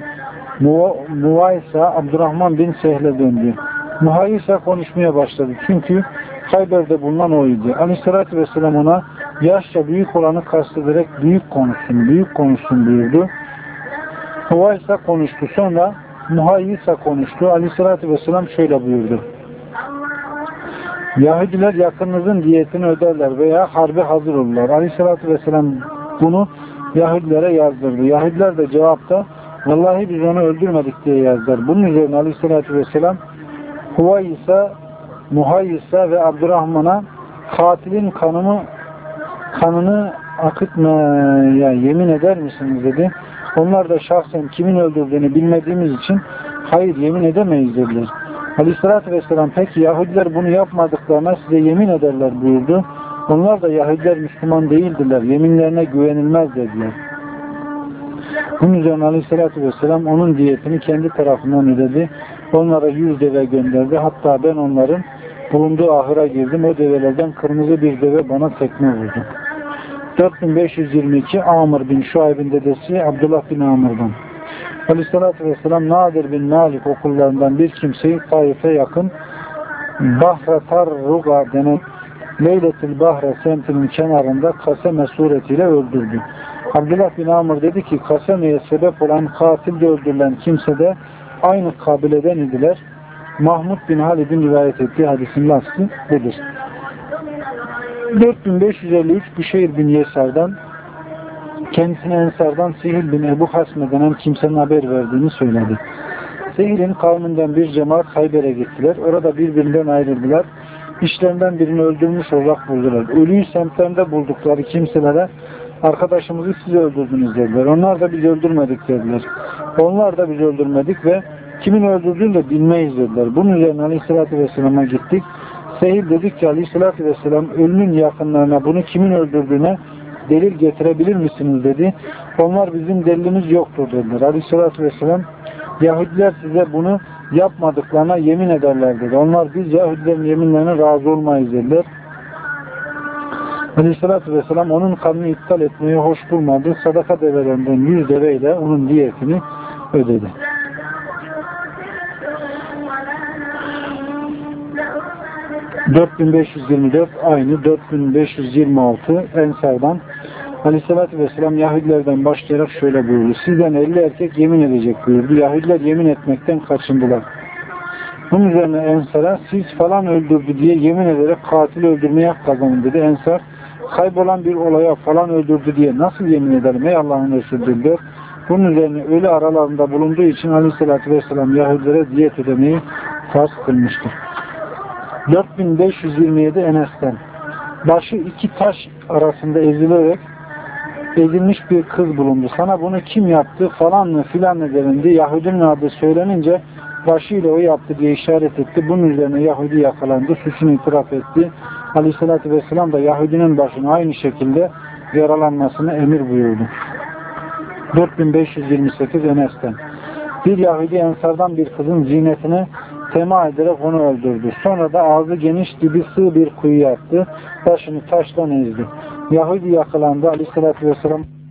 Muvaysa Abdurrahman bin Sehl'e döndü. Muhayisa konuşmaya başladı. Çünkü Hayber'de bulunan oydu. Aleyhissalatü vesselam ona yaşça büyük olanı kastederek büyük konuşsun, büyük konuşsun buyurdu. Muvayisa konuştu. Sonra Muhayisa konuştu. Aleyhissalatü vesselam şöyle buyurdu. Yahudiler yakınınızın diyetini öderler veya harbe hazır olurlar. Aleyhissalatü vesselam bunu Yahudilere yazdırdı. Yahudiler de cevapta vallahi biz onu öldürmedik diye yazdılar. Bunun üzerine Aleyhissalatü vesselam Huvayisa, Muhayyisa ve Abdurrahman'a katilin kanını kanını akıtmaya yemin eder misiniz dedi. Onlar da şahsen kimin öldürdüğünü bilmediğimiz için hayır yemin edemeyiz dediler. Aleyhissalatü vesselam peki Yahudiler bunu yapmadıklarına size yemin ederler buyurdu. Onlar da Yahudiler Müslüman değildiler. Yeminlerine güvenilmez dediler. Bunun üzerine Aleyhissalatü vesselam onun diyetini kendi tarafından ödedi. Onlara yüz deve gönderdi. Hatta ben onların bulunduğu ahıra girdim. O develerden kırmızı bir deve bana tekme vurdu. dört bin beş yüz yirmi iki Amr bin Şuayb'in dedesi Abdullah bin Amr'dan. Aleyhissalatü vesselam Nadir bin Malik okullarından bir kimseyi Taif'e yakın Bahratar Ruga denen Leyletil Bahre semtinin kenarında Kaseme suretiyle öldürdü. Abdullah bin Amr dedi ki Kaseme'ye sebep olan katilde öldürülen kimse de aynı kabileden idiler. Mahmud bin Halid'in rivayet ettiği hadisin lafzı budur. dört bin beş yüz elli üç Büşeyr bin Yesar'dan kendisine Ensar'dan Sehil bin Ebu Hasme denen kimsenin haber verdiğini söyledi. Sehil'in kavminden bir cemaat Hayber'e gittiler. Orada birbirinden ayrıldılar. İşlerinden birini öldürmüş olarak buldular. Ölüyü semtlerinde buldukları kimselere arkadaşımızı siz öldürdünüz dediler. Onlar da biz öldürmedik dediler. Onlar da biz öldürmedik ve kimin öldürdüğünü de bilmeyiz dediler. Bunun üzerine Aleyhisselatü Vesselam'a gittik. Sehil dedik ki Aleyhisselatü Vesselam ölünün yakınlarına bunu kimin öldürdüğüne delil getirebilir misiniz dedi. Onlar bizim delilimiz yoktur dediler. Aleyhisselatü Vesselam Yahudiler size bunu yapmadıklarına yemin ederler dedi. Onlar biz Yahudilerin yeminlerine razı olmayız dediler. Aleyhisselatü Vesselam onun kanını iptal etmeyi hoş bulmadı. Sadaka develerinden yüz deveyle onun diyetini ödedi. dört bin beş yüz yirmi dört aynı dört bin beş yüz yirmi altı Ensar'dan Aleyhisselatü Vesselam Yahudilerden başlayarak şöyle buyurdu. Sizden elli erkek yemin edecek buyurdu. Yahudiler yemin etmekten kaçındılar. Bunun üzerine Ensar'a siz falan öldürdü diye yemin ederek katili öldürmeye hak kazanın dedi. Ensar kaybolan bir olaya falan öldürdü diye nasıl yemin ederim ey Allah'ın Resulü dediler. Bunun üzerine ölü aralarında bulunduğu için Aleyhisselatü Vesselam Yahudilere diyet ödemeyi farz kılmıştır. dört bin beş yüz yirmi yedi Enes'ten başı iki taş arasında ezilerek ezilmiş bir kız bulundu. Sana bunu kim yaptı falan mı filan mı denildi. Yahudinin adı söylenince başıyla o yaptı diye işaret etti. Bunun üzerine Yahudi yakalandı. Suçunu itiraf etti. Aleyhissalatü vesselam da Yahudinin başını aynı şekilde yaralanmasını emir buyurdu. dört bin beş yüz yirmi sekiz Enes'ten. Bir Yahudi Ensardan bir kızın zinetine tema ederek onu öldürdü. Sonra da ağzı geniş, dibi sığ bir kuyuya attı. Başını taşla ezdi. Yahudi yakalandı. Aleyhisselatü Vesselam